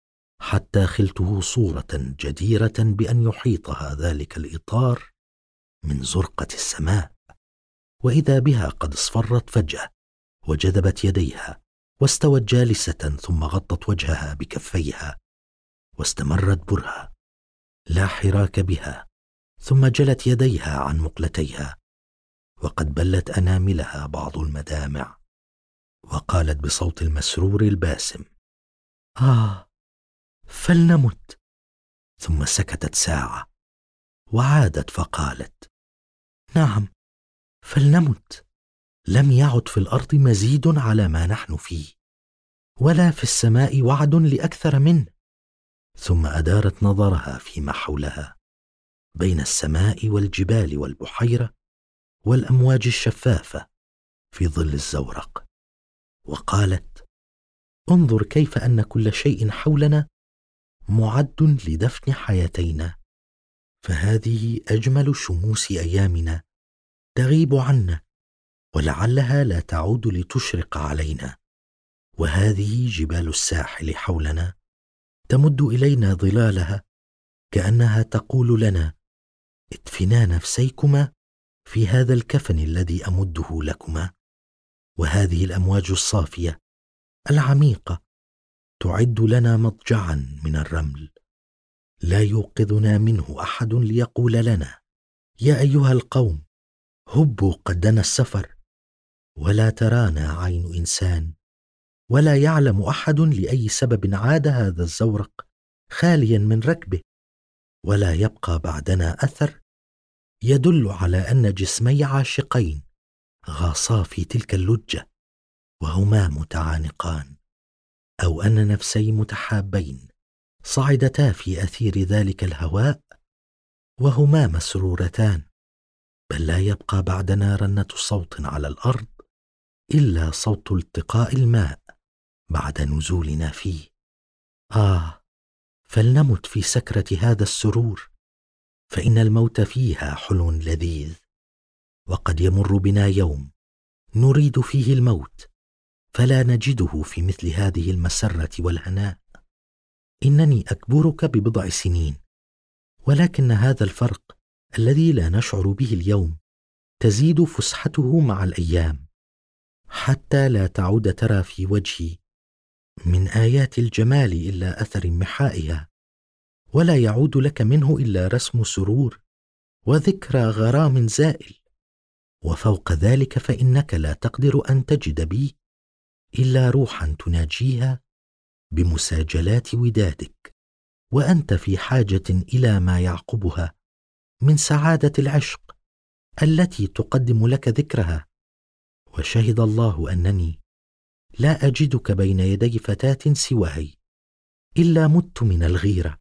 حتى خلته صورة جديرة بأن يحيطها ذلك الإطار من زرقة السماء، وإذا بها قد اصفرت فجأة وجذبت يديها واستوت جالسة، ثم غطت وجهها بكفيها واستمرت برهة لا حراك بها، ثم جلت يديها عن مقلتيها وقد بلت أناملها بعض المدامع، وقالت بصوت المسرور الباسم: فلنمت. ثم سكتت ساعة وعادت فقالت: نعم، فلنمت. لم يعد في الأرض مزيد على ما نحن فيه، ولا في السماء وعد لأكثر منه. ثم أدارت نظرها فيما حولها بين السماء والجبال والبحيرة والأمواج الشفافة في ظل الزورق، وقالت: انظر كيف أن كل شيء حولنا معد لدفن حياتينا، فهذه أجمل شموس أيامنا تغيب عنا، ولعلها لا تعود لتشرق علينا. وهذه جبال الساحل حولنا تمد إلينا ظلالها، كأنها تقول لنا: ادفنا نفسيكما في هذا الكفن الذي أمده لكما. وهذه الأمواج الصافية العميقة تعد لنا مضجعا من الرمل، لا يوقظنا منه أحد ليقول لنا: يا أيها القوم هبوا قد دنا السفر. ولا ترانا عين إنسان، ولا يعلم أحد لأي سبب عاد هذا الزورق خاليا من ركبه، ولا يبقى بعدنا أثر يدل على أن جسمي عاشقين غاصا في تلك اللجة وهما متعانقان، أو أن نفسي متحابين صعدتا في أثير ذلك الهواء وهما مسرورتان. بل لا يبقى بعدنا رنة صوت على الأرض إلا صوت التقاء الماء بعد نزولنا فيه. فلنمت في سكرة هذا السرور، فإن الموت فيها حلو لذيذ. وقد يمر بنا يوم نريد فيه الموت فلا نجده في مثل هذه المسرة والهناء. إنني أكبرك ببضع سنين، ولكن هذا الفرق الذي لا نشعر به اليوم تزيد فسحته مع الأيام، حتى لا تعود ترى في وجهي من آيات الجمال إلا أثر محائها، ولا يعود لك منه إلا رسم سرور وذكرى غرام زائل. وفوق ذلك فإنك لا تقدر أن تجد بي إلا روحا تناجيها بمساجلات ودادك، وأنت في حاجة إلى ما يعقبها من سعادة العشق التي تقدم لك ذكرها. وشهد الله أنني لا أجدك بين يدي فتاة سواي إلا مت من الغيرة،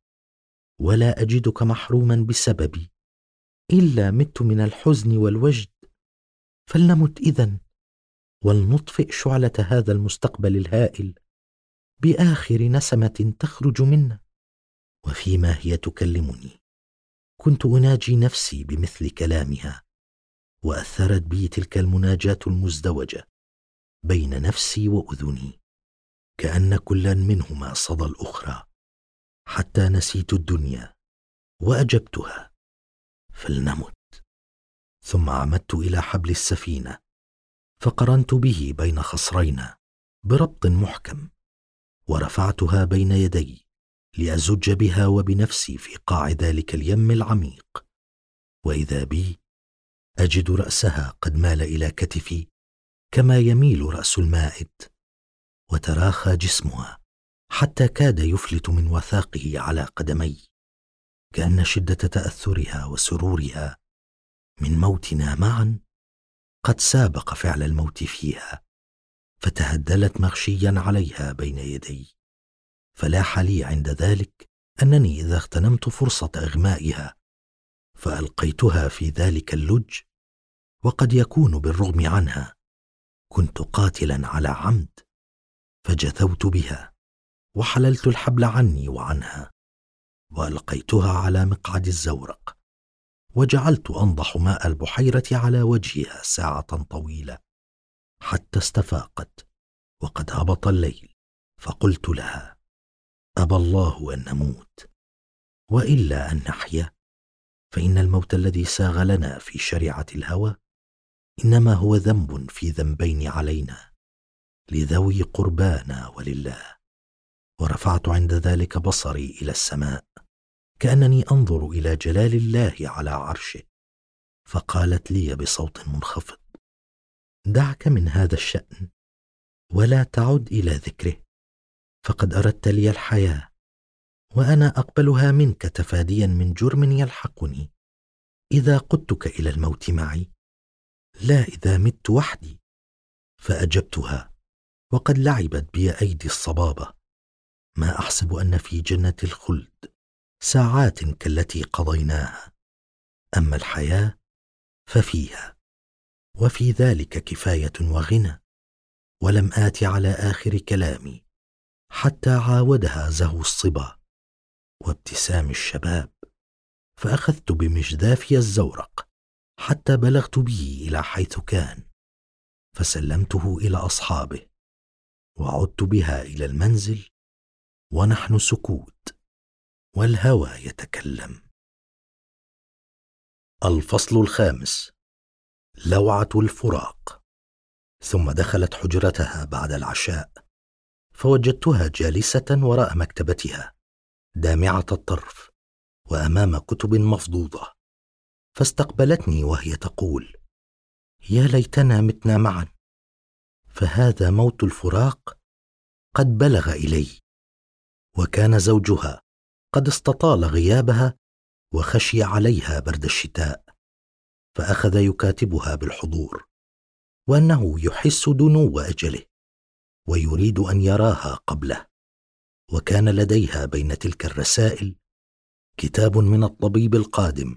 ولا أجدك محروما بسببي إلا مت من الحزن والوجد. فلنمت إذن، ولنطفئ شعلة هذا المستقبل الهائل بآخر نسمة تخرج منا. وفيما هي تكلمني كنت أناجي نفسي بمثل كلامها، وأثرت بي تلك المناجاة المزدوجة بين نفسي وأذني، كأن كلا منهما صدى الأخرى، حتى نسيت الدنيا وأجبتها: فلنمت. ثم عمدت إلى حبل السفينة فقرنت به بين خصرينا بربط محكم، ورفعتها بين يدي لأزج بها وبنفسي في قاع ذلك اليم العميق. وإذا بي أجد رأسها قد مال إلى كتفي كما يميل رأس المائد، وتراخى جسمها حتى كاد يفلت من وثاقه على قدمي، كأن شدة تأثرها وسرورها من موتنا معا قد سابق فعل الموت فيها، فتهدلت مغشيا عليها بين يدي. فلاح لي عند ذلك أنني إذا اغتنمت فرصة إغمائها فألقيتها في ذلك اللج، وقد يكون بالرغم عنها كنت قاتلا على عمد، فجثوت بها وحللت الحبل عني وعنها، وألقيتها على مقعد الزورق، وجعلت أنضح ماء البحيرة على وجهها ساعة طويلة حتى استفاقت وقد هبط الليل. فقلت لها: أبى الله أن نموت، وإلا أن نحيا، فإن الموت الذي ساغ لنا في شريعة الهوى إنما هو ذنب في ذنبين علينا، لذوي قربانا ولله. ورفعت عند ذلك بصري إلى السماء كأنني أنظر إلى جلال الله على عرشه، فقالت لي بصوت منخفض: دعك من هذا الشأن ولا تعد إلى ذكره، فقد أردت لي الحياة وأنا أقبلها منك تفاديا من جرم يلحقني إذا قدتك إلى الموت معي، لا إذا مت وحدي فأجبتها وقد لعبت بي أيدي الصبابة: ما أحسب أن في جنة الخلد ساعات كالتي قضيناها، أما الحياة ففيها، وفي ذلك كفاية وغنى. ولم آت على آخر كلامي حتى عاودها زهو الصبا وابتسام الشباب، فأخذت بمجدافي الزورق حتى بلغت به إلى حيث كان، فسلمته إلى أصحابه، وعدت بها إلى المنزل ونحن سكوت والهوى يتكلم. الفصل 5: لوعة الفراق. ثم دخلت حجرتها بعد العشاء، فوجدتها جالسة وراء مكتبتها دامعة الطرف وأمام كتب مفضوضة، فاستقبلتني وهي تقول: يا ليتنا متنا معا، فهذا موت الفراق قد بلغ إلي. وكان زوجها قد استطال غيابها وخشي عليها برد الشتاء، فأخذ يكاتبها بالحضور، وأنه يحس دنو أجله ويريد أن يراها قبله. وكان لديها بين تلك الرسائل كتاب من الطبيب القادم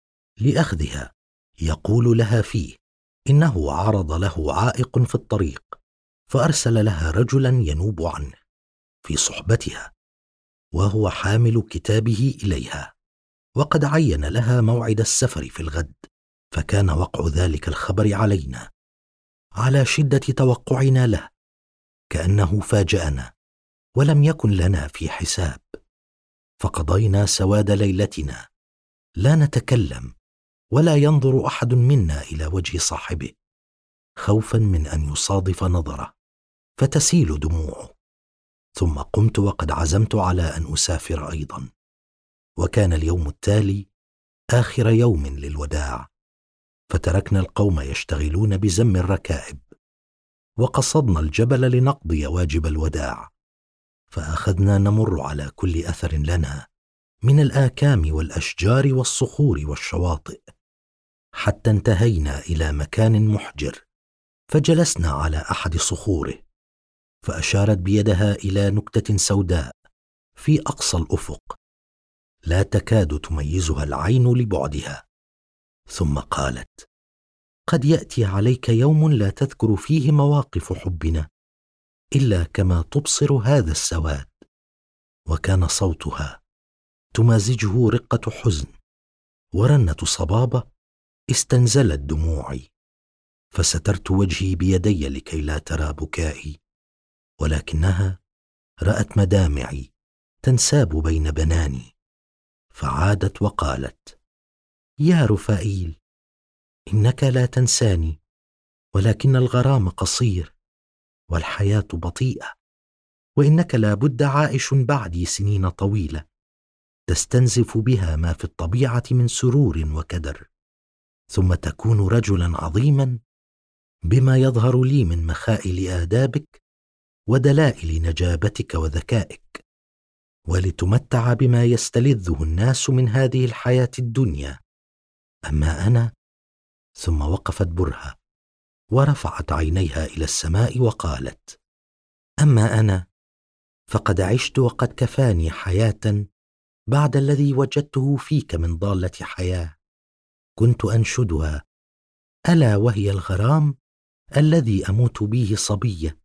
لأخذها، يقول لها فيه إنه عرض له عائق في الطريق، فأرسل لها رجلا ينوب عنه في صحبتها، وهو حامل كتابه إليها، وقد عين لها موعد السفر في الغد. فكان وقع ذلك الخبر علينا على شدة توقعنا له، كأنه فاجأنا ولم يكن لنا في حساب، فقضينا سواد ليلتنا لا نتكلم ولا ينظر أحد منا إلى وجه صاحبه، خوفا من أن يصادف نظره فتسيل دموعه. ثم قمت وقد عزمت على أن أسافر أيضا، وكان اليوم التالي آخر يوم للوداع، فتركنا القوم يشتغلون بزم الركائب، وقصدنا الجبل لنقضي واجب الوداع. فأخذنا نمر على كل أثر لنا من الآكام والأشجار والصخور والشواطئ، حتى انتهينا إلى مكان محجر، فجلسنا على أحد صخوره، فأشارت بيدها إلى نكتة سوداء في أقصى الأفق لا تكاد تميزها العين لبعدها، ثم قالت: قد يأتي عليك يوم لا تذكر فيه مواقف حبنا إلا كما تبصر هذا السواد. وكان صوتها تمازجه رقة حزن ورنة صبابة استنزلت دموعي، فسترت وجهي بيدي لكي لا ترى بكائي، ولكنها رأت مدامعي تنساب بين بناني، فعادت وقالت: يا رفائيل، إنك لا تنساني، ولكن الغرام قصير والحياة بطيئة، وإنك لا بد عائش بعدي سنين طويلة تستنزف بها ما في الطبيعة من سرور وكدر، ثم تكون رجلا عظيما بما يظهر لي من مخائل آدابك ودلائل نجابتك وذكائك، ولتمتع بما يستلذه الناس من هذه الحياة الدنيا. أما أنا. ثم وقفت برهة ورفعت عينيها إلى السماء وقالت: أما أنا فقد عشت وقد كفاني حياة بعد الذي وجدته فيك من ضالة حياة، كنت أنشدها، ألا وهي الغرام الذي أموت به صبية،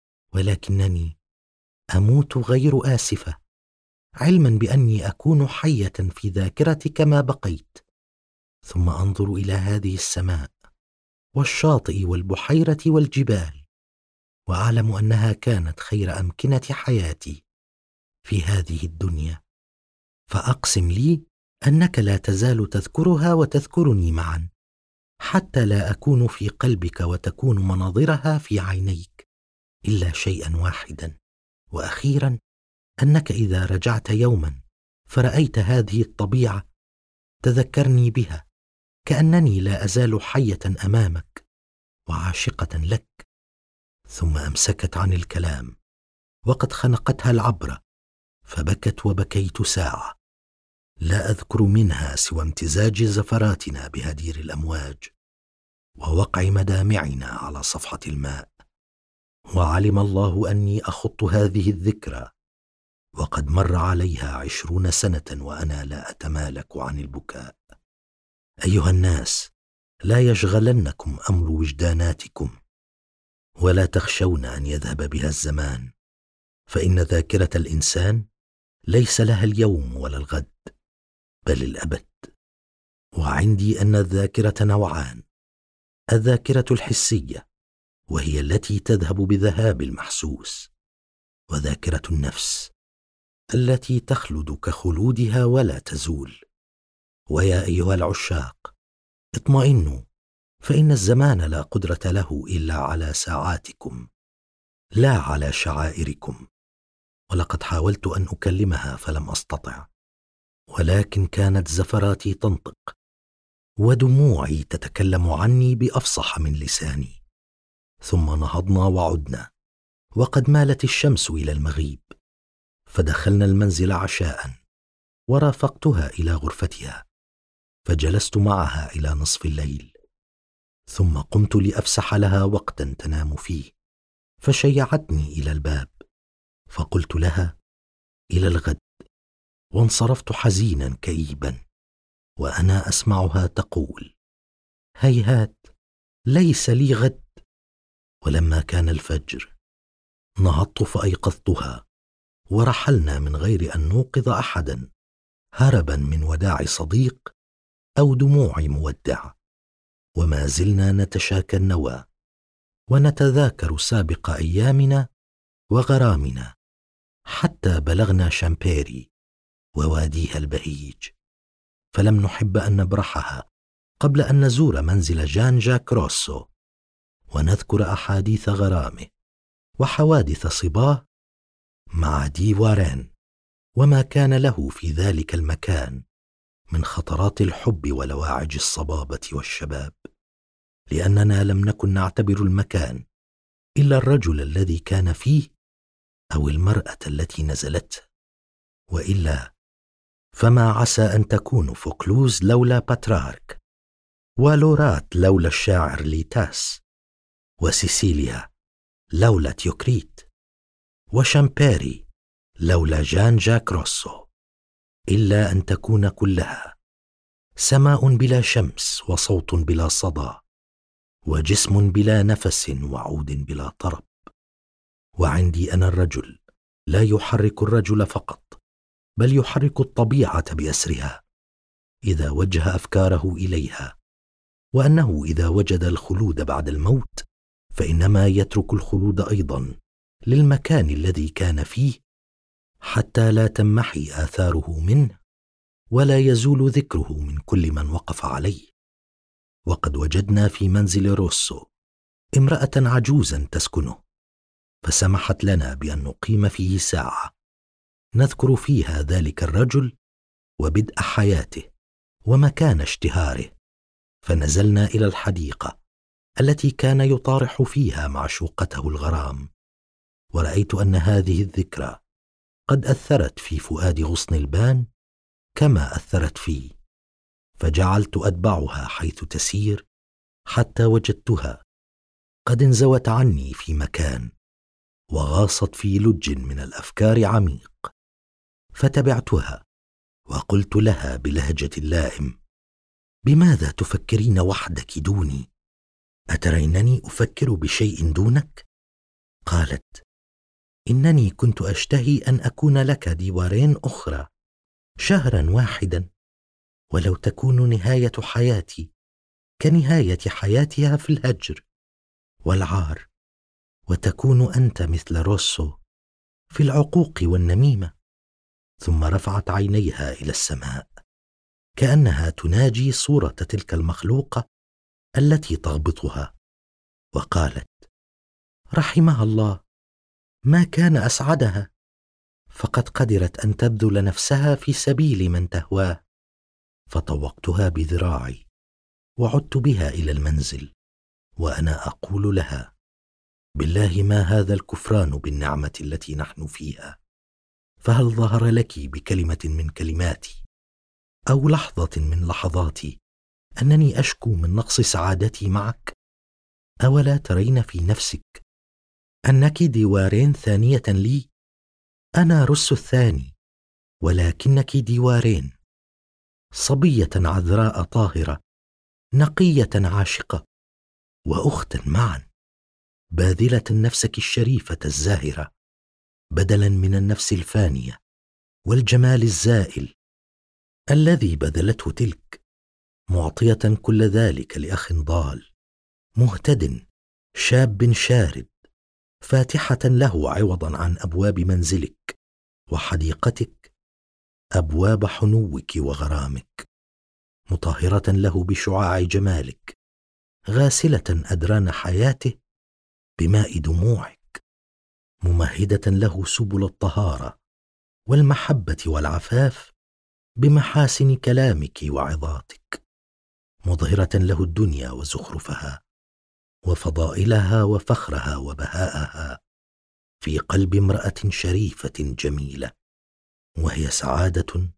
ولكنني أموت غير آسفة، علما بأني أكون حية في ذاكرتك ما بقيت، ثم أنظر إلى هذه السماء والشاطئ والبحيرة والجبال، وأعلم أنها كانت خير أمكنة حياتي في هذه الدنيا، فأقسم لي أنك لا تزال تذكرها وتذكرني معا، حتى لا أكون في قلبك وتكون مناظرها في عينيك، إلا شيئا واحدا وأخيرا، أنك إذا رجعت يوما فرأيت هذه الطبيعة تذكرني بها، كأنني لا أزال حية أمامك وعاشقة لك. ثم أمسكت عن الكلام وقد خنقتها العبرة، فبكت وبكيت ساعة لا أذكر منها سوى امتزاج زفراتنا بهدير الأمواج ووقع مدامعنا على صفحة الماء. وعلم الله أني أخط هذه الذكرى، وقد مر عليها 20 سنة وأنا لا أتمالك عن البكاء. أيها الناس، لا يشغلنكم أمر وجداناتكم، ولا تخشون أن يذهب بها الزمان، فإن ذاكرة الإنسان ليس لها اليوم ولا الغد، بل الأبد. وعندي أن الذاكرة نوعان: الذاكرة الحسية، وهي التي تذهب بذهاب المحسوس، وذاكرة النفس التي تخلد كخلودها ولا تزول. ويا أيها العشاق، اطمئنوا، فإن الزمان لا قدرة له إلا على ساعاتكم لا على شعائركم. ولقد حاولت أن أكلمها فلم أستطع، ولكن كانت زفراتي تنطق ودموعي تتكلم عني بأفصح من لساني. ثم نهضنا وعدنا، وقد مالت الشمس إلى المغيب، فدخلنا المنزل عشاء، ورافقتها إلى غرفتها، فجلست معها إلى نصف الليل، ثم قمت لأفسح لها وقتا تنام فيه، فشيعتني إلى الباب، فقلت لها: إلى الغد. وانصرفت حزينا كئيبا، وأنا أسمعها تقول: هيهات، ليس لي غد. ولما كان الفجر نهضت فأيقظتها، ورحلنا من غير أن نوقظ أحدا، هربا من وداع صديق أو دموع مودع. وما زلنا نتشاكى النوى، ونتذاكر سابق أيامنا وغرامنا، حتى بلغنا شامبيري وواديها البهيج، فلم نحب أن نبرحها قبل أن نزور منزل جان جاك روسو، ونذكر أحاديث غرامه وحوادث صباه مع دي وارين، وما كان له في ذلك المكان من خطرات الحب ولواعج الصبابة والشباب، لأننا لم نكن نعتبر المكان إلا الرجل الذي كان فيه أو المرأة التي نزلته، وإلا فما عسى أن تكون فوكلوز لولا باترارك، ولورات لولا الشاعر ليتاس، وسيسيليا لولا تيوكريت، وشامبيري لولا جان جاك روسو، إلا أن تكون كلها سماء بلا شمس، وصوت بلا صدى، وجسم بلا نفس، وعود بلا طرب. وعندي أنا الرجل لا يحرك الرجل فقط، بل يحرك الطبيعة بأسرها إذا وجه أفكاره إليها، وأنه إذا وجد الخلود بعد الموت فإنما يترك الخلود أيضا للمكان الذي كان فيه، حتى لا تمحي آثاره منه ولا يزول ذكره من كل من وقف عليه. وقد وجدنا في منزل روسو امرأة عجوزا تسكنه، فسمحت لنا بأن نقيم فيه ساعة نذكر فيها ذلك الرجل وبدء حياته ومكان اشتهاره. فنزلنا إلى الحديقة التي كان يطارح فيها معشوقته الغرام، ورأيت أن هذه الذكرى قد أثرت في فؤاد غصن البان كما أثرت فيه، فجعلت أتبعها حيث تسير حتى وجدتها قد انزوت عني في مكان، وغاصت في لج من الأفكار عميق، فتبعتها وقلت لها بلهجة اللائم: بماذا تفكرين وحدك دوني؟ أترينني أفكر بشيء دونك؟ قالت: إنني كنت أشتهي أن أكون لك ديوارين أخرى، شهرا واحدا، ولو تكون نهاية حياتي كنهاية حياتها في الهجر والعار، وتكون أنت مثل روسو في العقوق والنميمة. ثم رفعت عينيها إلى السماء كأنها تناجي صورة تلك المخلوقة التي تغبطها، وقالت: رحمها الله، ما كان أسعدها، فقد قدرت أن تبذل نفسها في سبيل من تهواه. فطوقتها بذراعي وعدت بها إلى المنزل، وأنا أقول لها: بالله ما هذا الكفران بالنعمة التي نحن فيها؟ فهل ظهر لك بكلمة من كلماتي أو لحظة من لحظاتي أنني أشكو من نقص سعادتي معك؟ أولا ترين في نفسك أنك ديوارين ثانية لي؟ أنا رس الثاني، ولكنك ديوارين، صبية عذراء طاهرة، نقية عاشقة، وأختا معا، باذلة نفسك الشريفة الزاهرة بدلا من النفس الفانية والجمال الزائل الذي بذلته تلك، معطية كل ذلك لأخ ضال مهتد شاب شارد، فاتحة له عوضا عن أبواب منزلك وحديقتك أبواب حنوك وغرامك، مطهرة له بشعاع جمالك، غاسلة أدران حياته بماء دموعك، ممهدة له سبل الطهارة والمحبة والعفاف بمحاسن كلامك وعظاتك، مظهرة له الدنيا وزخرفها وفضائلها وفخرها وبهاءها في قلب امرأة شريفة جميلة، وهي سعادة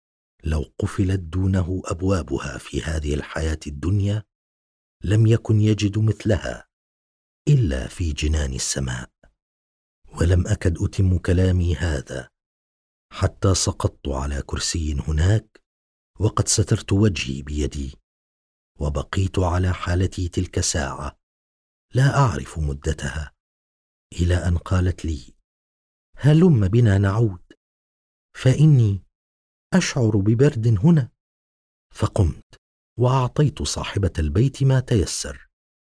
لو قفلت دونه أبوابها في هذه الحياة الدنيا لم يكن يجد مثلها إلا في جنان السماء. ولم أكد أتم كلامي هذا حتى سقطت على كرسي هناك وقد سترت وجهي بيدي، وبقيت على حالتي تلك ساعة لا أعرف مدتها، إلى أن قالت لي: هلم بنا نعود، فإني أشعر ببرد هنا. فقمت وأعطيت صاحبة البيت ما تيسر،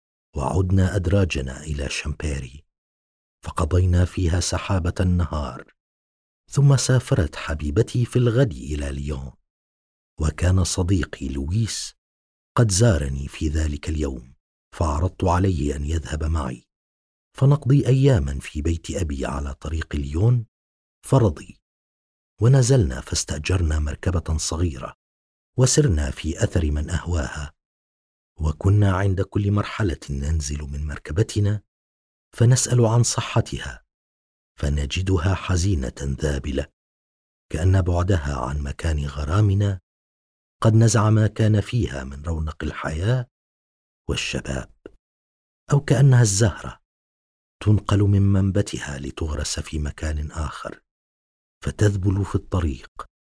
وعدنا أدراجنا إلى شامبيري، فقضينا فيها سحابة النهار، ثم سافرت حبيبتي في الغد إلى ليون، وكان صديقي لويس قد زارني في ذلك اليوم، فعرضت عليه أن يذهب معي فنقضي أياما في بيت أبي على طريق ليون، فرضي، ونزلنا فاستأجرنا مركبة صغيرة وسرنا في أثر من أهواها، وكنا عند كل مرحلة ننزل من مركبتنا فنسأل عن صحتها فنجدها حزينة ذابلة، كأن بعدها عن مكان غرامنا قد نزع ما كان فيها من رونق الحياة والشباب، أو كأنها الزهرة تنقل من منبتها لتغرس في مكان آخر فتذبل في الطريق،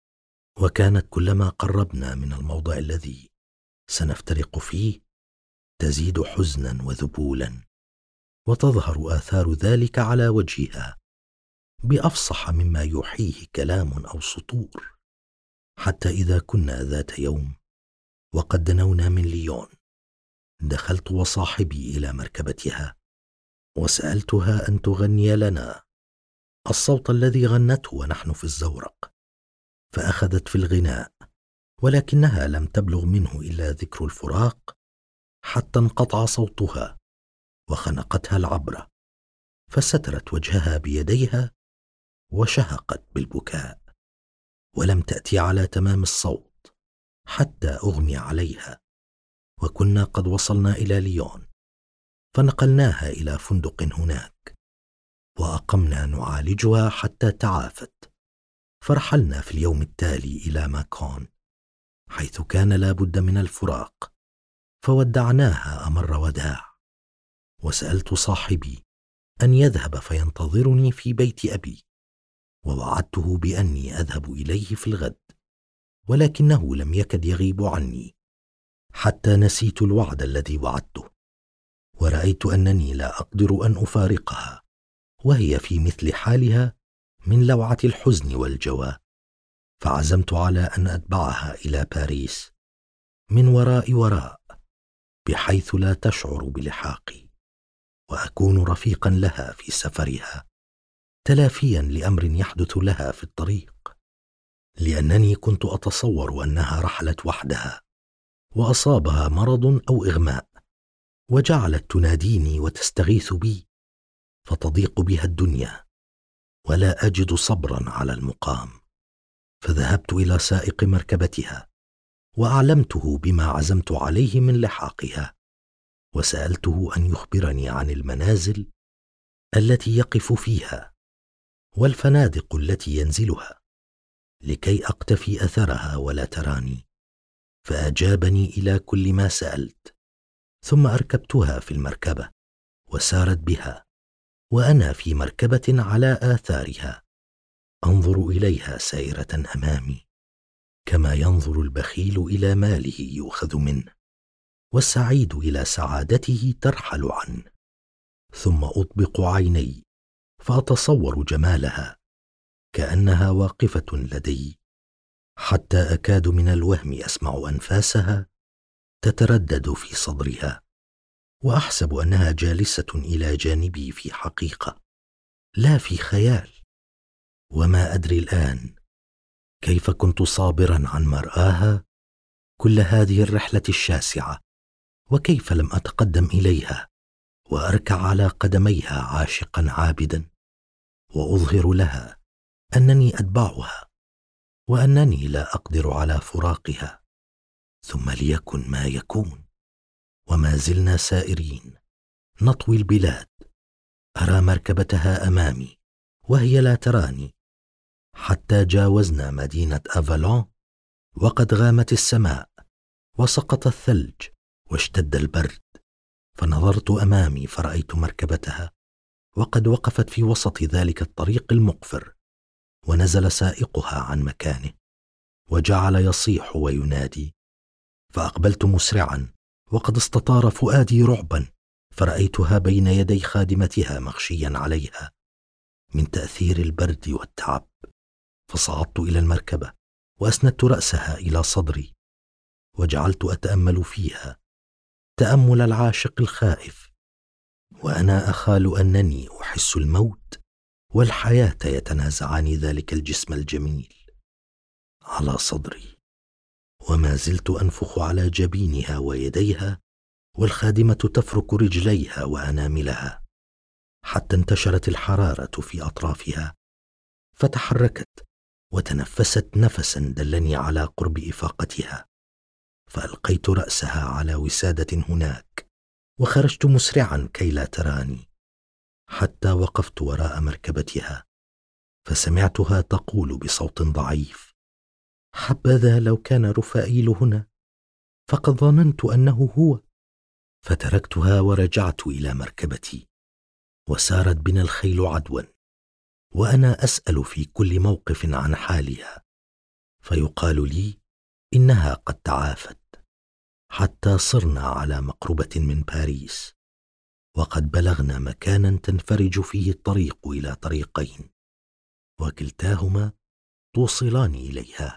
وكانت كلما قربنا من الموضع الذي سنفترق فيه تزيد حزنا وذبولا، وتظهر آثار ذلك على وجهها بأفصح مما يوحيه كلام أو سطور، حتى إذا كنا ذات يوم وقد دنونا من ليون دخلت وصاحبي إلى مركبتها وسألتها أن تغني لنا الصوت الذي غنته ونحن في الزورق، فأخذت في الغناء، ولكنها لم تبلغ منه إلا ذكر الفراق حتى انقطع صوتها وخنقتها العبرة، فسترت وجهها بيديها وشهقت بالبكاء، ولم تأتي على تمام الصوت حتى أغمي عليها، وكنا قد وصلنا إلى ليون، فنقلناها إلى فندق هناك وأقمنا نعالجها حتى تعافت، فرحلنا في اليوم التالي إلى ماكون حيث كان لا بد من الفراق، فودعناها أمر وداع، وسألت صاحبي أن يذهب فينتظرني في بيت أبي، ووعدته بأني أذهب إليه في الغد، ولكنه لم يكد يغيب عني حتى نسيت الوعد الذي وعدته، ورأيت أنني لا أقدر أن أفارقها وهي في مثل حالها من لوعة الحزن والجوى، فعزمت على أن أتبعها إلى باريس من وراء بحيث لا تشعر بلحاقي، وأكون رفيقا لها في سفرها تلافيا لأمر يحدث لها في الطريق، لأنني كنت أتصور أنها رحلت وحدها وأصابها مرض أو إغماء، وجعلت تناديني وتستغيث بي، فتضيق بها الدنيا ولا أجد صبرا على المقام، فذهبت إلى سائق مركبتها وأعلمته بما عزمت عليه من لحاقها، وسألته أن يخبرني عن المنازل التي يقف فيها والفنادق التي ينزلها لكي أقتفي أثرها ولا تراني، فأجابني إلى كل ما سألت، ثم أركبتها في المركبة وسارت بها، وأنا في مركبة على آثارها أنظر إليها سائرة أمامي، كما ينظر البخيل إلى ماله يؤخذ منه، والسعيد إلى سعادته ترحل عنه. ثم أطبق عيني فأتصور جمالها كأنها واقفة لدي، حتى أكاد من الوهم أسمع أنفاسها تتردد في صدرها، وأحسب أنها جالسة إلى جانبي في حقيقة لا في خيال. وما أدري الآن كيف كنت صابرا عن مرآها كل هذه الرحلة الشاسعة، وكيف لم أتقدم إليها وأركع على قدميها عاشقا عابدا، وأظهر لها أنني أتبعها وأنني لا أقدر على فراقها. ثم ليكن ما يكون، وما زلنا سائرين نطوي البلاد، أرى مركبتها أمامي وهي لا تراني، حتى جاوزنا مدينة أفالون وقد غامت السماء وسقط الثلج واشتد البرد. فنظرت أمامي فرأيت مركبتها وقد وقفت في وسط ذلك الطريق المقفر، ونزل سائقها عن مكانه وجعل يصيح وينادي. فأقبلت مسرعا وقد استطار فؤادي رعبا، فرأيتها بين يدي خادمتها مغشيا عليها من تأثير البرد والتعب. فصعدت إلى المركبة وأسندت رأسها إلى صدري، وجعلت أتأمل فيها تأمل العاشق الخائف، وأنا أخال أنني أحس الموت والحياة يتنازعان ذلك الجسم الجميل على صدري. وما زلت أنفخ على جبينها ويديها، والخادمة تفرك رجليها وأناملها، حتى انتشرت الحرارة في أطرافها، فتحركت وتنفست نفسا دلني على قرب إفاقتها. فألقيت رأسها على وسادة هناك وخرجت مسرعا كي لا تراني، حتى وقفت وراء مركبتها، فسمعتها تقول بصوت ضعيف: حبذا لو كان رفائيل هنا، فقد ظننت أنه هو. فتركتها ورجعت إلى مركبتي، وسارت بنا الخيل عدوا، وأنا أسأل في كل موقف عن حالها، فيقال لي إنها قد تعافت، حتى صرنا على مقربة من باريس، وقد بلغنا مكانا تنفرج فيه الطريق إلى طريقين، وكلتاهما توصلان إليها.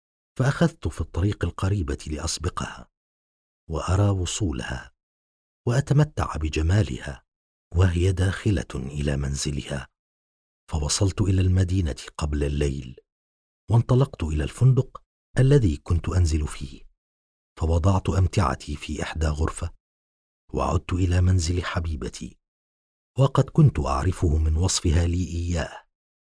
فأخذت في الطريق القريبة لأسبقها وأرى وصولها وأتمتع بجمالها وهي داخلة إلى منزلها. فوصلت إلى المدينة قبل الليل، وانطلقت إلى الفندق الذي كنت أنزل فيه، فوضعت أمتعتي في إحدى غرفة، وعدت إلى منزل حبيبتي، وقد كنت أعرفه من وصفها لي إياه،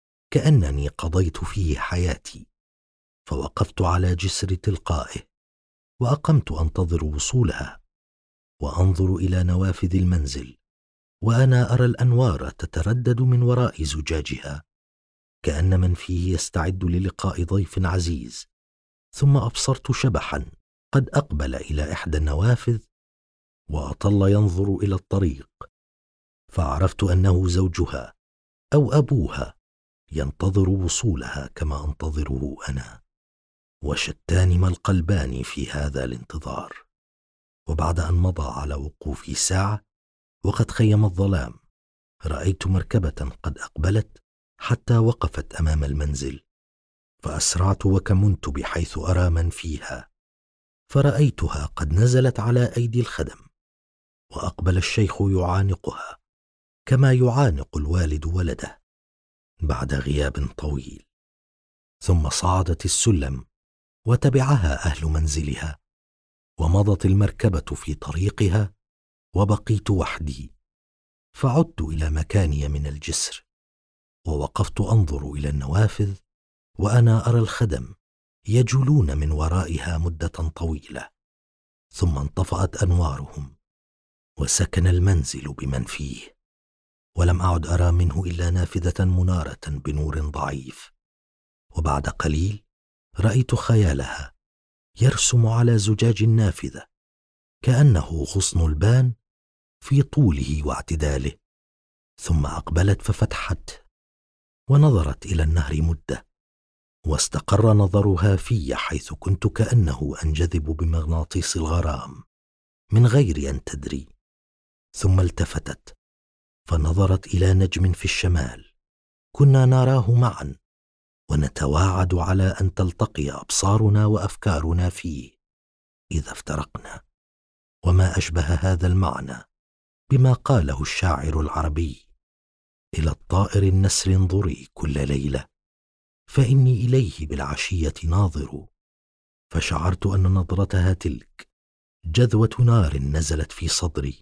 كأنني قضيت فيه حياتي. فوقفت على جسر تلقائه، وأقمت أنتظر وصولها، وأنظر إلى نوافذ المنزل، وأنا أرى الأنوار تتردد من وراء زجاجها، كأن من فيه يستعد للقاء ضيف عزيز. ثم أبصرت شبحا قد أقبل إلى إحدى النوافذ، وأطل ينظر إلى الطريق، فعرفت أنه زوجها أو أبوها ينتظر وصولها كما أنتظره أنا، وشتان ما القلبان في هذا الانتظار. وبعد أن مضى على وقوفي ساعة وقد خيم الظلام، رأيت مركبة قد أقبلت حتى وقفت أمام المنزل، فأسرعت وكمنت بحيث أرى من فيها، فرأيتها قد نزلت على أيدي الخدم، وأقبل الشيخ يعانقها كما يعانق الوالد ولده بعد غياب طويل. ثم صعدت السلم وتبعها أهل منزلها، ومضت المركبة في طريقها، وبقيت وحدي. فعدت إلى مكاني من الجسر، ووقفت أنظر إلى النوافذ، وأنا أرى الخدم يجولون من ورائها مدة طويلة، ثم انطفأت أنوارهم، وسكن المنزل بمن فيه، ولم أعد أرى منه إلا نافذة منارة بنور ضعيف. وبعد قليل رأيت خيالها يرسم على زجاج النافذة كأنه غصن البان في طوله واعتداله، ثم أقبلت ففتحته، ونظرت إلى النهر مدة، واستقر نظرها في حيث كنت كأنه أنجذب بمغناطيس الغرام من غير أن تدري. ثم التفتت فنظرت إلى نجم في الشمال كنا نراه معا، ونتواعد على أن تلتقي أبصارنا وأفكارنا فيه إذا افترقنا. وما أشبه هذا المعنى بما قاله الشاعر العربي: إلى الطائر النسر انظري كل ليلة، فإني إليه بالعشية ناظر. فشعرت أن نظرتها تلك جذوة نار نزلت في صدري،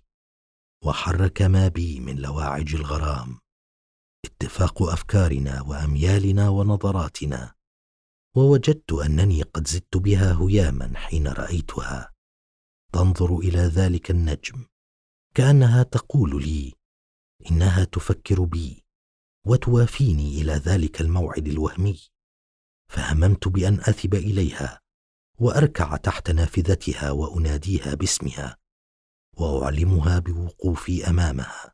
وحرك ما بي من لواعج الغرام اتفاق أفكارنا وأميالنا ونظراتنا. ووجدت أنني قد زدت بها هياما حين رأيتها تنظر إلى ذلك النجم، كأنها تقول لي إنها تفكر بي وتوافيني إلى ذلك الموعد الوهمي. فهممت بأن أثب إليها وأركع تحت نافذتها وأناديها باسمها وأعلمها بوقوفي أمامها،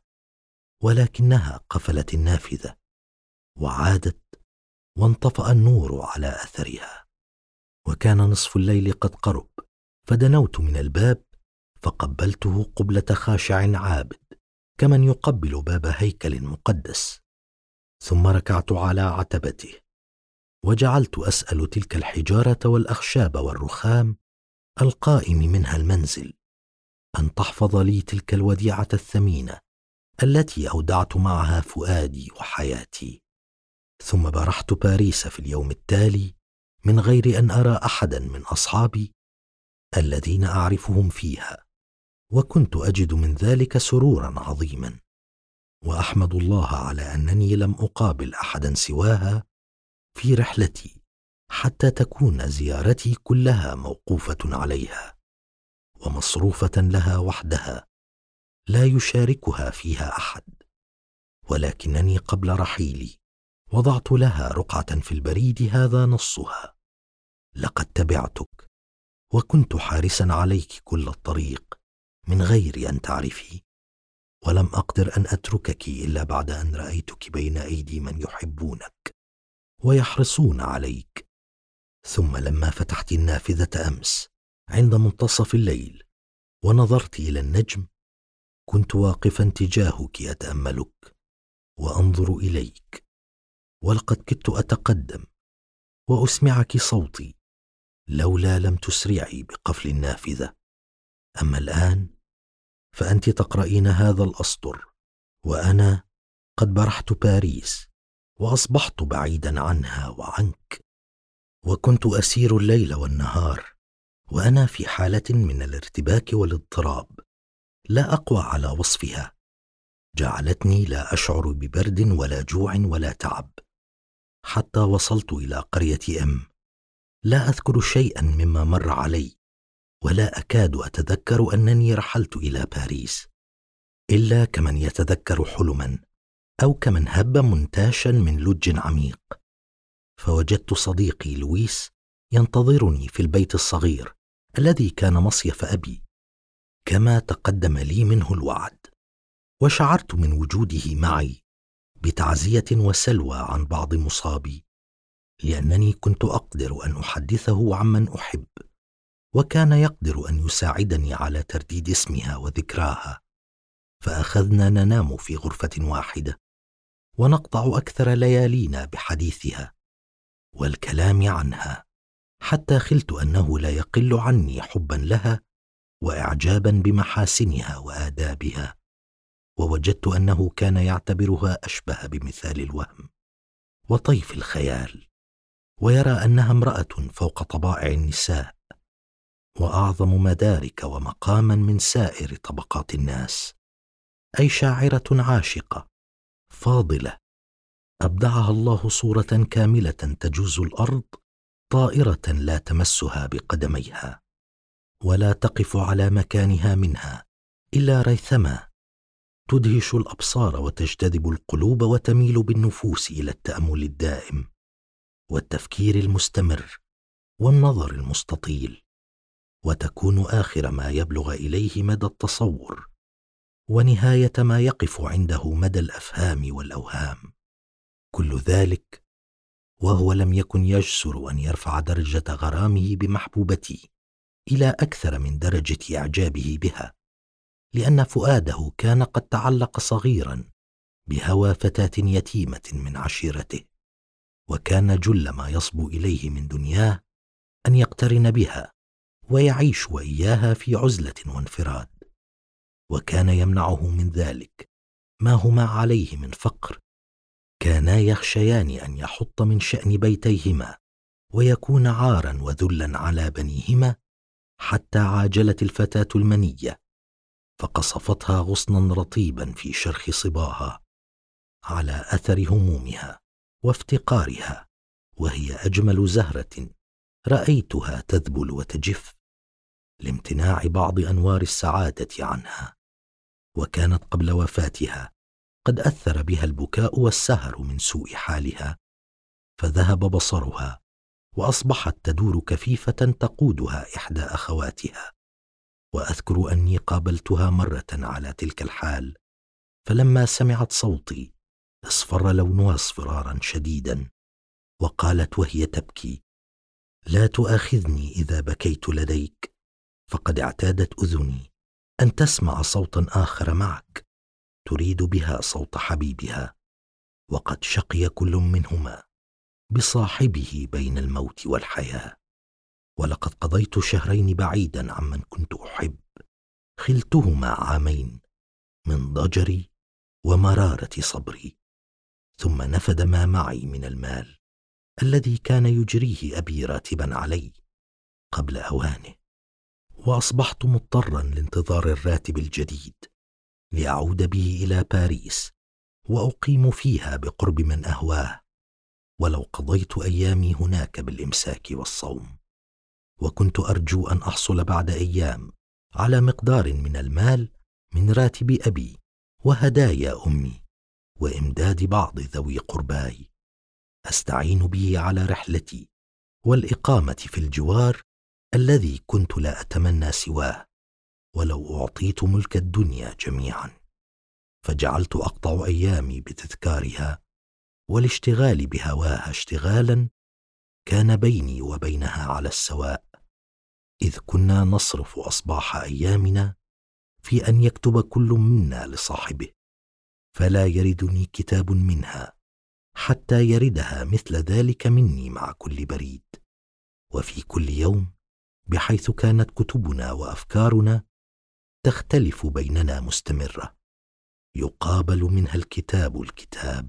ولكنها قفلت النافذة وعادت، وانطفأ النور على أثرها. وكان نصف الليل قد قرب، فدنوت من الباب فقبلته قبلة خاشع عابد كمن يقبل باب هيكل مقدس، ثم ركعت على عتبته وجعلت أسأل تلك الحجارة والأخشاب والرخام القائم منها المنزل أن تحفظ لي تلك الوديعة الثمينة التي أودعت معها فؤادي وحياتي. ثم برحت باريس في اليوم التالي من غير أن أرى أحدا من أصحابي الذين أعرفهم فيها، وكنت أجد من ذلك سرورا عظيما، وأحمد الله على أنني لم أقابل أحدا سواها في رحلتي حتى تكون زيارتي كلها موقوفة عليها ومصروفة لها وحدها، لا يشاركها فيها أحد. ولكنني قبل رحيلي وضعت لها رقعة في البريد هذا نصها: لقد تبعتك وكنت حارسا عليك كل الطريق من غير أن تعرفي، ولم أقدر أن أتركك إلا بعد أن رأيتك بين أيدي من يحبونك ويحرصون عليك. ثم لما فتحت النافذة أمس عند منتصف الليل ونظرت إلى النجم، كنت واقفا تجاهك أتأملك وأنظر إليك، ولقد كدت أتقدم وأسمعك صوتي لولا لم تسرعي بقفل النافذة. أما الآن فأنت تقرأين هذا الأسطر، وأنا قد برحت باريس وأصبحت بعيدا عنها وعنك، وكنت أسير الليل والنهار وأنا في حالة من الارتباك والاضطراب لا أقوى على وصفها، جعلتني لا أشعر ببرد ولا جوع ولا تعب، حتى وصلت إلى قرية لا أذكر شيئا مما مر علي، ولا أكاد أتذكر أنني رحلت إلى باريس، إلا كمن يتذكر حلما أو كمن هب منتاشا من لج عميق. فوجدت صديقي لويس ينتظرني في البيت الصغير الذي كان مصيف أبي كما تقدم لي منه الوعد، وشعرت من وجوده معي بتعزية وسلوى عن بعض مصابي، لأنني كنت أقدر أن أحدثه عمن أحب، وكان يقدر أن يساعدني على ترديد اسمها وذكراها. فأخذنا ننام في غرفة واحدة ونقطع أكثر ليالينا بحديثها والكلام عنها، حتى خلت أنه لا يقل عني حبا لها وإعجابا بمحاسنها وآدابها، ووجدت أنه كان يعتبرها أشبه بمثال الوهم وطيف الخيال، ويرى أنها امرأة فوق طبائع النساء وأعظم مدارك ومقاما من سائر طبقات الناس، أي شاعرة عاشقة فاضلة أبدعها الله صورة كاملة تجوز الأرض طائرة لا تمسها بقدميها ولا تقف على مكانها منها إلا ريثما تدهش الأبصار وتجتذب القلوب وتميل بالنفوس إلى التأمل الدائم والتفكير المستمر والنظر المستطيل، وتكون آخر ما يبلغ إليه مدى التصور ونهاية ما يقف عنده مدى الأفهام والأوهام. كل ذلك وهو لم يكن يجسر أن يرفع درجة غرامه بمحبوبتي إلى أكثر من درجة إعجابه بها، لأن فؤاده كان قد تعلق صغيرا بهوى فتاة يتيمة من عشيرته، وكان جل ما يصبو إليه من دنياه أن يقترن بها ويعيش وإياها في عزلة وانفراد. وكان يمنعه من ذلك ما هما عليه من فقر. كانا يخشيان أن يحط من شأن بيتيهما ويكون عارا وذلا على بنيهما، حتى عاجلت الفتاة المنية فقصفتها غصنا رطيبا في شرخ صباها على أثر همومها وافتقارها، وهي أجمل زهرة رأيتها تذبل وتجف لامتناع بعض أنوار السعادة عنها. وكانت قبل وفاتها قد أثر بها البكاء والسهر من سوء حالها، فذهب بصرها وأصبحت تدور كفيفة تقودها إحدى أخواتها. وأذكر أني قابلتها مرة على تلك الحال، فلما سمعت صوتي اصفر لونها اصفرارا شديدا، وقالت وهي تبكي: لا تؤاخذني إذا بكيت لديك، فقد اعتادت أذني أن تسمع صوتا آخر معك، تريد بها صوت حبيبها، وقد شقي كل منهما بصاحبه بين الموت والحياة. ولقد قضيت شهرين بعيدا عمن كنت أحب، خلتهما عامين من ضجري ومرارة صبري، ثم نفد ما معي من المال الذي كان يجريه أبي راتبا علي قبل أوانه، وأصبحت مضطرا لانتظار الراتب الجديد لأعود به إلى باريس وأقيم فيها بقرب من أهواه، ولو قضيت أيامي هناك بالإمساك والصوم. وكنت أرجو أن أحصل بعد أيام على مقدار من المال من راتب أبي وهدايا أمي وإمداد بعض ذوي قرباي أستعين به على رحلتي والإقامة في الجوار الذي كنت لا أتمنى سواه ولو أعطيت ملك الدنيا جميعا. فجعلت أقطع أيامي بتذكارها والاشتغال بهواها اشتغالا كان بيني وبينها على السواء، إذ كنا نصرف أصباح أيامنا في أن يكتب كل منا لصاحبه، فلا يردني كتاب منها حتى يردها مثل ذلك مني مع كل بريد، وفي كل يوم، بحيث كانت كتبنا وأفكارنا تختلف بيننا مستمرة، يقابل منها الكتاب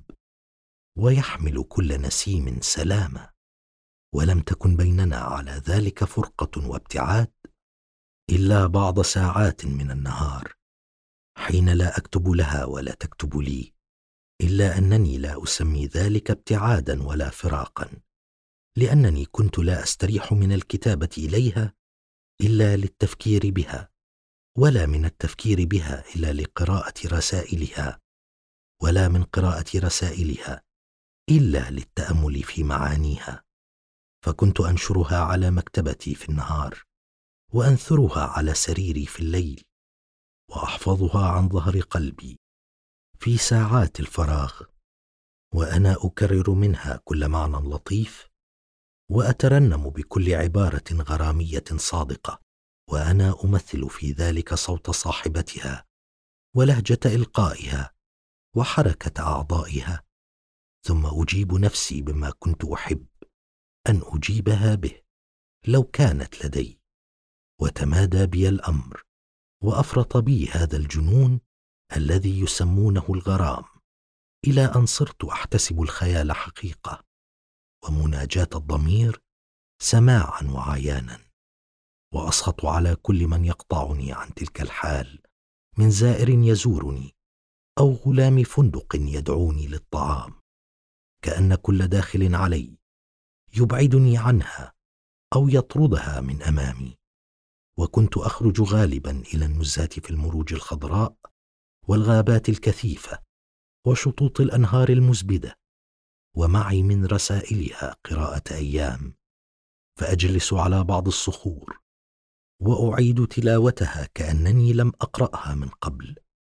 ويحمل كل نسيم سلامة، ولم تكن بيننا على ذلك فرقة وابتعاد إلا بعض ساعات من النهار، حين لا أكتب لها ولا تكتب لي، إلا أنني لا أسمي ذلك ابتعادا ولا فراقا، لأنني كنت لا أستريح من الكتابة إليها إلا للتفكير بها، ولا من التفكير بها إلا لقراءة رسائلها، ولا من قراءة رسائلها إلا للتأمل في معانيها. فكنت أنشرها على مكتبتي في النهار، وأنثرها على سريري في الليل، وأحفظها عن ظهر قلبي في ساعات الفراغ، وأنا أكرر منها كل معنى لطيف، وأترنم بكل عبارة غرامية صادقة، وأنا أمثل في ذلك صوت صاحبتها ولهجة إلقائها وحركة أعضائها، ثم أجيب نفسي بما كنت أحب أن أجيبها به لو كانت لدي. وتمادى بي الأمر وأفرط بي هذا الجنون الذي يسمونه الغرام، إلى أن صرت أحتسب الخيال حقيقة ومناجاة الضمير سماعا وعيانا، وأسخط على كل من يقطعني عن تلك الحال من زائر يزورني أو غلام فندق يدعوني للطعام، كأن كل داخل علي يبعدني عنها أو يطردها من أمامي. وكنت أخرج غالبا إلى النزهة في المروج الخضراء والغابات الكثيفة وشطوط الأنهار المزبدة، ومعي من رسائلها قراءة أيام، فأجلس على بعض الصخور وأعيد تلاوتها كأنني لم أقرأها من قبل،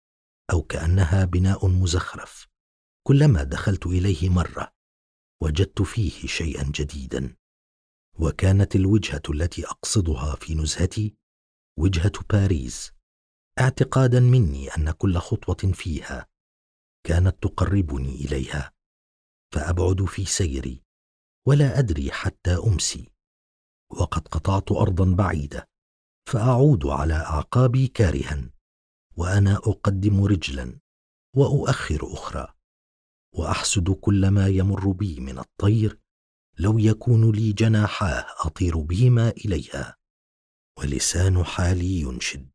أو كأنها بناء مزخرف كلما دخلت إليه مرة وجدت فيه شيئا جديدا. وكانت الوجهة التي أقصدها في نزهتي وجهة باريس، اعتقادا مني أن كل خطوة فيها كانت تقربني إليها، فأبعد في سيري ولا أدري حتى أمسي، وقد قطعت أرضا بعيدة فأعود على أعقابي كارها، وأنا أقدم رجلا وأؤخر أخرى، وأحسد كل ما يمر بي من الطير لو يكون لي جناحاه أطير بهما إليها. ولسان حالي ينشد: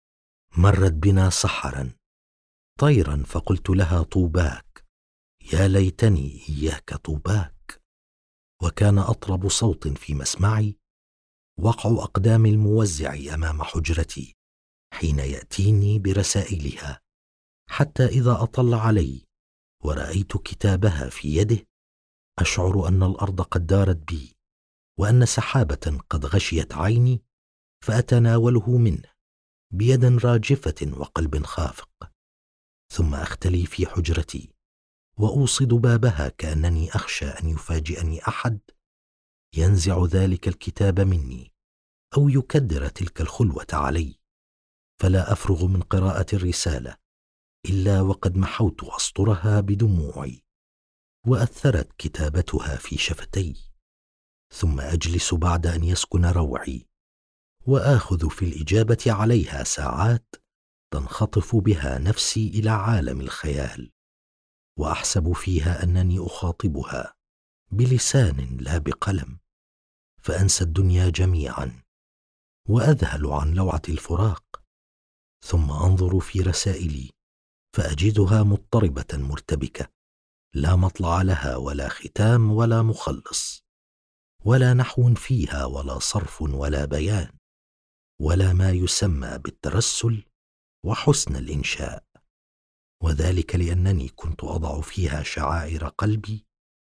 مرت بنا سحرا طيرا فقلت لها طوباك، يا ليتني إياك طوباك. وكان أطرب صوت في مسمعي وقع أقدام الموزع أمام حجرتي حين يأتيني برسائلها، حتى إذا أطل علي ورأيت كتابها في يده أشعر أن الأرض قد دارت بي، وأن سحابة قد غشيت عيني، فأتناوله منه بيد راجفة وقلب خافق، ثم أختلي في حجرتي وأوصد بابها كأنني أخشى أن يفاجئني أحد ينزع ذلك الكتاب مني أو يكدر تلك الخلوة علي، فلا أفرغ من قراءة الرسالة إلا وقد محوت أسطرها بدموعي وأثرت كتابتها في شفتي، ثم أجلس بعد أن يسكن روعي وآخذ في الإجابة عليها ساعات تنخطف بها نفسي إلى عالم الخيال، وأحسب فيها أنني أخاطبها بلسان لا بقلم، فأنسى الدنيا جميعا وأذهل عن لوعة الفراق، ثم أنظر في رسائلي فأجدها مضطربة مرتبكة، لا مطلع لها ولا ختام ولا مخلص، ولا نحو فيها ولا صرف ولا بيان، ولا ما يسمى بالترسل وحسن الإنشاء، وذلك لأنني كنت أضع فيها شعائر قلبي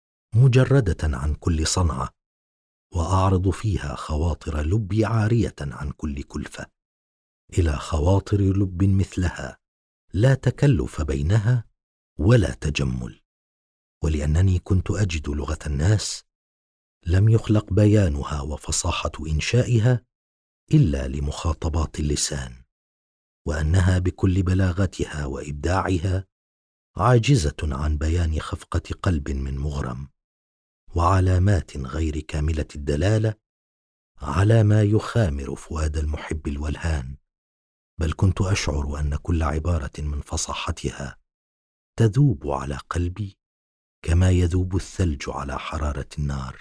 مجردة عن كل صنعة، وأعرض فيها خواطر لبي عارية عن كل كلفة إلى خواطر لب مثلها لا تكلف بينها ولا تجمل. ولأنني كنت أجد لغة الناس لم يخلق بيانها وفصاحة إنشائها إلا لمخاطبات اللسان، وأنها بكل بلاغتها وإبداعها عاجزة عن بيان خفقة قلب من مغرم وعلامات غير كاملة الدلالة على ما يخامر فؤاد المحب الولهان، بل كنت أشعر أن كل عبارة من فصاحتها تذوب على قلبي كما يذوب الثلج على حرارة النار،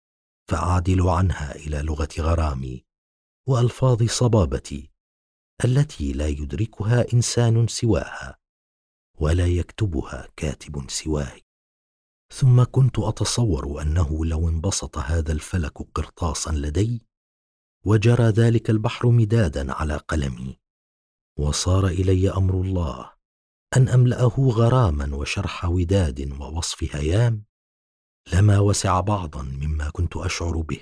فأعدل عنها إلى لغة غرامي وألفاظ صبابتي التي لا يدركها إنسان سواها ولا يكتبها كاتب سواي. ثم كنت أتصور أنه لو انبسط هذا الفلك قرطاسا لدي وجرى ذلك البحر مدادا على قلمي، وصار إلي أمر الله أن أملأه غراما وشرح وداد ووصف هيام، لما وسع بعضا مما كنت أشعر به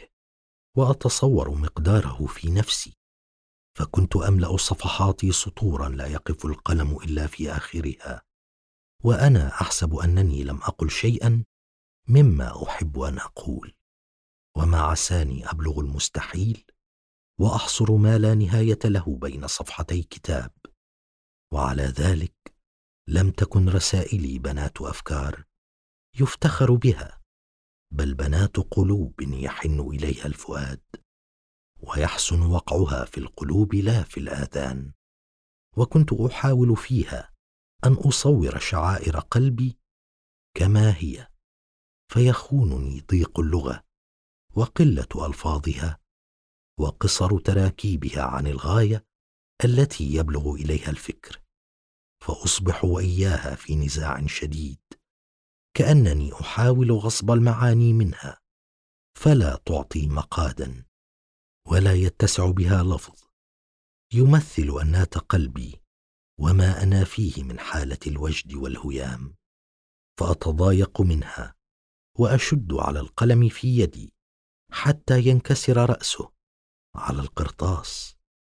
وأتصور مقداره في نفسي، فكنت أملأ صفحاتي سطورا لا يقف القلم إلا في آخرها، وأنا أحسب أنني لم أقل شيئا مما أحب أن أقول، وما عساني أبلغ المستحيل وأحصر ما لا نهاية له بين صفحتي كتاب. وعلى ذلك لم تكن رسائلي بنات أفكار يفتخر بها، بل بنات قلوب يحن إليها الفؤاد، ويحسن وقعها في القلوب لا في الآذان. وكنت أحاول فيها أن أصور شعائر قلبي كما هي، فيخونني ضيق اللغة وقلة ألفاظها وقصر تراكيبها عن الغاية التي يبلغ إليها الفكر، فأصبح وإياها في نزاع شديد، كأنني أحاول غصب المعاني منها فلا تعطي مقادا ولا يتسع بها لفظ يمثل أنات قلبي وما أنا فيه من حالة الوجد والهيام، فأتضايق منها وأشد على القلم في يدي حتى ينكسر رأسه على القرطاس،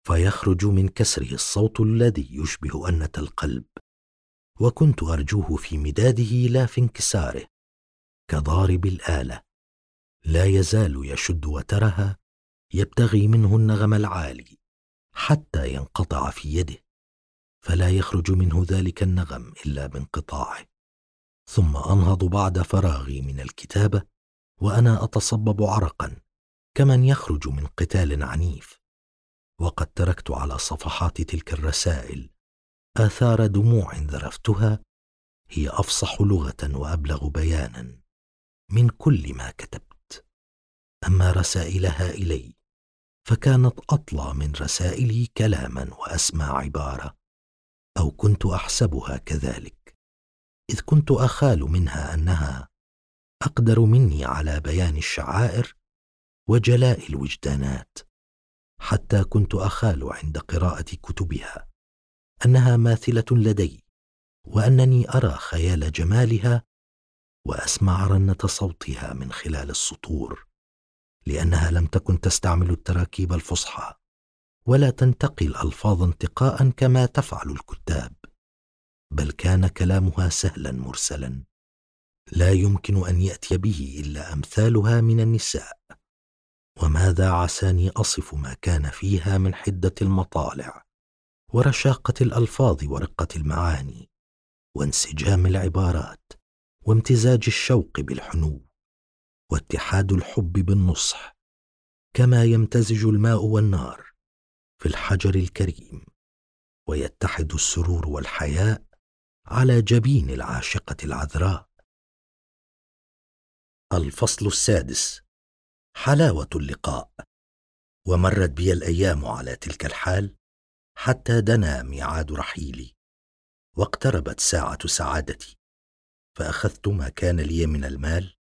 فيخرج من كسره الصوت الذي يشبه أنة القلب، وكنت أرجوه في مداده لا في انكساره، كضارب الآلة لا يزال يشد وترها يبتغي منه النغم العالي حتى ينقطع في يده، فلا يخرج منه ذلك النغم إلا بانقطاعه. ثم أنهض بعد فراغي من الكتابة وأنا أتصبب عرقا كمن يخرج من قتال عنيف، وقد تركت على صفحات تلك الرسائل آثار دموع ذرفتها هي أفصح لغة وأبلغ بيانا من كل ما كتبت. أما رسائلها إلي فكانت أطلى من رسائلي كلاما وأسمى عبارة، أو كنت أحسبها كذلك، إذ كنت أخال منها أنها أقدر مني على بيان الشعائر وجلاء الوجدانات، حتى كنت أخال عند قراءة كتبها أنها ماثلة لدي، وأنني أرى خيال جمالها وأسمع رنة صوتها من خلال السطور، لأنها لم تكن تستعمل التراكيب الفصحى ولا تنتقي الألفاظ انتقاء كما تفعل الكتاب، بل كان كلامها سهلا مرسلا لا يمكن أن يأتي به إلا أمثالها من النساء. وماذا عساني أصف ما كان فيها من حدة المطالع ورشاقة الألفاظ ورقة المعاني وانسجام العبارات وامتزاج الشوق بالحنو واتحاد الحب بالنصح، كما يمتزج الماء والنار في الحجر الكريم ويتحد السرور والحياء على جبين العاشقة العذراء. الفصل 6: حلاوة اللقاء. ومرت بي الأيام على تلك الحال حتى دنا ميعاد رحيلي واقتربت ساعة سعادتي، فأخذت ما كان لي من المال،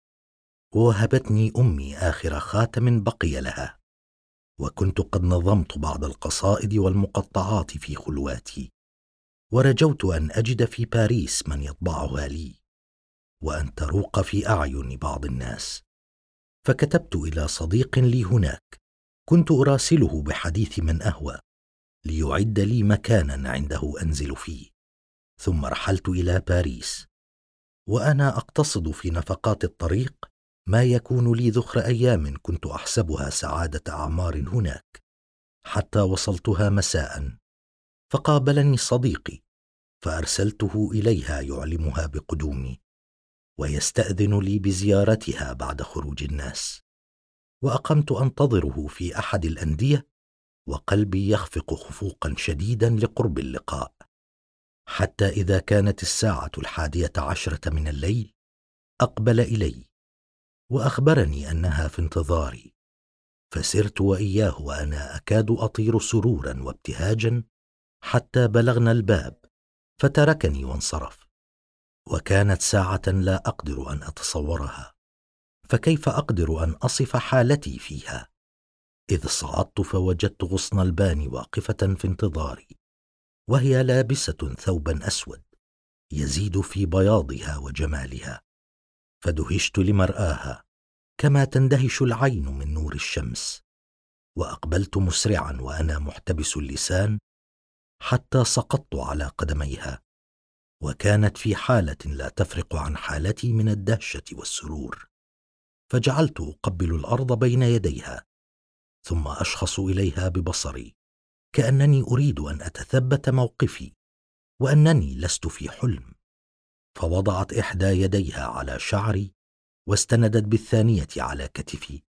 ووهبتني أمي آخر خاتم بقي لها، وكنت قد نظمت بعض القصائد والمقطعات في خلواتي، ورجوت أن أجد في باريس من يطبعها لي وأن تروق في أعين بعض الناس، فكتبت إلى صديق لي هناك كنت أراسله بحديث من أهوى ليعد لي مكانا عنده أنزل فيه، ثم رحلت إلى باريس، وأنا أقتصد في نفقات الطريق ما يكون لي ذخر أيام كنت أحسبها سعادة أعمار هناك، حتى وصلتها مساء، فقابلني صديقي فأرسلته إليها يعلمها بقدومي ويستأذن لي بزيارتها بعد خروج الناس، وأقمت أنتظره في أحد الأندية وقلبي يخفق خفوقا شديدا لقرب اللقاء، حتى إذا كانت الساعة 11 من الليل أقبل إلي وأخبرني أنها في انتظاري، فسرت وإياه وأنا أكاد أطير سرورا وابتهاجا حتى بلغنا الباب، فتركني وانصرف، وكانت ساعة لا أقدر أن أتصورها، فكيف أقدر أن أصف حالتي فيها، إذ صعدت فوجدت غصن البان واقفة في انتظاري، وهي لابسة ثوبا أسود يزيد في بياضها وجمالها، فدهشت لمرآها كما تندهش العين من نور الشمس، وأقبلت مسرعا وأنا محتبس اللسان حتى سقطت على قدميها، وكانت في حالة لا تفرق عن حالتي من الدهشة والسرور، فجعلت أقبل الأرض بين يديها، ثم أشخص إليها ببصري كأنني أريد أن أتثبت موقفي وأنني لست في حلم، فوضعت إحدى يديها على شعري واستندت بالثانية على كتفي،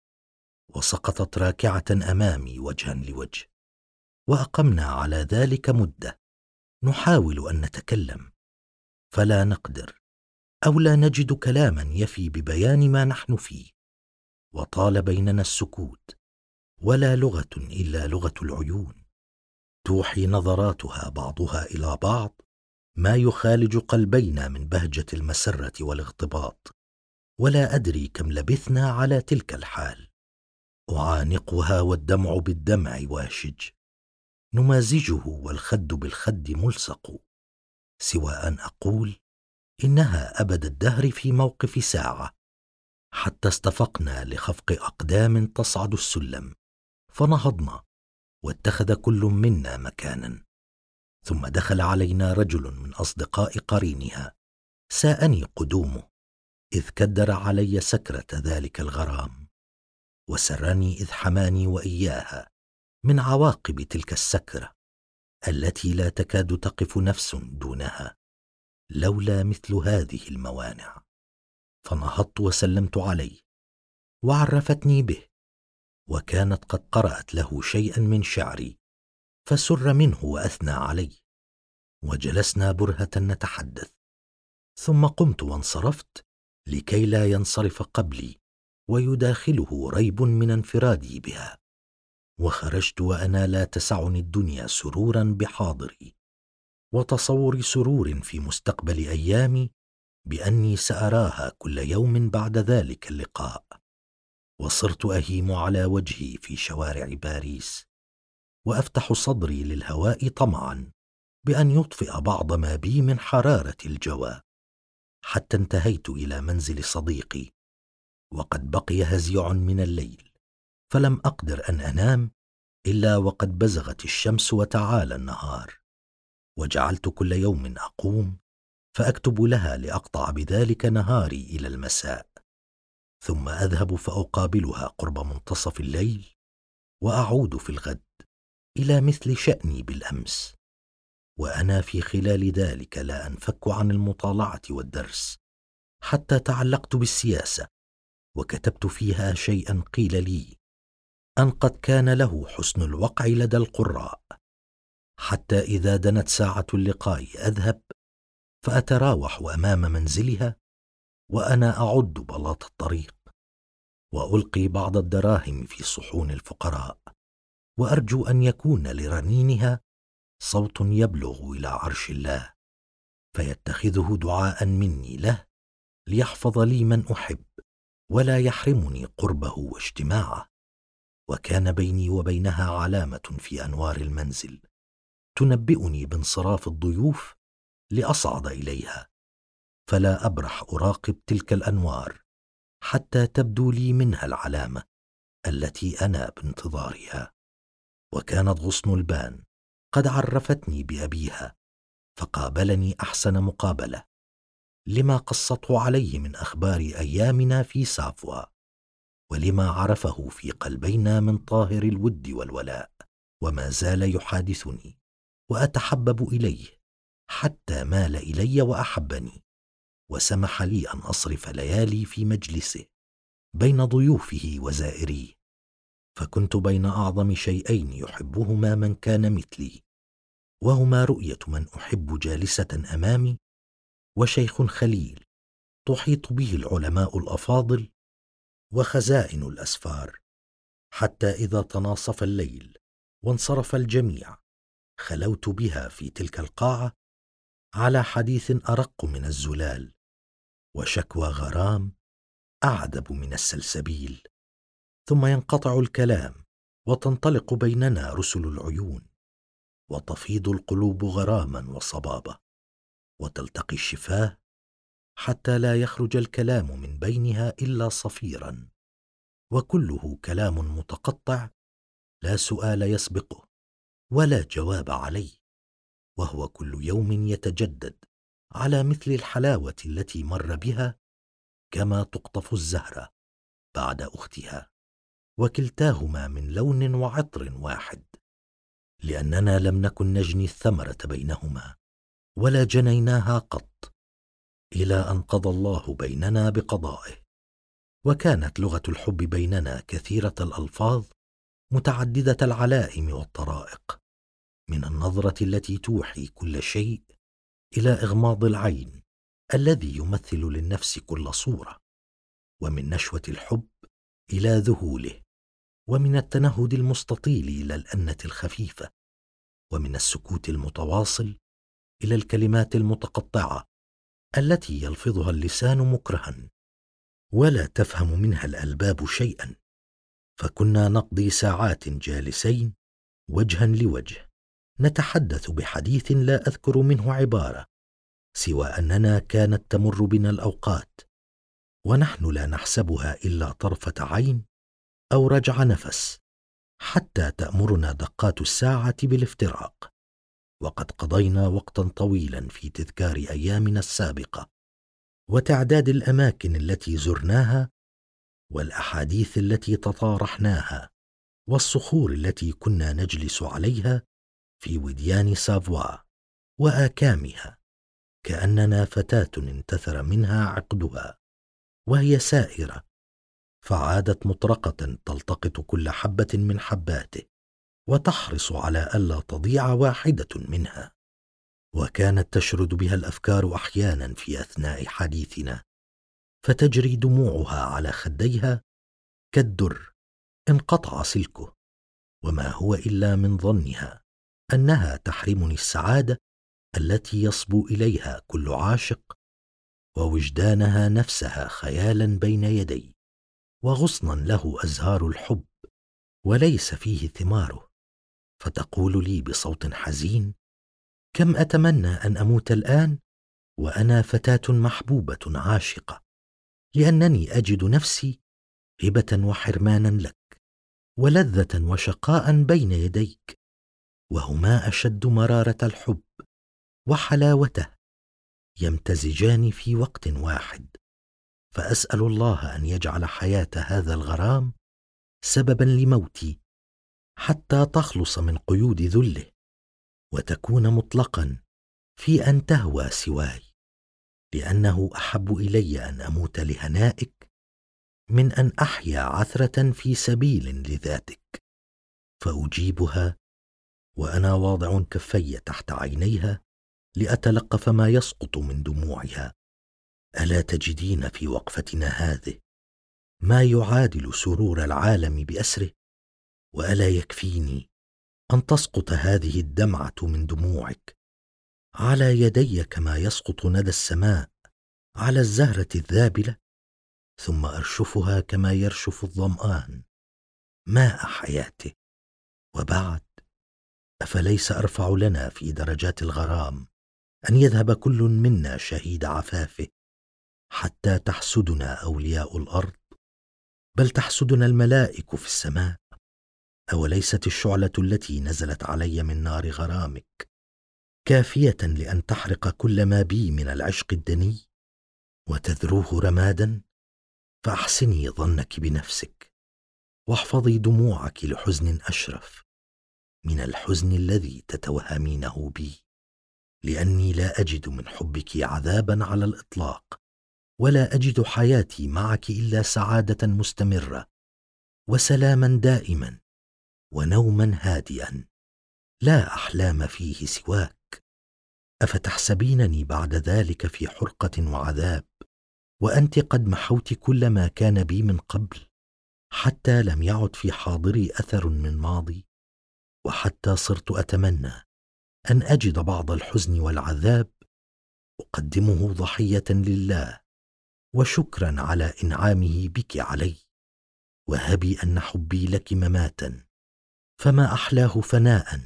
وسقطت راكعة أمامي وجها لوجه، وأقمنا على ذلك مدة نحاول أن نتكلم فلا نقدر أو لا نجد كلاما يفي ببيان ما نحن فيه، وطال بيننا السكوت، ولا لغة إلا لغة العيون، توحي نظراتها بعضها إلى بعض ما يخالج قلبينا من بهجة المسرة والاغتباط، ولا أدري كم لبثنا على تلك الحال، أعانقها والدمع بالدمع واشج، نمازجه والخد بالخد ملصق، سوى أن أقول إنها أبد الدهر في موقف ساعة، حتى استفقنا لخفق أقدام تصعد السلم، فنهضنا واتخذ كل منا مكانا. ثم دخل علينا رجل من أصدقاء قرينها، ساءني قدومه إذ كدر علي سكرة ذلك الغرام، وسرني إذ حماني وإياها من عواقب تلك السكرة التي لا تكاد تقف نفس دونها لولا مثل هذه الموانع. فنهضت وسلمت عليه، وعرفتني به، وكانت قد قرأت له شيئا من شعري فسر منه وأثنى علي، وجلسنا برهة نتحدث. ثم قمت وانصرفت لكي لا ينصرف قبلي ويداخله ريب من انفرادي بها، وخرجت وأنا لا تسعني الدنيا سرورا بحاضري وتصور سرور في مستقبل أيامي بأني سأراها كل يوم بعد ذلك اللقاء. وصرت أهيم على وجهي في شوارع باريس، وأفتح صدري للهواء طمعا بأن يطفئ بعض ما بي من حرارة الجو، حتى انتهيت إلى منزل صديقي وقد بقي هزيع من الليل، فلم أقدر أن أنام إلا وقد بزغت الشمس وتعالى النهار. وجعلت كل يوم أقوم فأكتب لها لأقطع بذلك نهاري إلى المساء، ثم أذهب فأقابلها قرب منتصف الليل، وأعود في الغد إلى مثل شأني بالأمس. وأنا في خلال ذلك لا أنفك عن المطالعة والدرس، حتى تعلقت بالسياسة وكتبت فيها شيئا قيل لي أن قد كان له حسن الوقع لدى القراء، حتى إذا دنت ساعة اللقاء أذهب فأتراوح أمام منزلها وأنا أعد بلاط الطريق، وألقي بعض الدراهم في صحون الفقراء، وأرجو أن يكون لرنينها صوت يبلغ إلى عرش الله، فيتخذه دعاء مني له ليحفظ لي من أحب ولا يحرمني قربه واجتماعه. وكان بيني وبينها علامة في أنوار المنزل تنبئني بانصراف الضيوف لأصعد إليها، فلا أبرح أراقب تلك الأنوار حتى تبدو لي منها العلامة التي أنا بانتظارها. وكانت غصن البان قد عرفتني بأبيها، فقابلني أحسن مقابلة لما قصته عليه من أخبار أيامنا في سافوا، ولما عرفه في قلبينا من طاهر الود والولاء، وما زال يحادثني وأتحبب إليه حتى مال إلي وأحبني، وسمح لي أن أصرف ليالي في مجلسه بين ضيوفه وزائريه، فكنت بين أعظم شيئين يحبهما من كان مثلي، وهما رؤية من أحب جالسة أمامي، وشيخ خليل تحيط به العلماء الأفاضل وخزائن الأسفار. حتى إذا تناصف الليل وانصرف الجميع خلوت بها في تلك القاعة على حديث أرق من الزلال، وشكوى غرام أعذب من السلسبيل، ثم ينقطع الكلام وتنطلق بيننا رسل العيون، وتفيض القلوب غراما وصبابة، وتلتقي الشفاه حتى لا يخرج الكلام من بينها إلا صفيرا، وكله كلام متقطع لا سؤال يسبقه ولا جواب عليه، وهو كل يوم يتجدد على مثل الحلاوة التي مر بها، كما تقطف الزهرة بعد أختها، وكلتاهما من لون وعطر واحد، لأننا لم نكن نجني الثمرة بينهما ولا جنيناها قط، إلى أن قضى الله بيننا بقضائه. وكانت لغة الحب بيننا كثيرة الألفاظ متعددة العلائم والطرائق، من النظرة التي توحي كل شيء إلى إغماض العين الذي يمثل للنفس كل صورة، ومن نشوة الحب إلى ذهوله، ومن التنهد المستطيل إلى الأنة الخفيفة، ومن السكوت المتواصل إلى الكلمات المتقطعة التي يلفظها اللسان مكرها ولا تفهم منها الألباب شيئا. فكنا نقضي ساعات جالسين وجها لوجه نتحدث بحديث لا أذكر منه عبارة، سوى أننا كانت تمر بنا الأوقات ونحن لا نحسبها إلا طرفة عين أو رجع نفس، حتى تأمرنا دقات الساعة بالافتراق، وقد قضينا وقتا طويلا في تذكار أيامنا السابقة وتعداد الأماكن التي زرناها والأحاديث التي تطارحناها والصخور التي كنا نجلس عليها في وديان سافوا وآكامها، كأننا فتاة انتثر منها عقدها وهي سائرة، فعادت مطرقة تلتقط كل حبة من حباته وتحرص على ألا تضيع واحدة منها. وكانت تشرد بها الأفكار أحيانا في أثناء حديثنا، فتجري دموعها على خديها كالدر انقطع سلكه، وما هو إلا من ظنها أنها تحرمني السعادة التي يصبو إليها كل عاشق، ووجدانها نفسها خيالا بين يدي، وغصنا له أزهار الحب وليس فيه ثماره. فتقول لي بصوت حزين: كم أتمنى أن أموت الآن وأنا فتاة محبوبة عاشقة، لأنني أجد نفسي هبة وحرمانا لك، ولذة وشقاء بين يديك، وهما أشد مرارة الحب وحلاوته، يمتزجان في وقت واحد. فأسأل الله أن يجعل حياة هذا الغرام سببا لموتي، حتى تخلص من قيود ذله وتكون مطلقا في أن تهوى سواي، لأنه أحب إلي أن أموت لهنائك من أن أحيا عثرة في سبيل لذاتك. فأجيبها وأنا واضع كفي تحت عينيها لأتلقف ما يسقط من دموعها: ألا تجدين في وقفتنا هذه ما يعادل سرور العالم بأسره؟ وألا يكفيني أن تسقط هذه الدمعة من دموعك على يدي كما يسقط ندى السماء على الزهرة الذابلة، ثم أرشفها كما يرشف الظمآن ماء حياته؟ وبعد، أفليس أرفع لنا في درجات الغرام أن يذهب كل منا شهيد عفافه حتى تحسدنا أولياء الأرض، بل تحسدنا الملائك في السماء؟ أوليست الشعلة التي نزلت علي من نار غرامك كافية لأن تحرق كل ما بي من العشق الدني وتذروه رمادا؟ فأحسني ظنك بنفسك، واحفظي دموعك لحزن أشرف من الحزن الذي تتوهمينه بي، لأني لا أجد من حبك عذابا على الإطلاق، ولا أجد حياتي معك إلا سعادة مستمرة وسلاما دائما ونوما هادئا لا أحلام فيه سواك. أفتحسبينني بعد ذلك في حرقة وعذاب وأنت قد محوت كل ما كان بي من قبل، حتى لم يعد في حاضري أثر من ماضي، وحتى صرت أتمنى أن أجد بعض الحزن والعذاب أقدمه ضحية لله وشكرا على إنعامه بك علي. وهبي أن حبي لك مماتا، فما أحلاه فناء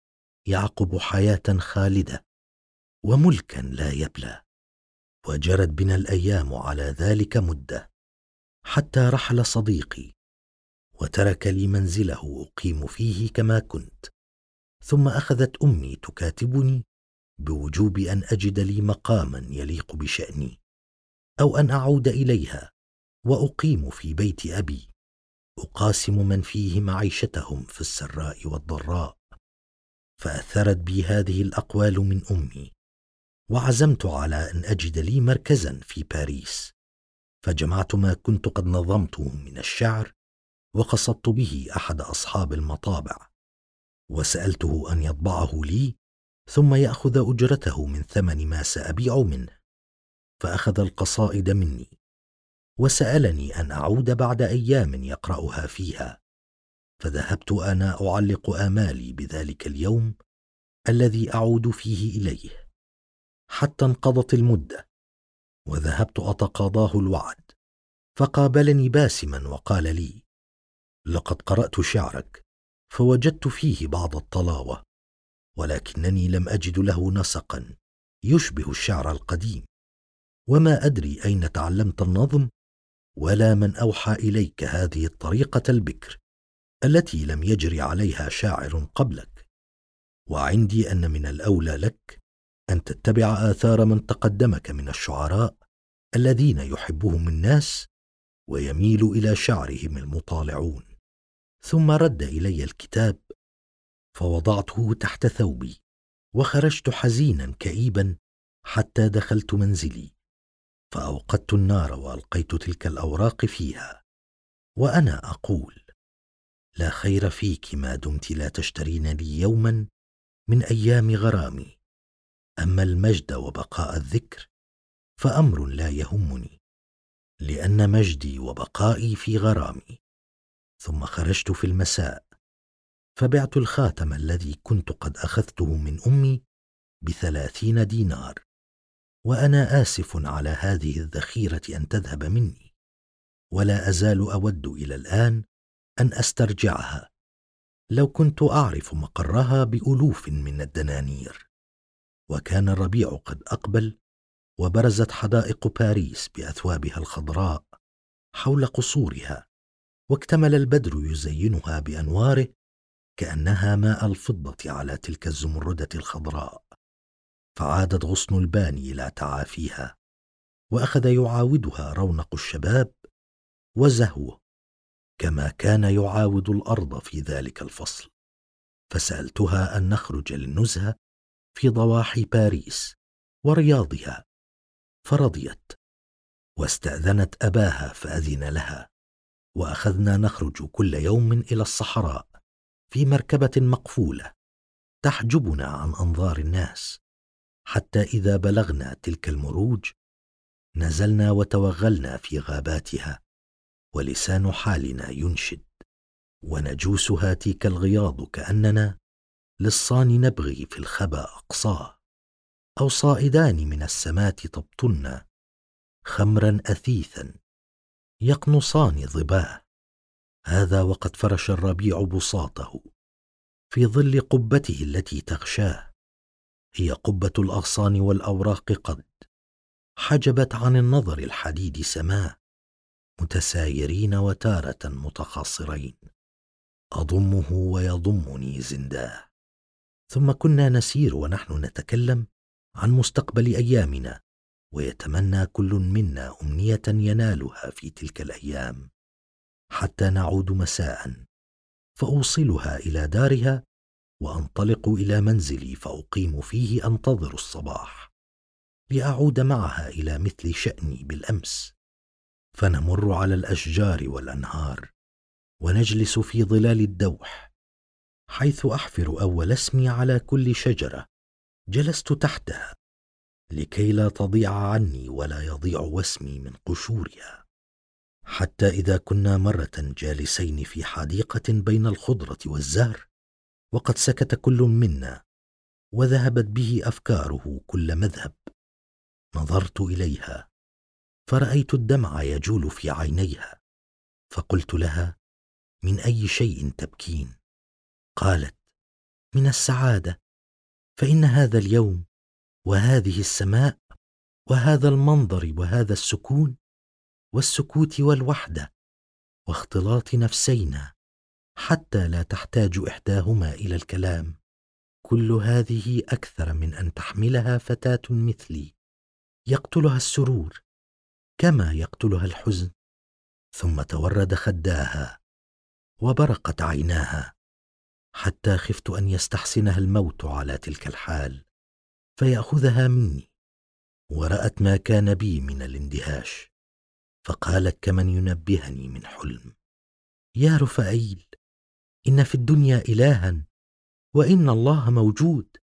يعقب حياة خالدة وملكا لا يبلى. وجرت بنا الأيام على ذلك مدة، حتى رحل صديقي وترك لي منزله أقيم فيه كما كنت، ثم أخذت أمي تكاتبني بوجوب أن أجد لي مقاما يليق بشأني، أو أن أعود إليها وأقيم في بيت أبي أقاسم من فيه معيشتهم في السراء والضراء. فأثرت بي هذه الأقوال من أمي، وعزمت على أن أجد لي مركزا في باريس، فجمعت ما كنت قد نظمته من الشعر وقصدت به أحد أصحاب المطابع، وسألته أن يطبعه لي ثم يأخذ أجرته من ثمن ما سأبيع منه. فأخذ القصائد مني وسألني أن أعود بعد أيام يقرأها فيها، فذهبت أنا أعلق آمالي بذلك اليوم الذي أعود فيه إليه، حتى انقضت المدة وذهبت أتقاضاه الوعد. فقابلني باسما وقال لي: لقد قرأت شعرك فوجدت فيه بعض الطلاوة، ولكنني لم أجد له نسقا يشبه الشعر القديم، وما أدري أين تعلمت النظم ولا من أوحى إليك هذه الطريقة البكر، التي لم يجري عليها شاعر قبلك، وعندي أن من الأولى لك أن تتبع آثار من تقدمك من الشعراء الذين يحبهم الناس ويميل إلى شعرهم المطالعون. ثم رد إلي الكتاب فوضعته تحت ثوبي، وخرجت حزينا كئيبا حتى دخلت منزلي، فأوقدت النار وألقيت تلك الأوراق فيها، وأنا أقول: لا خير فيك ما دمت لا تشترين لي يوما من أيام غرامي، أما المجد وبقاء الذكر فأمر لا يهمني، لأن مجدي وبقائي في غرامي. ثم خرجت في المساء فبعت الخاتم الذي كنت قد أخذته من أمي ب30 دينار، وأنا آسف على هذه الذخيرة أن تذهب مني، ولا أزال أود إلى الآن أن أسترجعها لو كنت أعرف مقرها بألوف من الدنانير. وكان الربيع قد أقبل، وبرزت حدائق باريس بأثوابها الخضراء حول قصورها، واكتمل البدر يزينها بأنواره كأنها ماء الفضة على تلك الزمردة الخضراء. فعادت غصن الباني إلى تعافيها، وأخذ يعاودها رونق الشباب وزهوه كما كان يعاود الأرض في ذلك الفصل. فسألتها أن نخرج للنزهة في ضواحي باريس ورياضها، فرضيت، واستأذنت أباها فأذن لها، وأخذنا نخرج كل يوم إلى الصحراء في مركبة مقفولة تحجبنا عن أنظار الناس، حتى إذا بلغنا تلك المروج نزلنا وتوغلنا في غاباتها، ولسان حالنا ينشد، ونجوسها تلك الغياض كأننا للصان نبغي في الخبا أقصاه، أو صائدان من السمات تبطلنا خمرا أثيثا يقنصان ظباه. هذا وقد فرش الربيع بساطه في ظل قبته التي تغشاه، هي قبة الأغصان والأوراق، قد حجبت عن النظر الحديد سماه، متسايرين وتارة متخاصرين، أضمه ويضمني زنداه. ثم كنا نسير ونحن نتكلم عن مستقبل أيامنا، ويتمنى كل منا أمنية ينالها في تلك الأيام، حتى نعود مساء فأوصلها إلى دارها، وأنطلق إلى منزلي فأقيم فيه أنتظر الصباح لأعود معها إلى مثل شأني بالأمس. فنمر على الأشجار والأنهار، ونجلس في ظلال الدوح، حيث أحفر أول اسمي على كل شجرة جلست تحتها، لكي لا تضيع عني ولا يضيع وسمي من قشورها. حتى إذا كنا مرة جالسين في حديقة بين الخضرة والزهر، وقد سكت كل منا وذهبت به أفكاره كل مذهب، نظرت إليها فرأيت الدمع يجول في عينيها، فقلت لها: من أي شيء تبكين؟ قالت: من السعادة، فإن هذا اليوم وهذه السماء وهذا المنظر وهذا السكون والسكوت والوحدة واختلاط نفسينا حتى لا تحتاج إحداهما إلى الكلام، كل هذه أكثر من أن تحملها فتاة مثلي يقتلها السرور كما يقتلها الحزن. ثم تورد خداها وبرقت عيناها، حتى خفت أن يستحسنها الموت على تلك الحال فيأخذها مني، ورأت ما كان بي من الاندهاش، فقالت كمن ينبهني من حلم: يا رفائيل، إن في الدنيا إلها وإن الله موجود.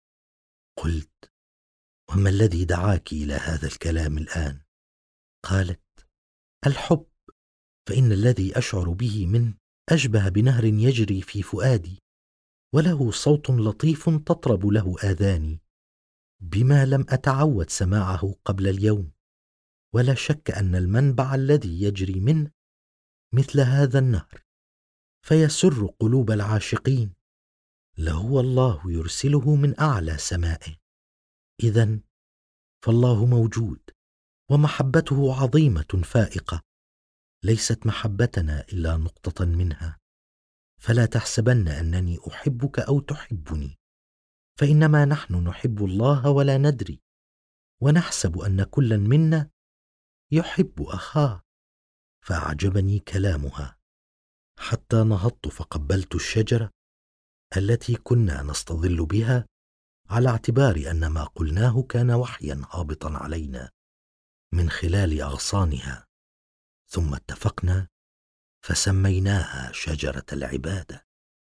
قلت: وما الذي دعاك إلى هذا الكلام الآن؟ قالت: الحب، فإن الذي أشعر به منه أشبه بنهر يجري في فؤادي، وله صوت لطيف تطرب له آذاني، بما لم أتعود سماعه قبل اليوم، ولا شك أن المنبع الذي يجري منه مثل هذا النهر، فيسر قلوب العاشقين، لهو الله يرسله من أعلى سمائه. إذن فالله موجود، ومحبته عظيمة فائقة، ليست محبتنا إلا نقطة منها، فلا تحسبن أنني أحبك أو تحبني، فإنما نحن نحب الله ولا ندري، ونحسب أن كلا منا يحب أخاه. فأعجبني كلامها حتى نهضت فقبلت الشجرة التي كنا نستظل بها، على اعتبار أن ما قلناه كان وحيا هابطا علينا من خلال أغصانها، ثم اتفقنا فسميناها شجرة العبادة.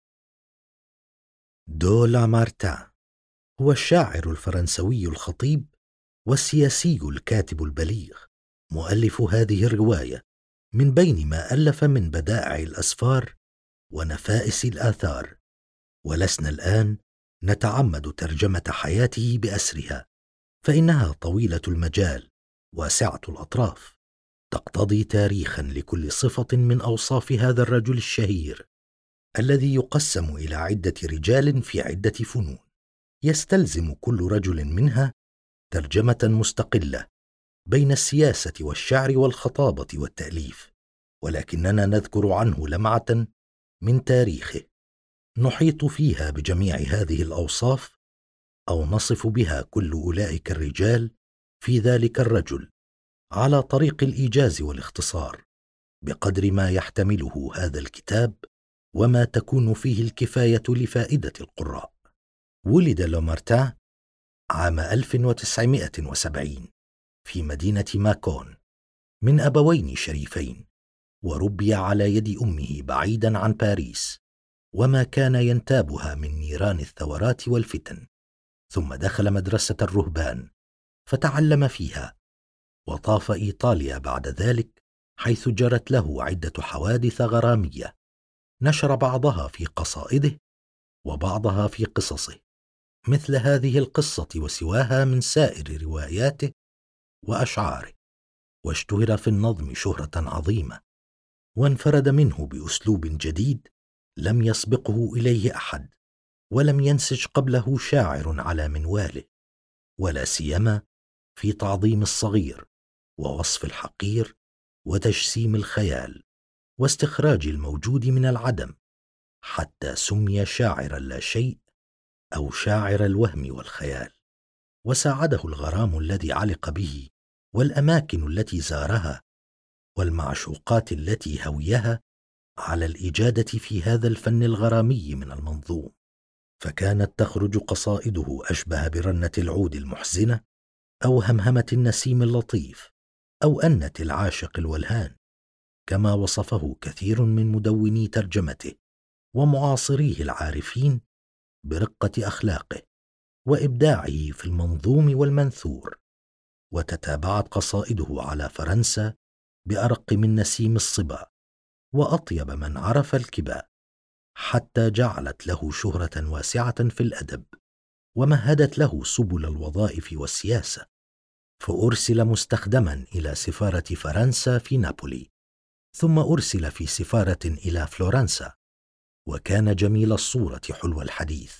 دو لامارتان هو الشاعر الفرنسوي الخطيب والسياسي الكاتب البليغ، مؤلف هذه الرواية، من بين ما ألف من بدائع الأسفار ونفائس الآثار. ولسنا الآن نتعمد ترجمة حياته بأسرها، فإنها طويلة المجال واسعة الأطراف، تقتضي تاريخا لكل صفة من أوصاف هذا الرجل الشهير، الذي يقسم إلى عدة رجال في عدة فنون، يستلزم كل رجل منها ترجمة مستقلة بين السياسة والشعر والخطابة والتأليف، ولكننا نذكر عنه لمعة من تاريخه نحيط فيها بجميع هذه الأوصاف، أو نصف بها كل أولئك الرجال في ذلك الرجل على طريق الإيجاز والاختصار، بقدر ما يحتمله هذا الكتاب وما تكون فيه الكفاية لفائدة القراء. ولد لامارتان عام 1970 في مدينة ماكون من أبوين شريفين، وربي على يد أمه بعيدا عن باريس وما كان ينتابها من نيران الثورات والفتن، ثم دخل مدرسة الرهبان فتعلم فيها، وطاف إيطاليا بعد ذلك، حيث جرت له عدة حوادث غرامية نشر بعضها في قصائده وبعضها في قصصه، مثل هذه القصة وسواها من سائر رواياته وأشعاره، واشتهر في النظم شهرة عظيمة، وانفرد منه بأسلوب جديد لم يسبقه إليه أحد، ولم ينسج قبله شاعر على منواله، ولا سيما في تعظيم الصغير ووصف الحقير وتجسيم الخيال واستخراج الموجود من العدم، حتى سمي شاعر لا شيء أو شاعر الوهم والخيال. وساعده الغرام الذي علق به، والأماكن التي زارها، والمعشوقات التي هويها، على الإجادة في هذا الفن الغرامي من المنظوم، فكانت تخرج قصائده أشبه برنة العود المحزنة، أو همهمة النسيم اللطيف، أو أنة العاشق الولهان، كما وصفه كثير من مدوني ترجمته ومعاصريه العارفين برقة أخلاقه وإبداعه في المنظوم والمنثور. وتتابعت قصائده على فرنسا بأرق من نسيم الصبا وأطيب من عرف الكبا، حتى جعلت له شهرة واسعة في الأدب، ومهدت له سبل الوظائف والسياسة، فأرسل مستخدما إلى سفارة فرنسا في نابولي، ثم أرسل في سفارة إلى فلورنسا، وكان جميل الصورة حلو الحديث،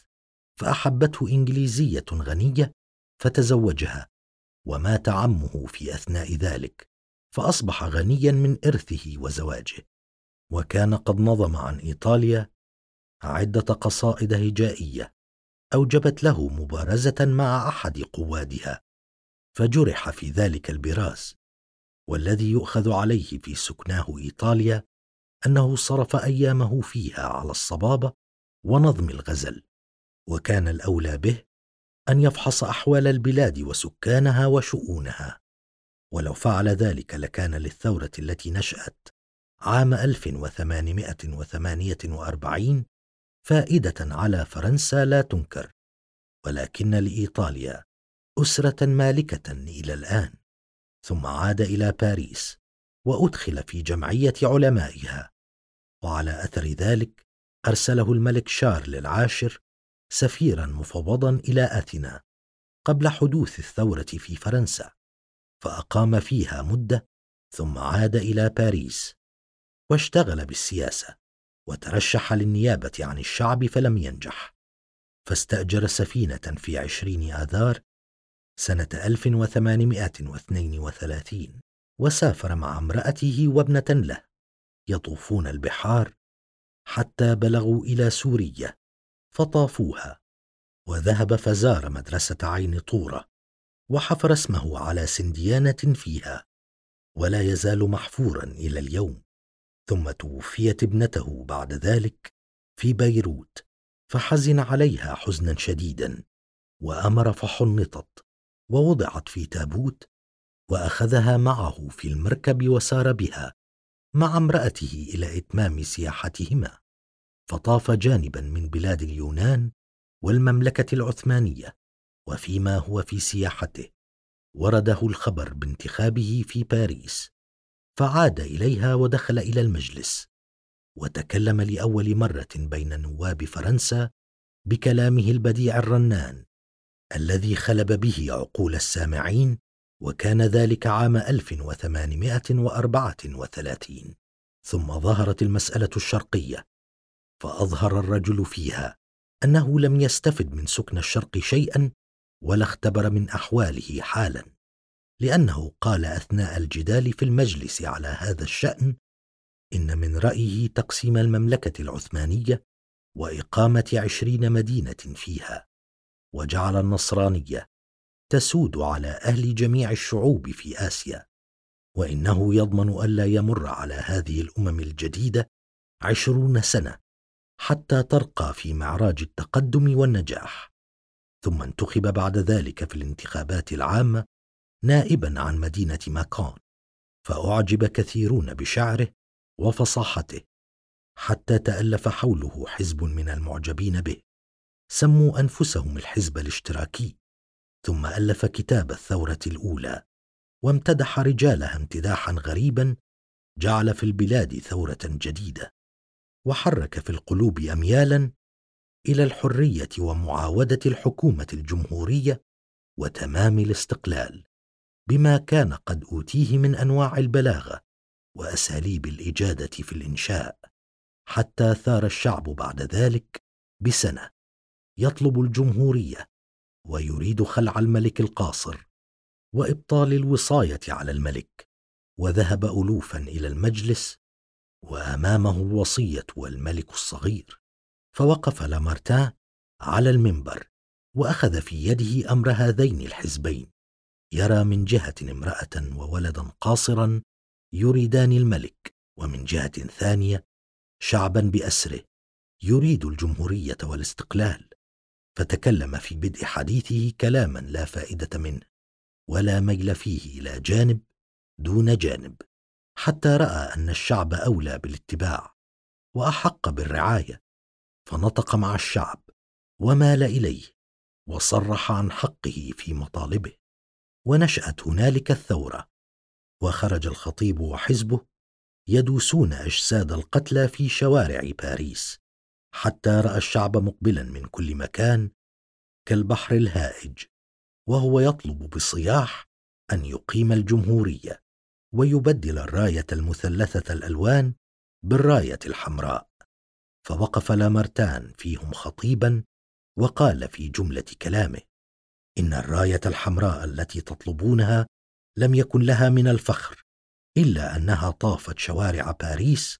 فأحبته إنجليزية غنية فتزوجها، ومات عمه في أثناء ذلك، فأصبح غنيا من إرثه وزواجه. وكان قد نظم عن إيطاليا عدة قصائد هجائية أوجبت له مبارزة مع أحد قوادها، فجرح في ذلك البراز، والذي يؤخذ عليه في سكناه إيطاليا أنه صرف أيامه فيها على الصبابة ونظم الغزل، وكان الأولى به أن يفحص أحوال البلاد وسكانها وشؤونها، ولو فعل ذلك لكان للثورة التي نشأت عام 1848 فائدة على فرنسا لا تنكر، ولكن لإيطاليا أسرة مالكة إلى الآن. ثم عاد إلى باريس وأدخل في جمعية علمائها، وعلى أثر ذلك أرسله الملك شارل العاشر سفيرا مفوضا إلى أثينا قبل حدوث الثورة في فرنسا، فأقام فيها مدة، ثم عاد إلى باريس واشتغل بالسياسة، وترشح للنيابة عن الشعب فلم ينجح، فاستأجر سفينة في 20 آذار سنة 1832، وسافر مع امرأته وابنة له يطوفون البحار حتى بلغوا إلى سوريا فطافوها، وذهب فزار مدرسة عين طورة وحفر اسمه على سنديانة فيها، ولا يزال محفورا إلى اليوم. ثم توفيت ابنته بعد ذلك في بيروت، فحزن عليها حزنا شديدا، وأمر فحنطت ووضعت في تابوت، وأخذها معه في المركب وسار بها مع امرأته إلى إتمام سياحتهما، فطاف جانبا من بلاد اليونان والمملكة العثمانية. وفيما هو في سياحته ورده الخبر بانتخابه في باريس، فعاد إليها ودخل إلى المجلس، وتكلم لأول مرة بين نواب فرنسا بكلامه البديع الرنان الذي خلب به عقول السامعين، وكان ذلك عام 1834. ثم ظهرت المسألة الشرقية، فأظهر الرجل فيها أنه لم يستفد من سكن الشرق شيئا، ولا اختبر من أحواله حالا، لأنه قال أثناء الجدال في المجلس على هذا الشأن إن من رأيه تقسيم المملكة العثمانية وإقامة 20 مدينة فيها، وجعل النصرانية تسود على أهل جميع الشعوب في آسيا، وإنه يضمن ألا يمر على هذه الأمم الجديدة 20 سنة حتى ترقى في معراج التقدم والنجاح. ثم انتخب بعد ذلك في الانتخابات العامة نائبا عن مدينة ماكان، فأعجب كثيرون بشعره وفصاحته، حتى تألف حوله حزب من المعجبين به، سموا أنفسهم الحزب الاشتراكي. ثم ألف كتاب الثورة الأولى، وامتدح رجالها امتداحا غريبا جعل في البلاد ثورة جديدة، وحرك في القلوب أميالا إلى الحرية ومعاودة الحكومة الجمهورية وتمام الاستقلال، بما كان قد أوتيه من أنواع البلاغة وأساليب الإجادة في الإنشاء، حتى ثار الشعب بعد ذلك بسنة يطلب الجمهورية، ويريد خلع الملك القاصر وإبطال الوصاية على الملك، وذهب ألوفا إلى المجلس وأمامه الوصية والملك الصغير، فوقف لامارتان على المنبر وأخذ في يده أمر هذين الحزبين، يرى من جهة امرأة وولدا قاصرا يريدان الملك، ومن جهة ثانية شعبا بأسره يريد الجمهورية والاستقلال. فتكلم في بدء حديثه كلاما لا فائدة منه، ولا ميل فيه إلى جانب دون جانب، حتى رأى أن الشعب أولى بالاتباع وأحق بالرعاية، فنطق مع الشعب ومال إليه، وصرح عن حقه في مطالبه. ونشأت هنالك الثورة، وخرج الخطيب وحزبه يدوسون أجساد القتلى في شوارع باريس، حتى رأى الشعب مقبلا من كل مكان كالبحر الهائج، وهو يطلب بصياح أن يقيم الجمهورية ويبدل الراية المثلثة الألوان بالراية الحمراء. فوقف لامارتان فيهم خطيبا، وقال في جملة كلامه: إن الراية الحمراء التي تطلبونها لم يكن لها من الفخر إلا أنها طافت شوارع باريس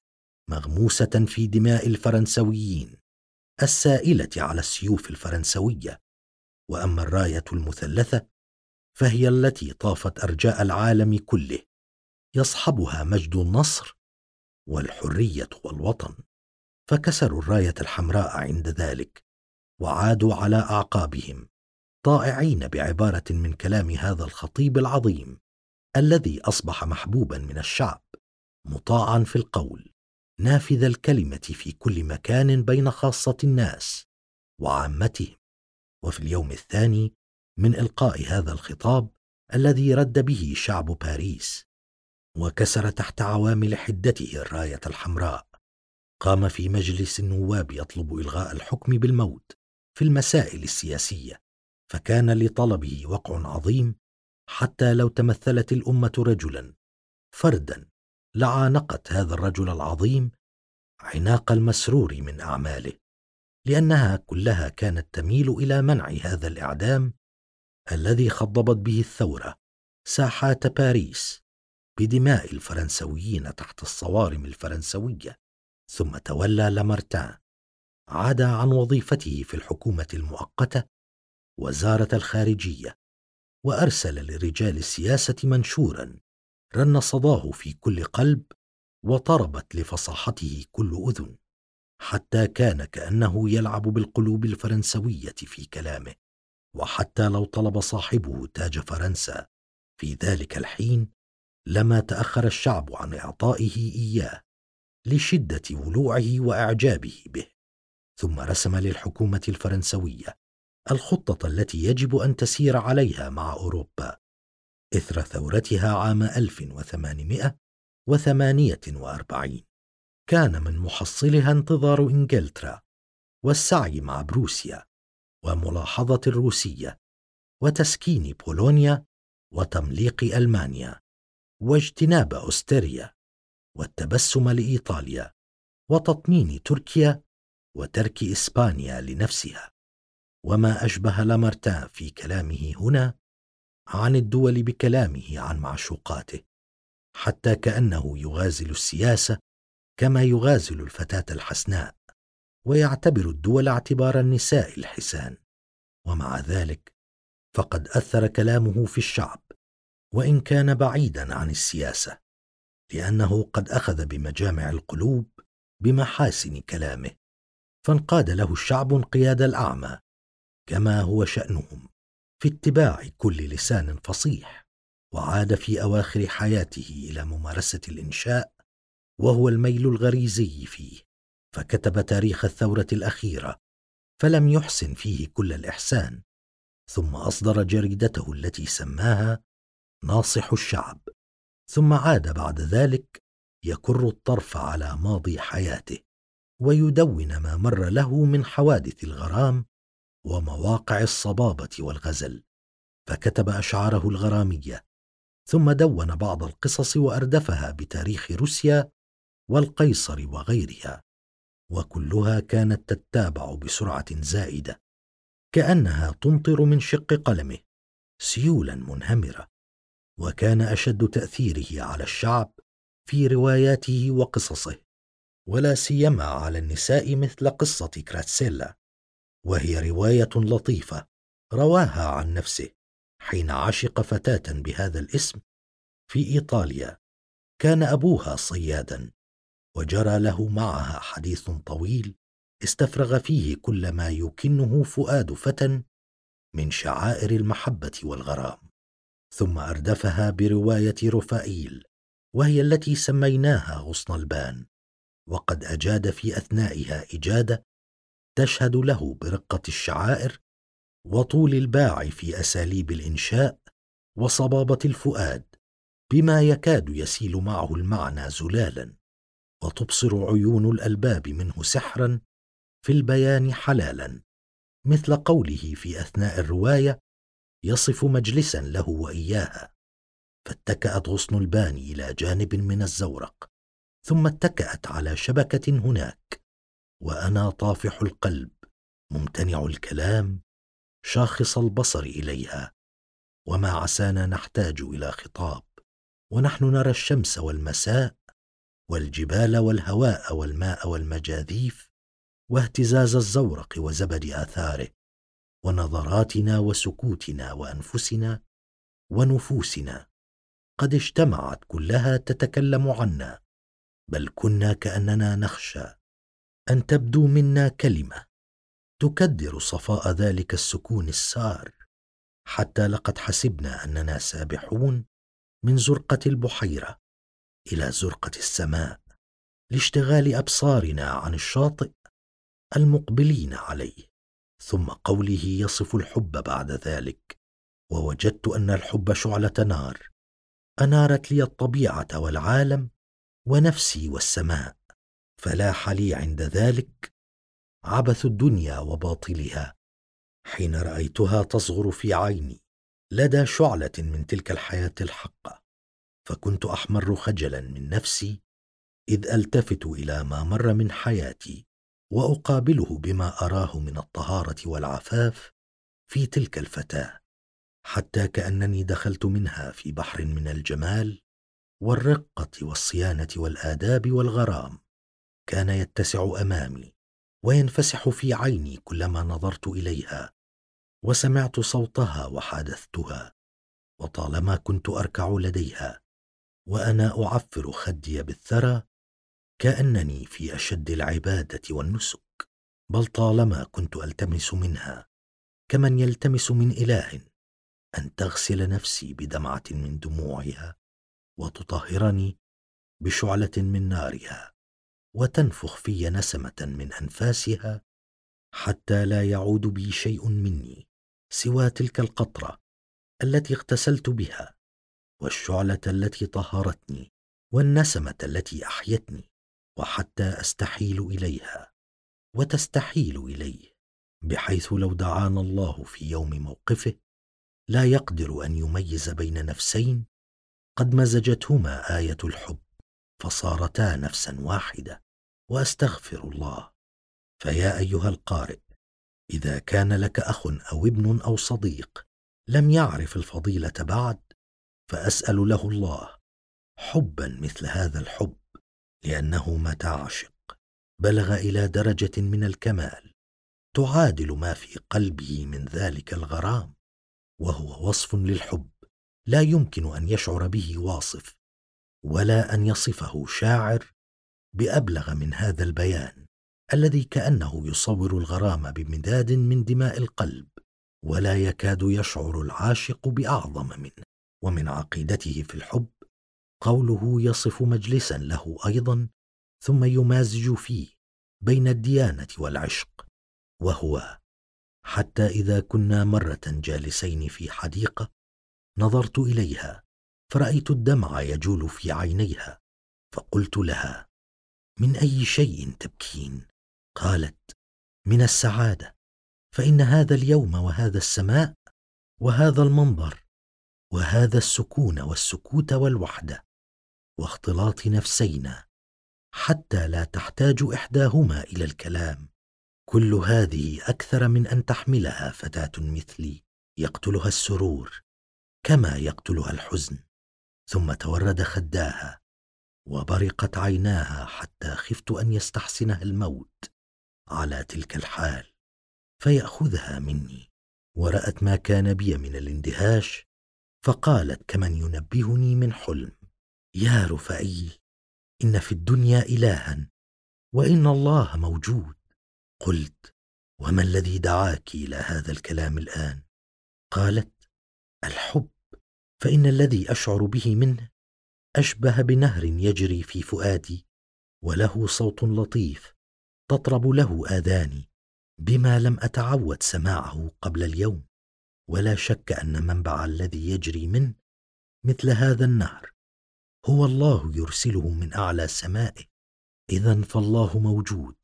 مغموسة في دماء الفرنسويين السائلة على السيوف الفرنسوية، وأما الراية المثلثة فهي التي طافت أرجاء العالم كله، يصحبها مجد النصر والحرية والوطن. فكسروا الراية الحمراء عند ذلك، وعادوا على أعقابهم، طائعين بعبارة من كلام هذا الخطيب العظيم الذي أصبح محبوبا من الشعب، مطاعا في القول، نافذ الكلمة في كل مكان بين خاصة الناس وعامتهم. وفي اليوم الثاني من إلقاء هذا الخطاب الذي رد به شعب باريس وكسر تحت عوامل حدته الراية الحمراء، قام في مجلس النواب يطلب إلغاء الحكم بالموت في المسائل السياسية، فكان لطلبه وقع عظيم، حتى لو تمثلت الأمة رجلا فردا لعانقت هذا الرجل العظيم عناق المسرور من أعماله، لأنها كلها كانت تميل إلى منع هذا الإعدام الذي خضبت به الثورة ساحات باريس بدماء الفرنسويين تحت الصوارم الفرنسوية. ثم تولى لامارتان، عاد عن وظيفته في الحكومة المؤقتة وزارة الخارجية، وأرسل لرجال السياسة منشورا رن صداه في كل قلب وطربت لفصاحته كل أذن، حتى كان كأنه يلعب بالقلوب الفرنسوية في كلامه. وحتى لو طلب صاحبه تاج فرنسا في ذلك الحين لما تأخر الشعب عن إعطائه إياه لشدة ولوعه وإعجابه به. ثم رسم للحكومة الفرنسوية الخطة التي يجب أن تسير عليها مع أوروبا إثر ثورتها عام 1848. كان من محصلها انتظار إنجلترا والسعي مع بروسيا وملاحظة الروسية وتسكين بولونيا وتمليق ألمانيا واجتناب أستريا والتبسم لإيطاليا وتطمين تركيا وترك إسبانيا لنفسها. وما أشبه لامارتان في كلامه هنا عن الدول بكلامه عن معشوقاته، حتى كأنه يغازل السياسة كما يغازل الفتاة الحسناء، ويعتبر الدول اعتبار النساء الحسان. ومع ذلك فقد أثر كلامه في الشعب وإن كان بعيدا عن السياسة، لأنه قد أخذ بمجامع القلوب بمحاسن كلامه، فانقاد له الشعب انقياد الأعمى كما هو شأنهم في اتباع كل لسان فصيح. وعاد في أواخر حياته إلى ممارسة الإنشاء وهو الميل الغريزي فيه، فكتب تاريخ الثورة الأخيرة فلم يحسن فيه كل الإحسان، ثم أصدر جريدته التي سماها ناصح الشعب، ثم عاد بعد ذلك يكر الطرف على ماضي حياته ويدون ما مر له من حوادث الغرام ومواقع الصبابة والغزل، فكتب أشعاره الغرامية، ثم دون بعض القصص وأردفها بتاريخ روسيا والقيصر وغيرها، وكلها كانت تتابع بسرعة زائدة كأنها تمطر من شق قلمه سيولا منهمرة. وكان أشد تأثيره على الشعب في رواياته وقصصه، ولا سيما على النساء، مثل قصة كراتسيلا، وهي رواية لطيفة رواها عن نفسه حين عشق فتاة بهذا الاسم في إيطاليا. كان أبوها صيادا، وجرى له معها حديث طويل استفرغ فيه كل ما يكنه فؤاد فتى من شعائر المحبة والغرام. ثم أردفها برواية رفائيل، وهي التي سميناها غصن البان، وقد أجاد في أثنائها إجادة تشهد له برقة الشعائر وطول الباع في أساليب الإنشاء وصبابة الفؤاد، بما يكاد يسيل معه المعنى زلالا، وتبصر عيون الألباب منه سحرا في البيان حلالا، مثل قوله في أثناء الرواية يصف مجلسا له وإياها: فاتكأت غصن البان إلى جانب من الزورق، ثم اتكأت على شبكة هناك، وأنا طافح القلب ممتنع الكلام شاخص البصر إليها، وما عسانا نحتاج إلى خطاب، ونحن نرى الشمس والمساء والجبال والهواء والماء والمجاذيف واهتزاز الزورق وزبد آثاره، ونظراتنا وسكوتنا وأنفسنا ونفوسنا قد اجتمعت كلها تتكلم عنا، بل كنا كأننا نخشى أن تبدو منا كلمة تكدر صفاء ذلك السكون السار، حتى لقد حسبنا أننا سابحون من زرقة البحيرة إلى زرقة السماء لاشتغال أبصارنا عن الشاطئ المقبلين عليه. ثم قوله يصف الحب بعد ذلك: ووجدت أن الحب شعلة نار أنارت لي الطبيعة والعالم ونفسي والسماء، فلاح لي عند ذلك عبث الدنيا وباطلها، حين رأيتها تصغر في عيني لدى شعلة من تلك الحياة الحقة، فكنت أحمر خجلا من نفسي إذ ألتفت إلى ما مر من حياتي وأقابله بما أراه من الطهارة والعفاف في تلك الفتاة، حتى كأنني دخلت منها في بحر من الجمال والرقة والصيانة والآداب والغرام، كان يتسع أمامي وينفسح في عيني كلما نظرت إليها وسمعت صوتها وحادثتها، وطالما كنت أركع لديها وأنا أعفر خدي بالثرى كأنني في أشد العبادة والنسك، بل طالما كنت ألتمس منها كمن يلتمس من إله أن تغسل نفسي بدمعة من دموعها وتطهرني بشعلة من نارها وتنفخ في نسمة من أنفاسها حتى لا يعود بي شيء مني سوى تلك القطرة التي اغتسلت بها والشعلة التي طهرتني والنسمة التي أحيتني، وحتى أستحيل إليها وتستحيل إليه، بحيث لو دعانا الله في يوم موقفه لا يقدر أن يميز بين نفسين قد مزجتهما آية الحب فصارتا نفسا واحدة. وأستغفر الله. فيا أيها القارئ، إذا كان لك أخ أو ابن أو صديق لم يعرف الفضيلة بعد، فأسأل له الله حبا مثل هذا الحب، لأنه متى عشق بلغ إلى درجة من الكمال تعادل ما في قلبه من ذلك الغرام، وهو وصف للحب لا يمكن أن يشعر به واصف ولا أن يصفه شاعر بأبلغ من هذا البيان الذي كأنه يصور الغرام بمداد من دماء القلب، ولا يكاد يشعر العاشق بأعظم منه. ومن عقيدته في الحب قوله يصف مجلسا له أيضا ثم يمازج فيه بين الديانة والعشق، وهو حتى إذا كنا مرة جالسين في حديقة نظرت إليها فرأيت الدمع يجول في عينيها، فقلت لها: من أي شيء تبكين؟ قالت: من السعادة، فإن هذا اليوم وهذا السماء وهذا المنظر وهذا السكون والسكوت والوحدة واختلاط نفسينا حتى لا تحتاج إحداهما إلى الكلام، كل هذه أكثر من أن تحملها فتاة مثلي يقتلها السرور كما يقتلها الحزن. ثم تورد خداها وبرقت عيناها حتى خفت أن يستحسنها الموت على تلك الحال فيأخذها مني، ورأت ما كان بي من الاندهاش فقالت كمن ينبهني من حلم: يا رفائيل، إن في الدنيا إلها وإن الله موجود. قلت: وما الذي دعاك إلى هذا الكلام الآن؟ قالت: الحب، فإن الذي أشعر به منه أشبه بنهر يجري في فؤادي وله صوت لطيف تطرب له آذاني بما لم أتعود سماعه قبل اليوم، ولا شك أن منبع الذي يجري منه مثل هذا النهر هو الله يرسله من أعلى سمائه. إذن فالله موجود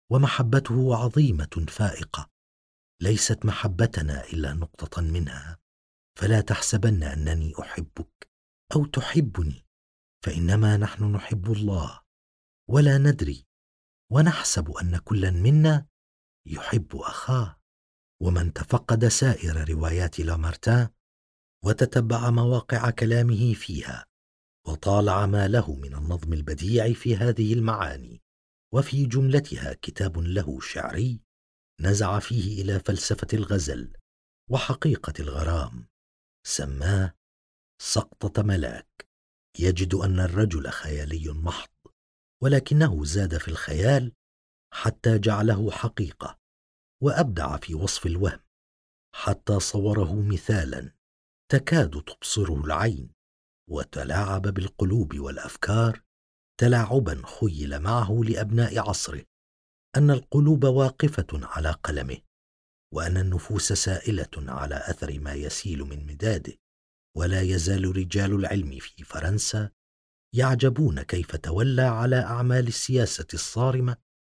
ومحبته عظيمة فائقة، ليست محبتنا إلا نقطة منها، فلا تحسبن أنني أحبك أو تحبني، فإنما نحن نحب الله ولا ندري، ونحسب أن كلا منا يحب أخاه. ومن تفقد سائر روايات لامارتين وتتبع مواقع كلامه فيها وطالع ما له من النظم البديع في هذه المعاني، وفي جملتها كتاب له شعري نزع فيه إلى فلسفة الغزل وحقيقة الغرام سماه سقطة ملاك، يجد أن الرجل خيالي محض، ولكنه زاد في الخيال حتى جعله حقيقة، وأبدع في وصف الوهم حتى صوره مثالا تكاد تبصره العين، وتلاعب بالقلوب والأفكار تلاعبا خيل معه لأبناء عصره أن القلوب واقفة على قلمه، وأن النفوس سائلة على أثر ما يسيل من مداده. ولا يزال رجال العلم في فرنسا يعجبون كيف تولى على أعمال السياسة الصارمة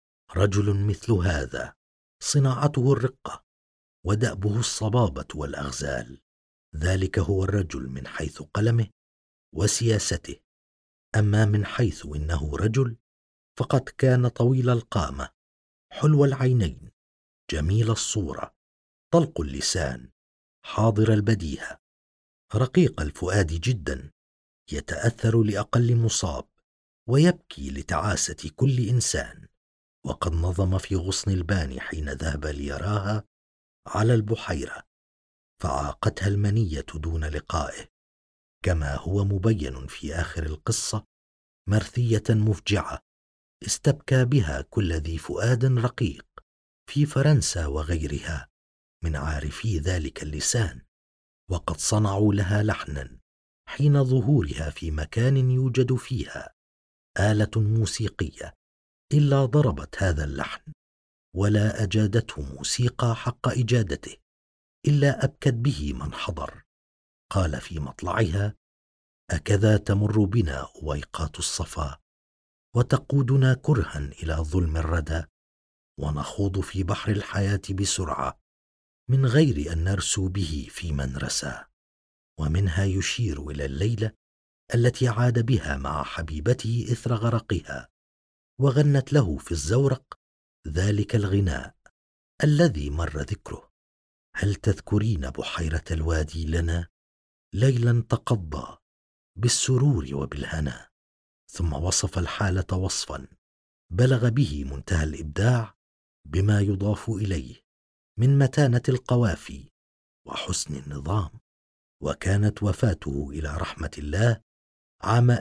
رجل مثل هذا، صناعته الرقة ودأبه الصبابة والأغزال. ذلك هو الرجل من حيث قلمه وسياسته، أما من حيث إنه رجل فقد كان طويل القامة، حلو العينين، جميل الصورة، طلق اللسان، حاضر البديهة، رقيق الفؤاد جدا، يتأثر لأقل مصاب، ويبكي لتعاسة كل إنسان. وقد نظم في غصن الباني حين ذهب ليراها على البحيرة، فعاقتها المنية دون لقائه، كما هو مبين في آخر القصة، مرثية مفجعة استبكى بها كل ذي فؤاد رقيق في فرنسا وغيرها من عارفي ذلك اللسان. وقد صنعوا لها لحنا حين ظهورها في مكان يوجد فيها آلة موسيقية، إلا ضربت هذا اللحن ولا أجادته موسيقى حق إجادته، إلا أبكت به من حضر. قال في مطلعها: أكذا تمر بنا أويقات الصفا، وتقودنا كرها إلى ظلم الردى، ونخوض في بحر الحياة بسرعة من غير أن نرسو به في من رسى. ومنها يشير إلى الليلة التي عاد بها مع حبيبته إثر غرقها، وغنت له في الزورق ذلك الغناء الذي مر ذكره: هل تذكرين بحيرة الوادي لنا ليلا تقضى بالسرور وبالهنا. ثم وصف الحالة وصفا بلغ به منتهى الإبداع بما يضاف إليه من متانة القوافي وحسن النظام. وكانت وفاته إلى رحمة الله عام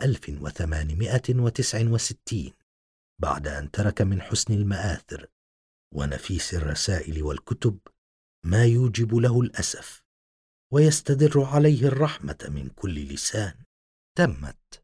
1869، بعد أن ترك من حسن المآثر ونفيس الرسائل والكتب ما يوجب له الأسف ويستدر عليه الرحمة من كل لسان. تمت